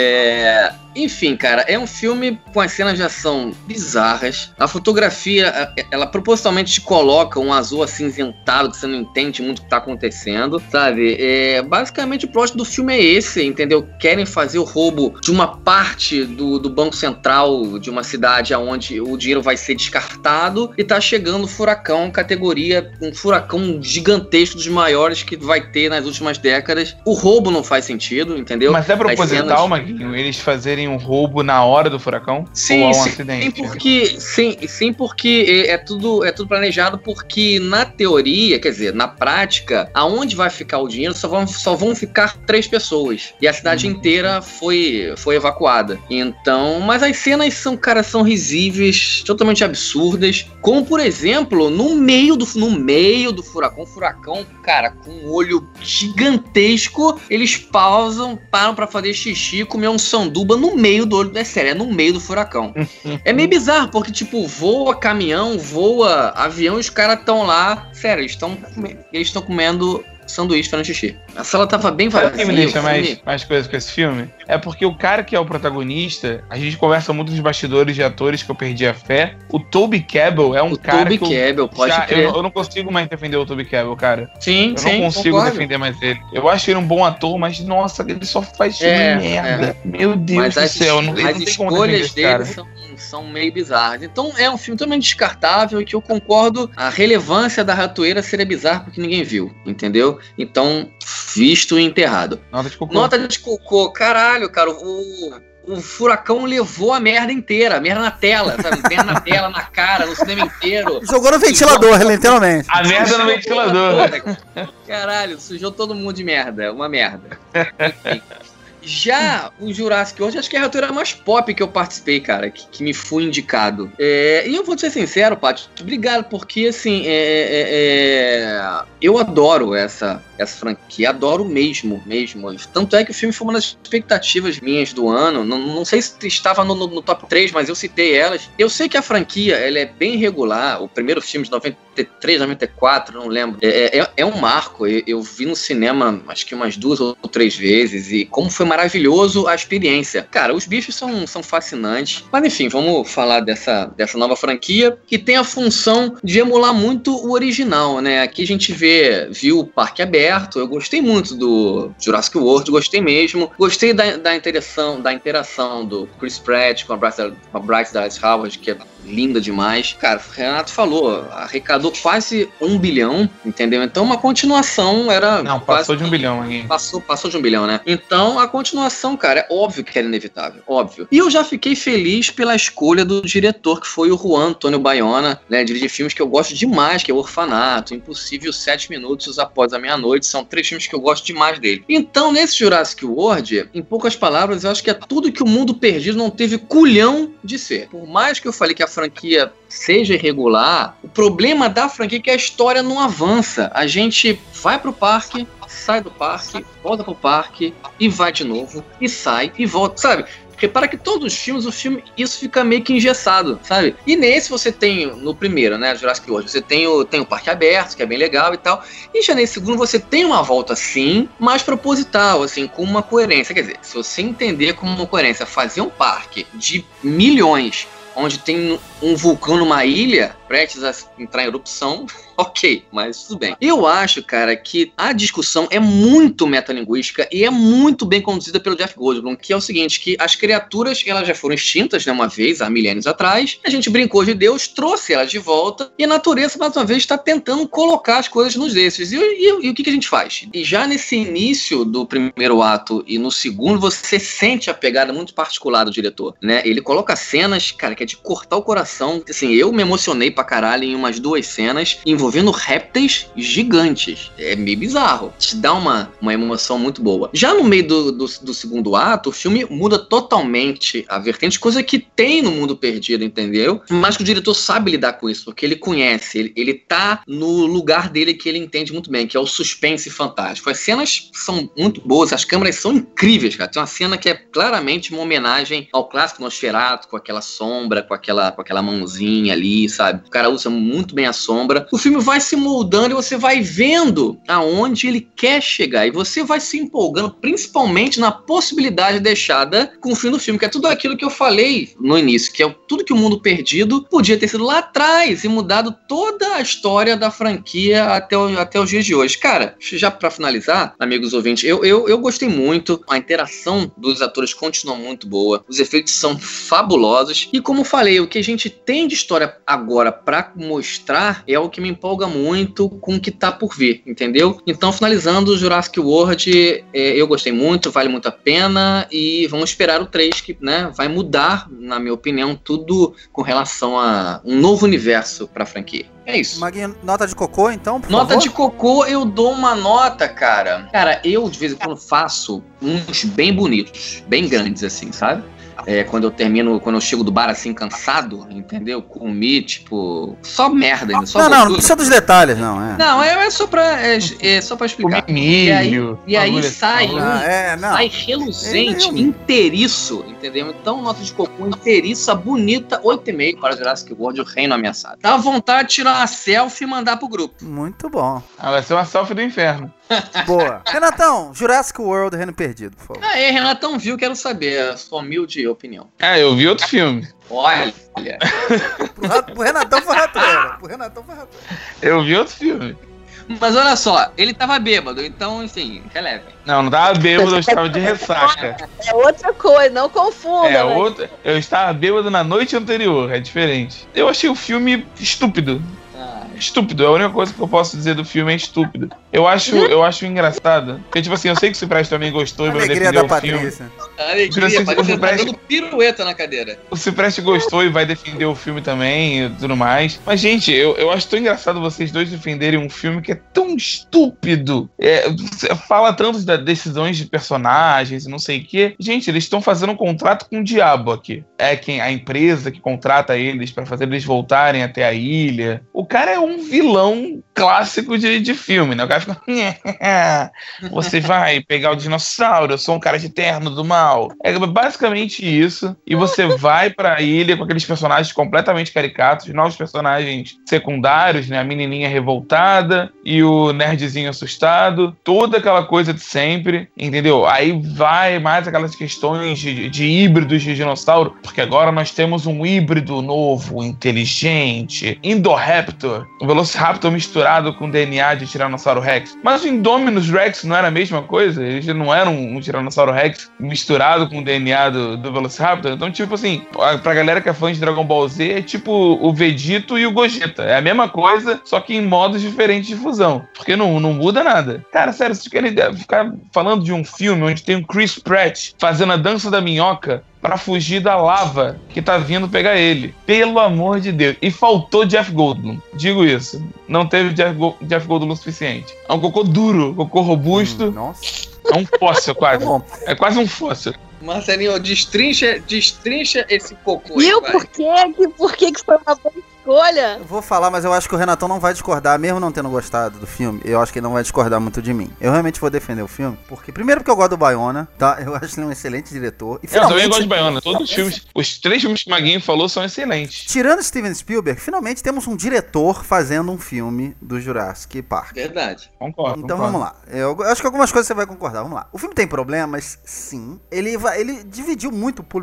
É, enfim, cara, é um filme com as cenas de ação bizarras. A fotografia, ela propositalmente te coloca um azul acinzentado que você não entende muito o que tá acontecendo, sabe? É, basicamente o plot do filme é esse, entendeu? Querem fazer o roubo de uma parte do, do Banco Central de uma cidade onde o dinheiro vai ser descartado e tá chegando o furacão, categoria, um furacão gigantesco dos maiores que vai ter nas últimas décadas. O roubo não faz sentido, entendeu? Mas é proposital, cenas... Maguinho, eles fazerem um roubo na hora do furacão? Sim, ou há um sim, acidente? sim, porque, sim, sim, porque é tudo, é tudo planejado, porque na teoria, quer dizer, na prática, aonde vai ficar o dinheiro só vão, só vão ficar três pessoas. E a cidade hum. inteira foi, foi evacuada. Então, mas as cenas são, cara, são risíveis, totalmente absurdas. Como, por exemplo, no meio do, no meio do furacão, furacão, cara, com um olho gigantesco, eles pausam, param pra fazer xixi e comer um sanduba no meio do olho, é sério, é no meio do furacão. É meio bizarro, porque, tipo, voa caminhão, voa avião e os caras estão lá, sério, eles estão eles estão comendo sanduíche fazendo xixi. A sala tava bem vazia. Sabe o que me deixa mais, mais coisa com esse filme? É porque o cara que é o protagonista, a gente conversa muito nos bastidores de atores que eu perdi a fé. O Toby Kebbell é um o cara Toby que eu, Kebbell, pode já, crer. Eu, eu não consigo mais defender o Toby Kebbell, cara. Sim, eu sim, não consigo concordo. defender mais ele. Eu acho ele um bom ator, mas nossa, ele só faz filme É, merda. é. Meu Deus Mas do as, céu, não, as não tem como defender escolhas esse dele cara. são, são meio bizarras. Então é um filme totalmente descartável e que eu concordo a relevância da ratoeira seria bizarra porque ninguém viu, entendeu? Então, visto e enterrado. Nota de cocô. Nota de cocô, caralho, cara, o... O furacão levou a merda inteira, a merda na tela, sabe? Merda na tela, na cara, no cinema inteiro. Jogou no ventilador, literalmente. A merda no ventilador. Caralho, sujou todo mundo de merda, uma merda. Enfim. Já o Jurassic World, acho que é a ratoeira mais pop que eu participei, cara, que, que me foi indicado. É, e eu vou te ser sincero, Paty, obrigado, porque, assim, é, é, é, eu adoro essa, essa franquia, adoro mesmo, mesmo. Tanto é que o filme foi uma das expectativas minhas do ano, não, não sei se estava no, no, no top três, mas eu citei elas. Eu sei que a franquia, ela é bem regular, o primeiro filme de noventa e três, noventa e quatro, não lembro, é, é, é um marco, eu, eu vi no cinema, acho que umas duas ou três vezes, e como foi maravilhoso a experiência. Cara, os bichos são, são fascinantes. Mas enfim, vamos falar dessa, dessa nova franquia que tem a função de emular muito o original, né? Aqui a gente vê, viu o parque aberto. Eu gostei muito do Jurassic World, gostei mesmo. Gostei da, da, interação, da interação do Chris Pratt com a Bryce, com a Bryce Dallas Howard, que é linda demais. Cara, o Renato falou, arrecadou quase um bilhão, entendeu? Então uma continuação era... Não, passou quase, de um bilhão aí. Passou, passou de um bilhão, né? Então a continuação, cara, é óbvio que era inevitável, óbvio. E eu já fiquei feliz pela escolha do diretor, que foi o Juan Antônio Bayona, né? Dirige filmes que eu gosto demais, que é o Orfanato, Impossível, Sete Minutos Após a Meia-Noite, são três filmes que eu gosto demais dele. Então, nesse Jurassic World, em poucas palavras, eu acho que é tudo que o Mundo Perdido não teve culhão de ser. Por mais que eu falei que a franquia seja irregular, o problema da franquia é que a história não avança. A gente vai pro parque, sai do parque, volta pro parque e vai de novo, e sai e volta, sabe? Repara que todos os filmes, o filme, isso fica meio que engessado, sabe? E nesse você tem, no primeiro, né, Jurassic World, você tem o, tem o parque aberto, que é bem legal e tal, e já nesse segundo você tem uma volta, sim, mais proposital, assim, com uma coerência. Quer dizer, se você entender como uma coerência, fazer um parque de milhões, onde tem um vulcão numa ilha, prestes a entrar em erupção, ok, mas tudo bem. Eu acho, cara, que a discussão é muito metalinguística e é muito bem conduzida pelo Jeff Goldblum, que é o seguinte, que as criaturas, elas já foram extintas, né, uma vez, há milênios atrás, a gente brincou de Deus, trouxe elas de volta, e a natureza, mais uma vez, está tentando colocar as coisas nos eixos. E, e, e o que, que a gente faz? E já nesse início do primeiro ato e no segundo, você sente a pegada muito particular do diretor, né? Ele coloca cenas, cara, que é de cortar o coração. Assim, eu me emocionei pra caralho em umas duas cenas envolvendo répteis gigantes. É meio bizarro. Te dá uma, uma emoção muito boa. Já no meio do, do, do segundo ato, o filme muda totalmente a vertente, coisa que tem no Mundo Perdido, entendeu? Mas que o diretor sabe lidar com isso, porque ele conhece, ele, ele tá no lugar dele que ele entende muito bem, que é o suspense fantástico. As cenas são muito boas, as câmeras são incríveis, cara. Tem uma cena que é claramente uma homenagem ao clássico Nosferatu, com aquela sombra, com aquela, com aquela mãozinha ali, sabe? O cara usa muito bem a sombra. O filme vai se moldando e você vai vendo aonde ele quer chegar. E você vai se empolgando, principalmente na possibilidade deixada com o fim do filme, que é tudo aquilo que eu falei no início, que é tudo que o Mundo Perdido podia ter sido lá atrás e mudado toda a história da franquia até, o, até os dias de hoje. Cara, já pra finalizar, amigos ouvintes, eu, eu, eu gostei muito, a interação dos atores continua muito boa, os efeitos são fabulosos e, como falei, o que a gente tem de história agora pra mostrar é o que me empolga muito com o que tá por vir, entendeu? Então, finalizando, o Jurassic World, é, eu gostei muito, vale muito a pena e vamos esperar o três, que, né, vai mudar, na minha opinião, tudo com relação a um novo universo pra franquia. É isso. Maguinho, nota de cocô, então, por Nota favor? de cocô, eu dou uma nota, cara. Cara, eu de vez em quando faço uns bem bonitos, bem grandes, assim, sabe? É, quando eu termino, quando eu chego do bar assim, cansado, entendeu? Comi, tipo, só merda ainda, só Não, não, não gordura. precisa dos detalhes, não, é. Não, é, é só pra, é, é só pra explicar. Comi milho, E aí, e aí bagulho sai, assim. um, Ah, é, não. sai reluzente, Eu- inteiriço, entendeu? Então, nota de cocô inteiriça, bonita, oito e meio para o Jurassic World, o reino ameaçado. Dá vontade de tirar uma selfie e mandar pro grupo. Muito bom. Ah, vai ser uma selfie do inferno. Boa. Renatão, Jurassic World, Reino Perdido, por favor. Aê, Renatão viu, quero saber a sua humilde opinião. Ah, eu vi outro filme. Olha, Pro, Ra- pro Renatão foi ratoeira. Pro Renatão foi ratoeira. Eu vi outro filme. mas olha só, ele tava bêbado, então, enfim, relevem. Não, não tava bêbado, eu estava de ressaca. É outra coisa, não confunda. É né? outra. Eu estava bêbado na noite anterior, é diferente. Eu achei o filme estúpido. Ah, Estúpido, a única coisa que eu posso dizer do filme é estúpido. Eu acho, eu acho engraçado. Porque, tipo assim, eu sei que o Cipreste também gostou e vai Alegria defender da o filme. Patrícia. alegria, Você- parece que você tá presta- dando pirueta na cadeira. O Cipreste gostou e vai defender o filme também e tudo mais. Mas, gente, eu, eu acho tão engraçado vocês dois defenderem um filme que é tão estúpido. É, você fala tanto das decisões de personagens e não sei o quê. Gente, eles estão fazendo um contrato com o diabo aqui. É quem, a empresa que contrata eles pra fazer eles voltarem até a ilha. O cara é um vilão clássico de, de filme, né? O cara fica... Você vai pegar o dinossauro, eu sou um cara de terno do mal. É basicamente isso. E você vai pra ilha com aqueles personagens completamente caricatos, novos personagens secundários, né? A menininha revoltada e o nerdzinho assustado. Toda aquela coisa de sempre, entendeu? Aí vai mais aquelas questões de, de híbridos de dinossauro, porque agora nós temos um híbrido novo, inteligente, Indoraptor, o Velociraptor misturado com D N A de Tiranossauro Rex. Mas o Indominus Rex não era a mesma coisa? Eles não eram um Tiranossauro Rex misturado com o D N A do, do Velociraptor? Então, tipo assim, pra galera que é fã de Dragon Ball Z, é tipo o Vegito e o Gogeta. É a mesma coisa, só que em modos diferentes de fusão. Porque não, não muda nada. Cara, sério, vocês querem ficar falando de um filme onde tem o Chris Pratt fazendo a dança da minhoca pra fugir da lava que tá vindo pegar ele. Pelo amor de Deus. E faltou Jeff Goldblum. Digo isso. Não teve Jeff, Go- Jeff Goldblum o suficiente. É um cocô duro, cocô robusto. Hum, nossa. É um fóssil Tá quase. bom. É quase um fóssil. Marcelinho, destrincha, destrincha esse cocô aí, Viu vai. por quê? Que- Por que que foi uma boa escolha? Eu vou falar, mas eu acho que o Renatão não vai discordar, mesmo não tendo gostado do filme. Eu acho que ele não vai discordar muito de mim. Eu realmente vou defender o filme, porque primeiro porque eu gosto do Bayona, tá? Eu acho ele um excelente diretor. E Eu também finalmente, gosto de Baiana. Todos os filmes, os três filmes que o Maguinho falou são excelentes. tirando Steven Spielberg, finalmente temos um diretor fazendo um filme do Jurassic Park. Verdade. Concordo. Então concordo. vamos lá. Eu acho que algumas coisas você vai concordar. Vamos lá. O filme tem problemas, sim. Ele, vai, ele dividiu muito o público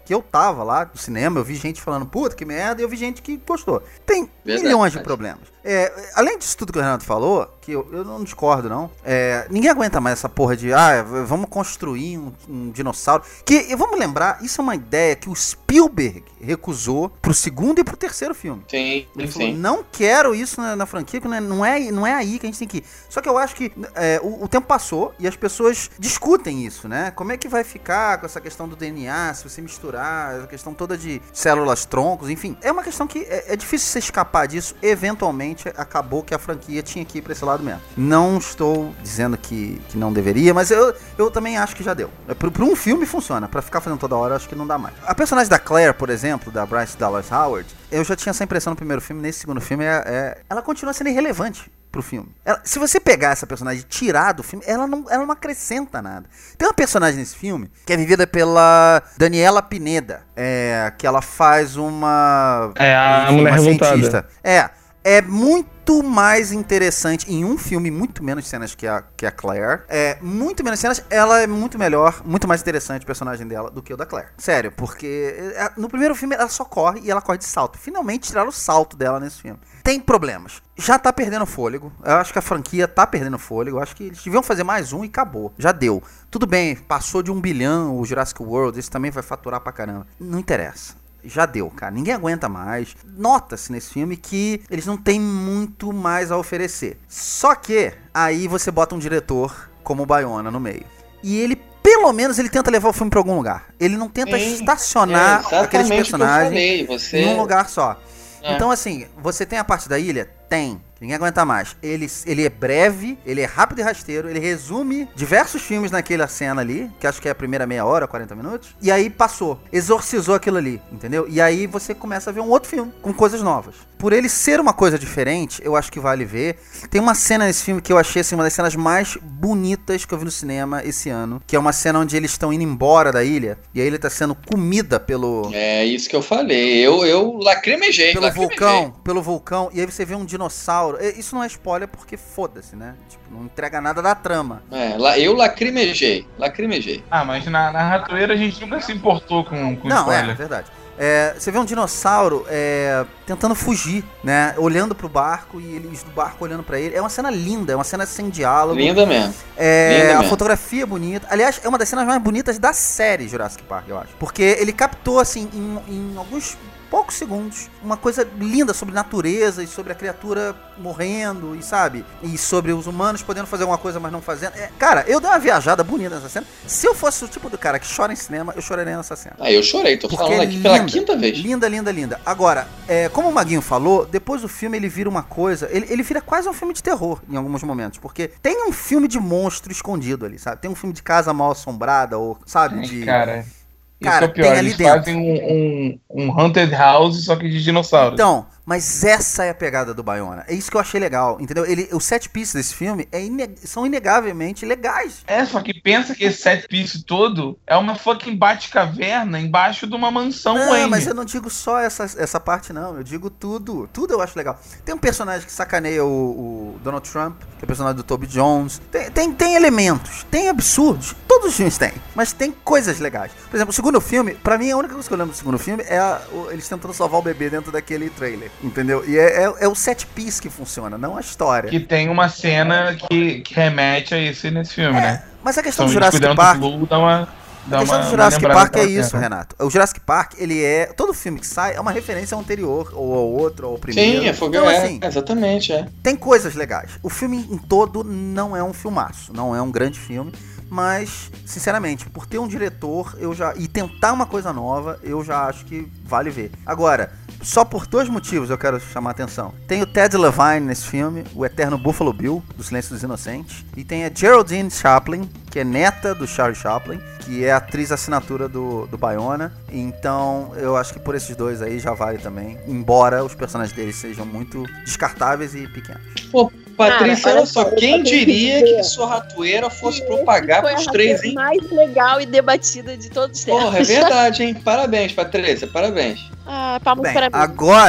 que eu tava lá no cinema, eu vi gente falando, puta, que merda, e eu vi gente que gostou. Tem Verdade, milhões de verdade. problemas. É, além disso tudo que o Renato falou, que eu, eu não discordo, não, é, ninguém aguenta mais essa porra de, ah, vamos construir um, um dinossauro. Que, e vamos lembrar, isso é uma ideia que o Spielberg recusou pro segundo e pro terceiro filme. Sim, Ele sim. falou, não quero isso na, na franquia, que não é, não, é, não é aí que a gente tem que ir. Só que eu acho que é, o, o tempo passou e as pessoas discutem isso, né? Como é que vai ficar com essa questão do D N A, se você misturar, a questão toda de células troncos, enfim. É uma questão que é, é difícil você escapar disso. Eventualmente, acabou que a franquia tinha que ir pra esse lado mesmo. Não estou dizendo que, que não deveria, mas eu, eu também acho que já deu. Pra, pra um filme funciona, pra ficar fazendo toda hora, eu acho que não dá mais. A personagem da Claire, por exemplo, da Bryce Dallas Howard, eu já tinha essa impressão no primeiro filme, nesse segundo filme, é, é, ela continua sendo irrelevante pro filme. Ela, se você pegar essa personagem e tirar do filme, ela não, ela não acrescenta nada. Tem uma personagem nesse filme que é vivida pela Daniela Pineda, é, que ela faz uma... É, a enfim, mulher uma revoltada. cientista. É, é muito mais interessante em um filme, muito menos cenas que a, que a Claire. É, muito menos cenas, ela é muito melhor, muito mais interessante o personagem dela do que o da Claire. Sério, porque é, no primeiro filme ela só corre e ela corre de salto. Finalmente tiraram o salto dela nesse filme. Tem problemas. Já tá perdendo fôlego. Eu acho que a franquia tá perdendo fôlego. Eu acho que eles deviam fazer mais um e acabou. Já deu. Tudo bem, passou de um bilhão o Jurassic World, esse também vai faturar pra caramba. Não interessa. Já deu, cara. Ninguém aguenta mais. Nota-se nesse filme que eles não têm muito mais a oferecer. Só que aí você bota um diretor como o Bayona no meio. E ele, pelo menos, ele tenta levar o filme pra algum lugar. Ele não tenta Sim, estacionar é aqueles exatamente o que eu personagens falei, você- num lugar só. É. Então, assim, você tem a parte da ilha? Tem. Ninguém aguenta mais. Ele, ele é breve, ele é rápido e rasteiro, ele resume diversos filmes naquela cena ali, que acho que é a primeira meia hora, quarenta minutos, e aí passou, exorcizou aquilo ali, entendeu? E aí você começa a ver um outro filme, com coisas novas. Por ele ser uma coisa diferente, eu acho que vale ver. Tem uma cena nesse filme que eu achei assim, uma das cenas mais bonitas que eu vi no cinema esse ano, que é uma cena onde eles estão indo embora da ilha, e a ilha tá sendo comida pelo... É isso que eu falei. Eu, eu lacrimejei. Pelo lacrimejei. vulcão, pelo vulcão, e aí você vê um dinossauro. E isso não é spoiler porque foda-se, né? Tipo, não entrega nada da trama. É, lá- eu lacrimejei. Lacrimejei. Ah, mas na, na ratoeira a gente nunca se importou com, com não, spoiler. é, é verdade. É, você vê um dinossauro é, tentando fugir, né? Olhando pro barco e eles do barco olhando pra ele. É uma cena linda, é uma cena sem diálogo. Linda mesmo. É, Linda a mesmo. fotografia é bonita. Aliás, é uma das cenas mais bonitas da série Jurassic Park, eu acho. Porque ele captou, assim, em, em alguns poucos segundos, uma coisa linda sobre natureza e sobre a criatura morrendo, e sabe? E sobre os humanos podendo fazer alguma coisa, mas não fazendo. É, cara, eu dei uma viajada bonita nessa cena. Se eu fosse o tipo do cara que chora em cinema, eu choraria nessa cena. Ah, eu chorei. Tô Porque falando é aqui pela linda, quinta vez. Linda, linda, linda. Agora, é, como o Maguinho falou, depois do filme ele vira uma coisa... Ele, ele vira quase um filme de terror em alguns momentos. Porque tem um filme de monstro escondido ali, sabe? Tem um filme de casa mal assombrada, ou, sabe? Ai, De... cara, Cara, isso é o pior. tem ali Eles dentro. fazem um, um, um Haunted House, só que de dinossauros. Então, mas essa é a pegada do Bayona. É isso que eu achei legal, entendeu? Ele, os set pieces desse filme é ine- são inegavelmente legais. É, só que pensa que esse set piece todo é uma fucking Batcaverna embaixo de uma mansão Não, Wayne. mas eu não digo só essa, essa parte, não. Eu digo tudo. Tudo eu acho legal. Tem um personagem que sacaneia o, o Donald Trump, que é o personagem do Toby Jones. Tem, tem, tem elementos, tem absurdos. Todos os filmes têm, mas tem coisas legais. Por exemplo, o segundo filme, pra mim, a única coisa que eu lembro do segundo filme é a- o- eles tentando salvar o bebê dentro daquele trailer, entendeu? E é, é, é o set piece que funciona, não a história. Que tem uma cena que, que remete a isso nesse filme, né? Mas a questão Então, do Jurassic cuidando Park... do Blue, dá uma, dá A questão uma, do Jurassic uma lembrada Park é daquela isso, cena. Renato. O Jurassic Park, ele é... Todo filme que sai é uma referência ao anterior, ou ao outro, ou ao primeiro. Sim, é fogo. Então, é, assim, exatamente, é. tem coisas legais. O filme em todo não é um filmaço, não é um grande filme, mas, sinceramente, por ter um diretor eu já e tentar uma coisa nova, eu já acho que vale ver. Agora, só por dois motivos eu quero chamar a atenção. Tem o Ted Levine nesse filme, o eterno Buffalo Bill, do Silêncio dos Inocentes, e tem a Geraldine Chaplin, que é neta do Charlie Chaplin, que é a atriz assinatura do, do Bayona. Então, eu acho que por esses dois aí já vale também, embora os personagens deles sejam muito descartáveis e pequenos. Pô, Patrícia, Cara, olha olha só, só, eu quem só tenho que diria dizer- que sua ratoeira fosse E propagar esse foi pros a três, ratoeira hein? mais legal e debatida de todos os tempos. Porra, é verdade, hein? Parabéns, Patrícia, parabéns. Ah, palmas Bem, para mim. agora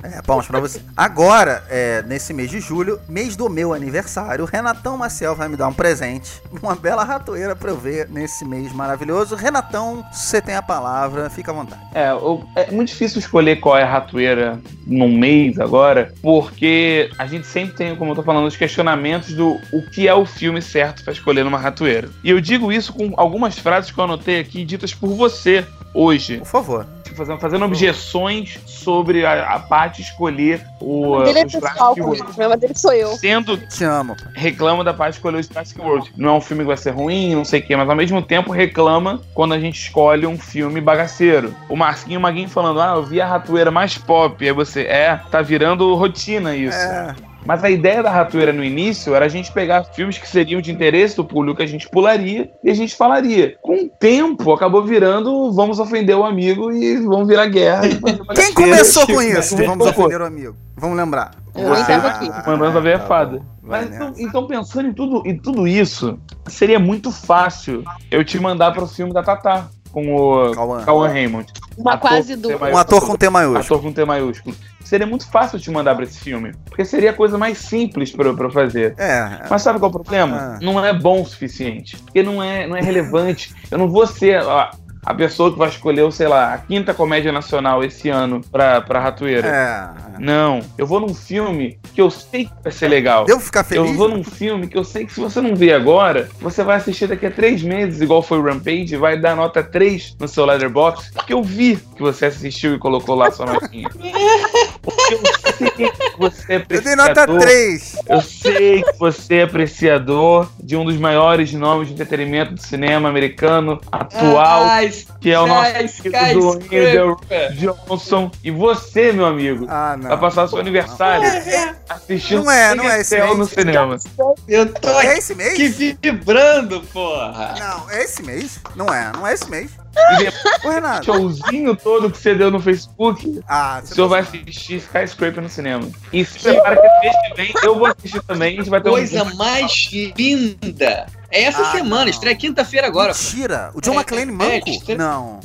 É, palmas pra você. Agora, é, nesse mês de julho, mês do meu aniversário, o Renatão Maciel vai me dar um presente, uma bela ratoeira pra eu ver nesse mês maravilhoso. Renatão, você tem a palavra, fica à vontade. É, eu- é muito difícil escolher qual é a ratoeira num mês agora, porque a gente sempre tem, como eu tô falando, os questionamentos do o que é o filme certo pra escolher numa ratoeira. E eu digo isso com algumas frases que eu anotei aqui, ditas por você hoje. Por favor. Fazendo, fazendo objeções sobre a, a Paty escolher o, Dele é os pessoal Jurassic comigo, World. o problema dele sou eu. Sendo, Te amo. reclama da Paty escolher o Jurassic World. Não é um filme que vai ser ruim, não sei o quê, mas ao mesmo tempo reclama quando a gente escolhe um filme bagaceiro. O Marquinho Maguinho falando, ah, eu vi a ratoeira mais pop. Aí você, é, tá virando rotina isso. É. Mas a ideia da ratoeira no início era a gente pegar filmes que seriam de interesse do público, que a gente pularia e a gente falaria. Com o tempo, acabou virando vamos ofender o amigo e vamos virar guerra. e fazer Quem bagaceira. começou com Tipo, isso? Vamos ofender o amigo. Vamos lembrar. Eu nem tava aqui. Mandando a ver a tá fada. bom. Vai Mas então, nessa. então, pensando em tudo, em tudo isso, seria muito fácil eu te mandar para o filme da Tatá, com o Cauã. Cauã Raymond. Uma Ator quase com dupla. T maiúsculo. Um ator com T maiúsculo. Ator com T maiúsculo. Seria muito fácil eu te mandar pra esse filme. Porque seria a coisa mais simples pra, eu- pra eu fazer. É. Mas sabe qual é o problema? Ah. Não é bom o suficiente. Porque não é, não é relevante. Eu não vou ser a, a pessoa que vai escolher, sei lá, a quinta comédia nacional esse ano pra, pra Ratoeira. É. Não. Eu vou num filme que eu sei que vai ser legal. Devo ficar feliz? Eu vou num filme que eu sei que se você não ver agora, você vai assistir daqui a três meses, igual foi o Rampage, vai dar nota três no seu Letterboxd, porque eu vi que você assistiu e colocou lá sua notinha. Porque eu sei que você é Eu dei nota apreciador. três. Eu sei que você é apreciador de um dos maiores nomes de entretenimento do cinema americano atual, Ah, que é o nosso Sky- querido Wendell Skyscraper. Johnson. E você, meu amigo, Ah, não. vai passar seu aniversário assistindo Não é, não é esse Céu mês. no cinema. Eu tô É aqui esse mês? vibrando, porra. Não, é esse mês? Não é, não é esse mês. E depois Ô, Renato. do showzinho todo que você deu no Facebook, Ah, o você senhor tá vai zoando. assistir Skyscraper no cinema. E se prepara que mês que vem eu vou assistir também. A gente vai ter Coisa um. mais linda. É essa Ah, semana, não. estreia quinta-feira agora. pô. Mentira. O John É, McClane é, manco? é, Não.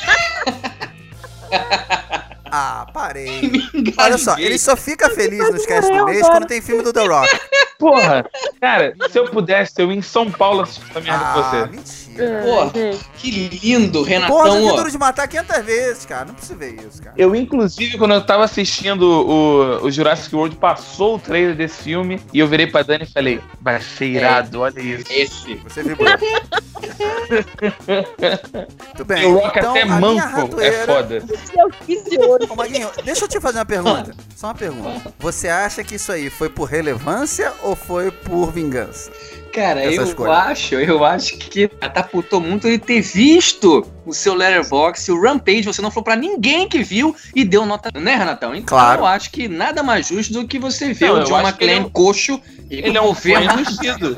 Ah, parei. Engasguei. Olha só, ele só fica feliz no Esquece do Mês quando tem filme do The Rock. Porra, cara, se eu pudesse, eu ia em São Paulo assistir essa merda com Ah, você. mentira. Porra, que lindo, Porra, Renatão. eu vi Ó. Duro de Matar quinhentas vezes, cara. Não precisa ver isso, cara. Eu, inclusive, quando eu tava assistindo o, o Jurassic World, passou o trailer desse filme e eu virei pra Dani e falei: vai ser irado, olha isso. Esse. Você vibrou. Muito bem. O Rock então, até a minha manco ratoeira- é foda. Eu fiz de ouro. Ô, Maguinho, deixa eu te fazer uma pergunta. Só uma pergunta. Você acha que isso aí foi por relevância ou foi por vingança? Cara, Essa eu escolha. acho, eu acho que catapultou muito ele ter visto o seu Letterboxd, o Rampage, você não falou pra ninguém que viu e deu nota, né, Renatão? Então Claro. eu acho que nada mais justo do que você ver Não, o eu John acho que ele é McClane um- coxo e Ele é um ver fã amarrado. enrustido.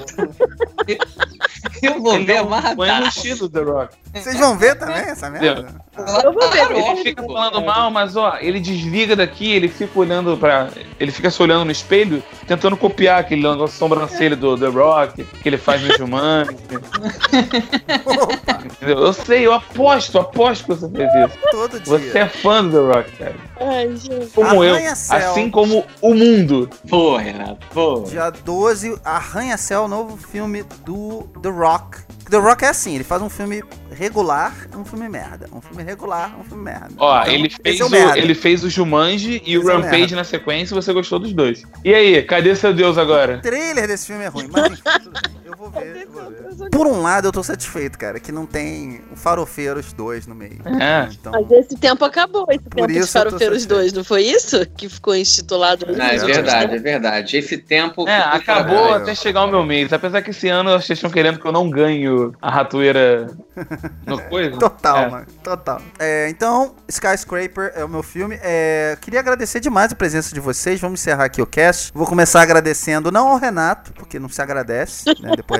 Eu vou Ele ver é um fã amarrado. enrustido, The Rock. Vocês vão ver também essa merda? Eu vou ver. Ele fica falando mal, mas ó, ele desliga daqui, ele fica olhando pra. Ele fica se olhando no espelho, tentando copiar aquele negócio de sobrancelha do The Rock, que ele faz no Jumanji. Entendeu? Eu sei, eu aposto, aposto que você fez isso. Todo dia. Você é fã do The Rock, cara. Ai, gente. Como eu. Arranha-céu. Assim como o mundo. Pô, Renato, pô. Dia doze, Arranha-Céu, novo filme do The Rock. The Rock é assim, ele faz um filme regular, um filme merda. Um filme regular, um filme merda. Ó, Então, ele, esse fez é o o, merda. ele fez o Jumanji e o Esse é o Rampage merda. na sequência e você gostou dos dois. E aí, cadê seu Deus agora? O trailer desse filme é ruim, mas enfim, tudo bem. Eu vou ver, eu vou ver. Por um lado, eu tô satisfeito, cara, que não tem o Farofeiros dois no meio. É. Então, Mas esse tempo acabou, esse tempo de isso eu tô Farofeiros satisfeito. dois, não foi isso? Que ficou intitulado. Não, é verdade, é verdade. Esse tempo. É, ficou acabou pra caralho. até chegar o meu mês. Apesar que esse ano vocês estão querendo que eu não ganhe a ratoeira no coisa. total, É. mano, total. É, então, Skyscraper é o meu filme. É, queria agradecer demais a presença de vocês. Vamos encerrar aqui o cast. Vou começar agradecendo, não ao Renato, porque não se agradece, né, depois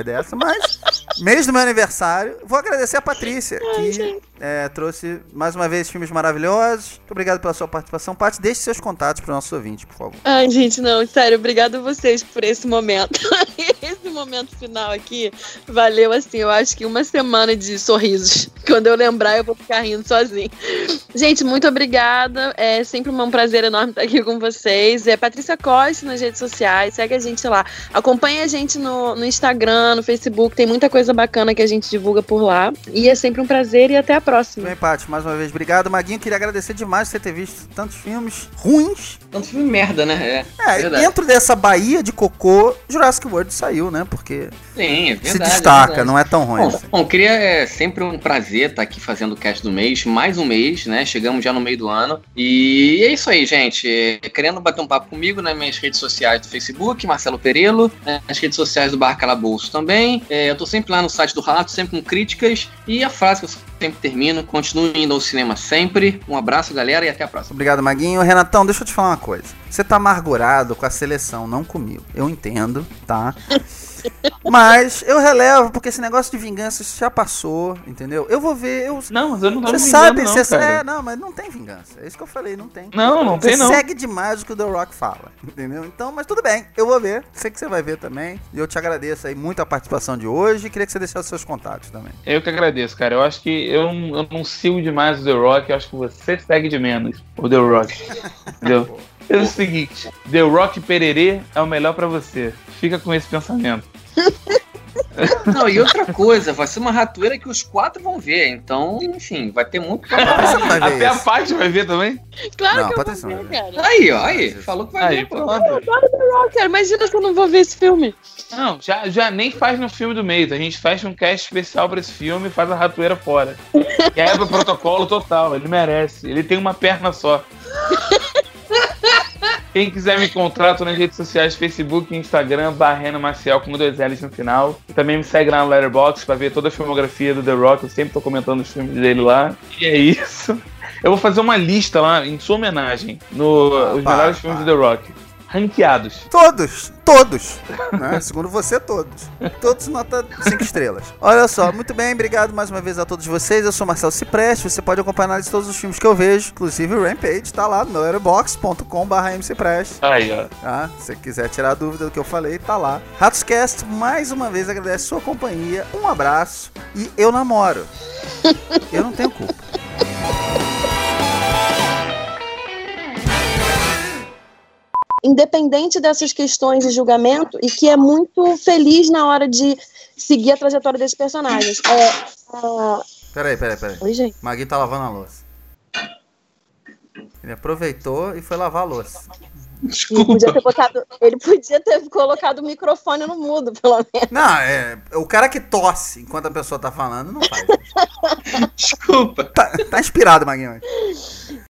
vai dessa, mas mês do meu aniversário, vou agradecer a Patrícia, que é, trouxe mais uma vez filmes maravilhosos. Muito obrigado pela sua participação. Paty, deixe seus contatos para os nossos ouvintes, por favor. Ai, gente, não, sério, obrigado a vocês por esse momento. Esse momento final aqui valeu, assim, eu acho que uma semana de sorrisos. Quando eu lembrar, eu vou ficar rindo sozinho. Gente, muito obrigada. É sempre um prazer enorme estar aqui com vocês. É Patrícia Costa nas redes sociais. Segue a gente lá. Acompanha a gente no, no Instagram, no Facebook. Tem muita coisa bacana que a gente divulga por lá. E é sempre um prazer e até a próxima. Bem, Paty, mais uma vez, obrigado. Maguinho, queria agradecer demais por você ter visto tantos filmes ruins. Tanto filme merda, né? É, É, verdade. dentro dessa baía de cocô, Jurassic World saiu, né? Porque Sim, é verdade. se destaca, é verdade. não é tão ruim. Bom, assim. bom, queria, é sempre um prazer estar aqui fazendo o cast do mês, mais um mês, né? Chegamos já no meio do ano. E é isso aí, gente. É, querendo bater um papo comigo nas minhas redes sociais do Facebook, Marcelo Perello, né, nas redes sociais do Bar Calabouço também. É, eu tô sempre lá no site do Rato, sempre com críticas. E a frase que eu sempre termino: continue indo ao cinema sempre. Um abraço, galera, e até a próxima. Obrigado, Maguinho. Renatão, deixa eu te falar uma coisa. Você tá amargurado com a seleção, não comigo. Eu entendo, tá? Mas eu relevo, porque esse negócio de vingança já passou, entendeu? Eu vou ver. Eu... Não, mas eu não tô Você me sabe, vingando, não, você cara. é, não, mas não tem vingança. É isso que eu falei, não tem. Não, não Você tem, não. segue demais o que o The Rock fala, entendeu? Então, mas tudo bem, eu vou ver. Sei que você vai ver também. E eu te agradeço aí muito a participação de hoje. Queria que você deixasse seus contatos também. Eu que agradeço, cara. Eu acho que eu não, eu não sigo demais o The Rock, eu acho que você segue de menos o The Rock. Entendeu? É o seguinte, The Rock Pererê é o melhor pra você. Fica com esse pensamento. Não, e outra coisa, vai ser uma ratoeira que os quatro vão ver. Então, enfim, vai ter muito pra Você não vai ver Até a isso. Paty vai ver também? Claro Não, que eu Patrícia vou não ver, vai cara. Aí, ó, aí. Falou que vai Aí, ver, pô. pronto. Eu adoro The Rock, cara. Imagina se eu não vou ver esse filme. Não, já, já nem faz no filme do mês. A gente fecha um cast especial pra esse filme e faz a ratoeira fora. Quebra o protocolo total, ele merece. Ele tem uma perna só. Quem quiser me encontrar, tô nas redes sociais, Facebook e Instagram, Barreno Maciel com dois L's no final. E também me segue lá no Letterboxd pra ver toda a filmografia do The Rock. Eu sempre tô comentando os filmes dele lá. E é isso. Eu vou fazer uma lista lá, em sua homenagem, nos Ah, os para, melhores filmes para. do The Rock. Ranqueados. Todos, todos, né? Segundo você, todos. Todos nota cinco estrelas. Olha só, muito bem, obrigado mais uma vez a todos vocês. Eu sou Marcelo Cipreste, você pode acompanhar de todos os filmes que eu vejo, inclusive o Rampage, tá lá no letterboxd ponto com barra mcipreste. Aí, ó. Tá? Se você quiser tirar dúvida do que eu falei, tá lá. Ratoscast, mais uma vez agradece sua companhia, um abraço e eu namoro. Eu não tenho culpa. Independente dessas questões de julgamento, e que é muito feliz na hora de seguir a trajetória desses personagens. É, a... Peraí, peraí, peraí. Oi, gente. Magui tá lavando a louça. Ele aproveitou e foi lavar a louça. Ele podia ter botado, ele podia ter colocado o microfone no mudo, pelo menos. Não, é. O cara que tosse enquanto a pessoa tá falando não faz. Desculpa. Tá, tá inspirado, Maguinho.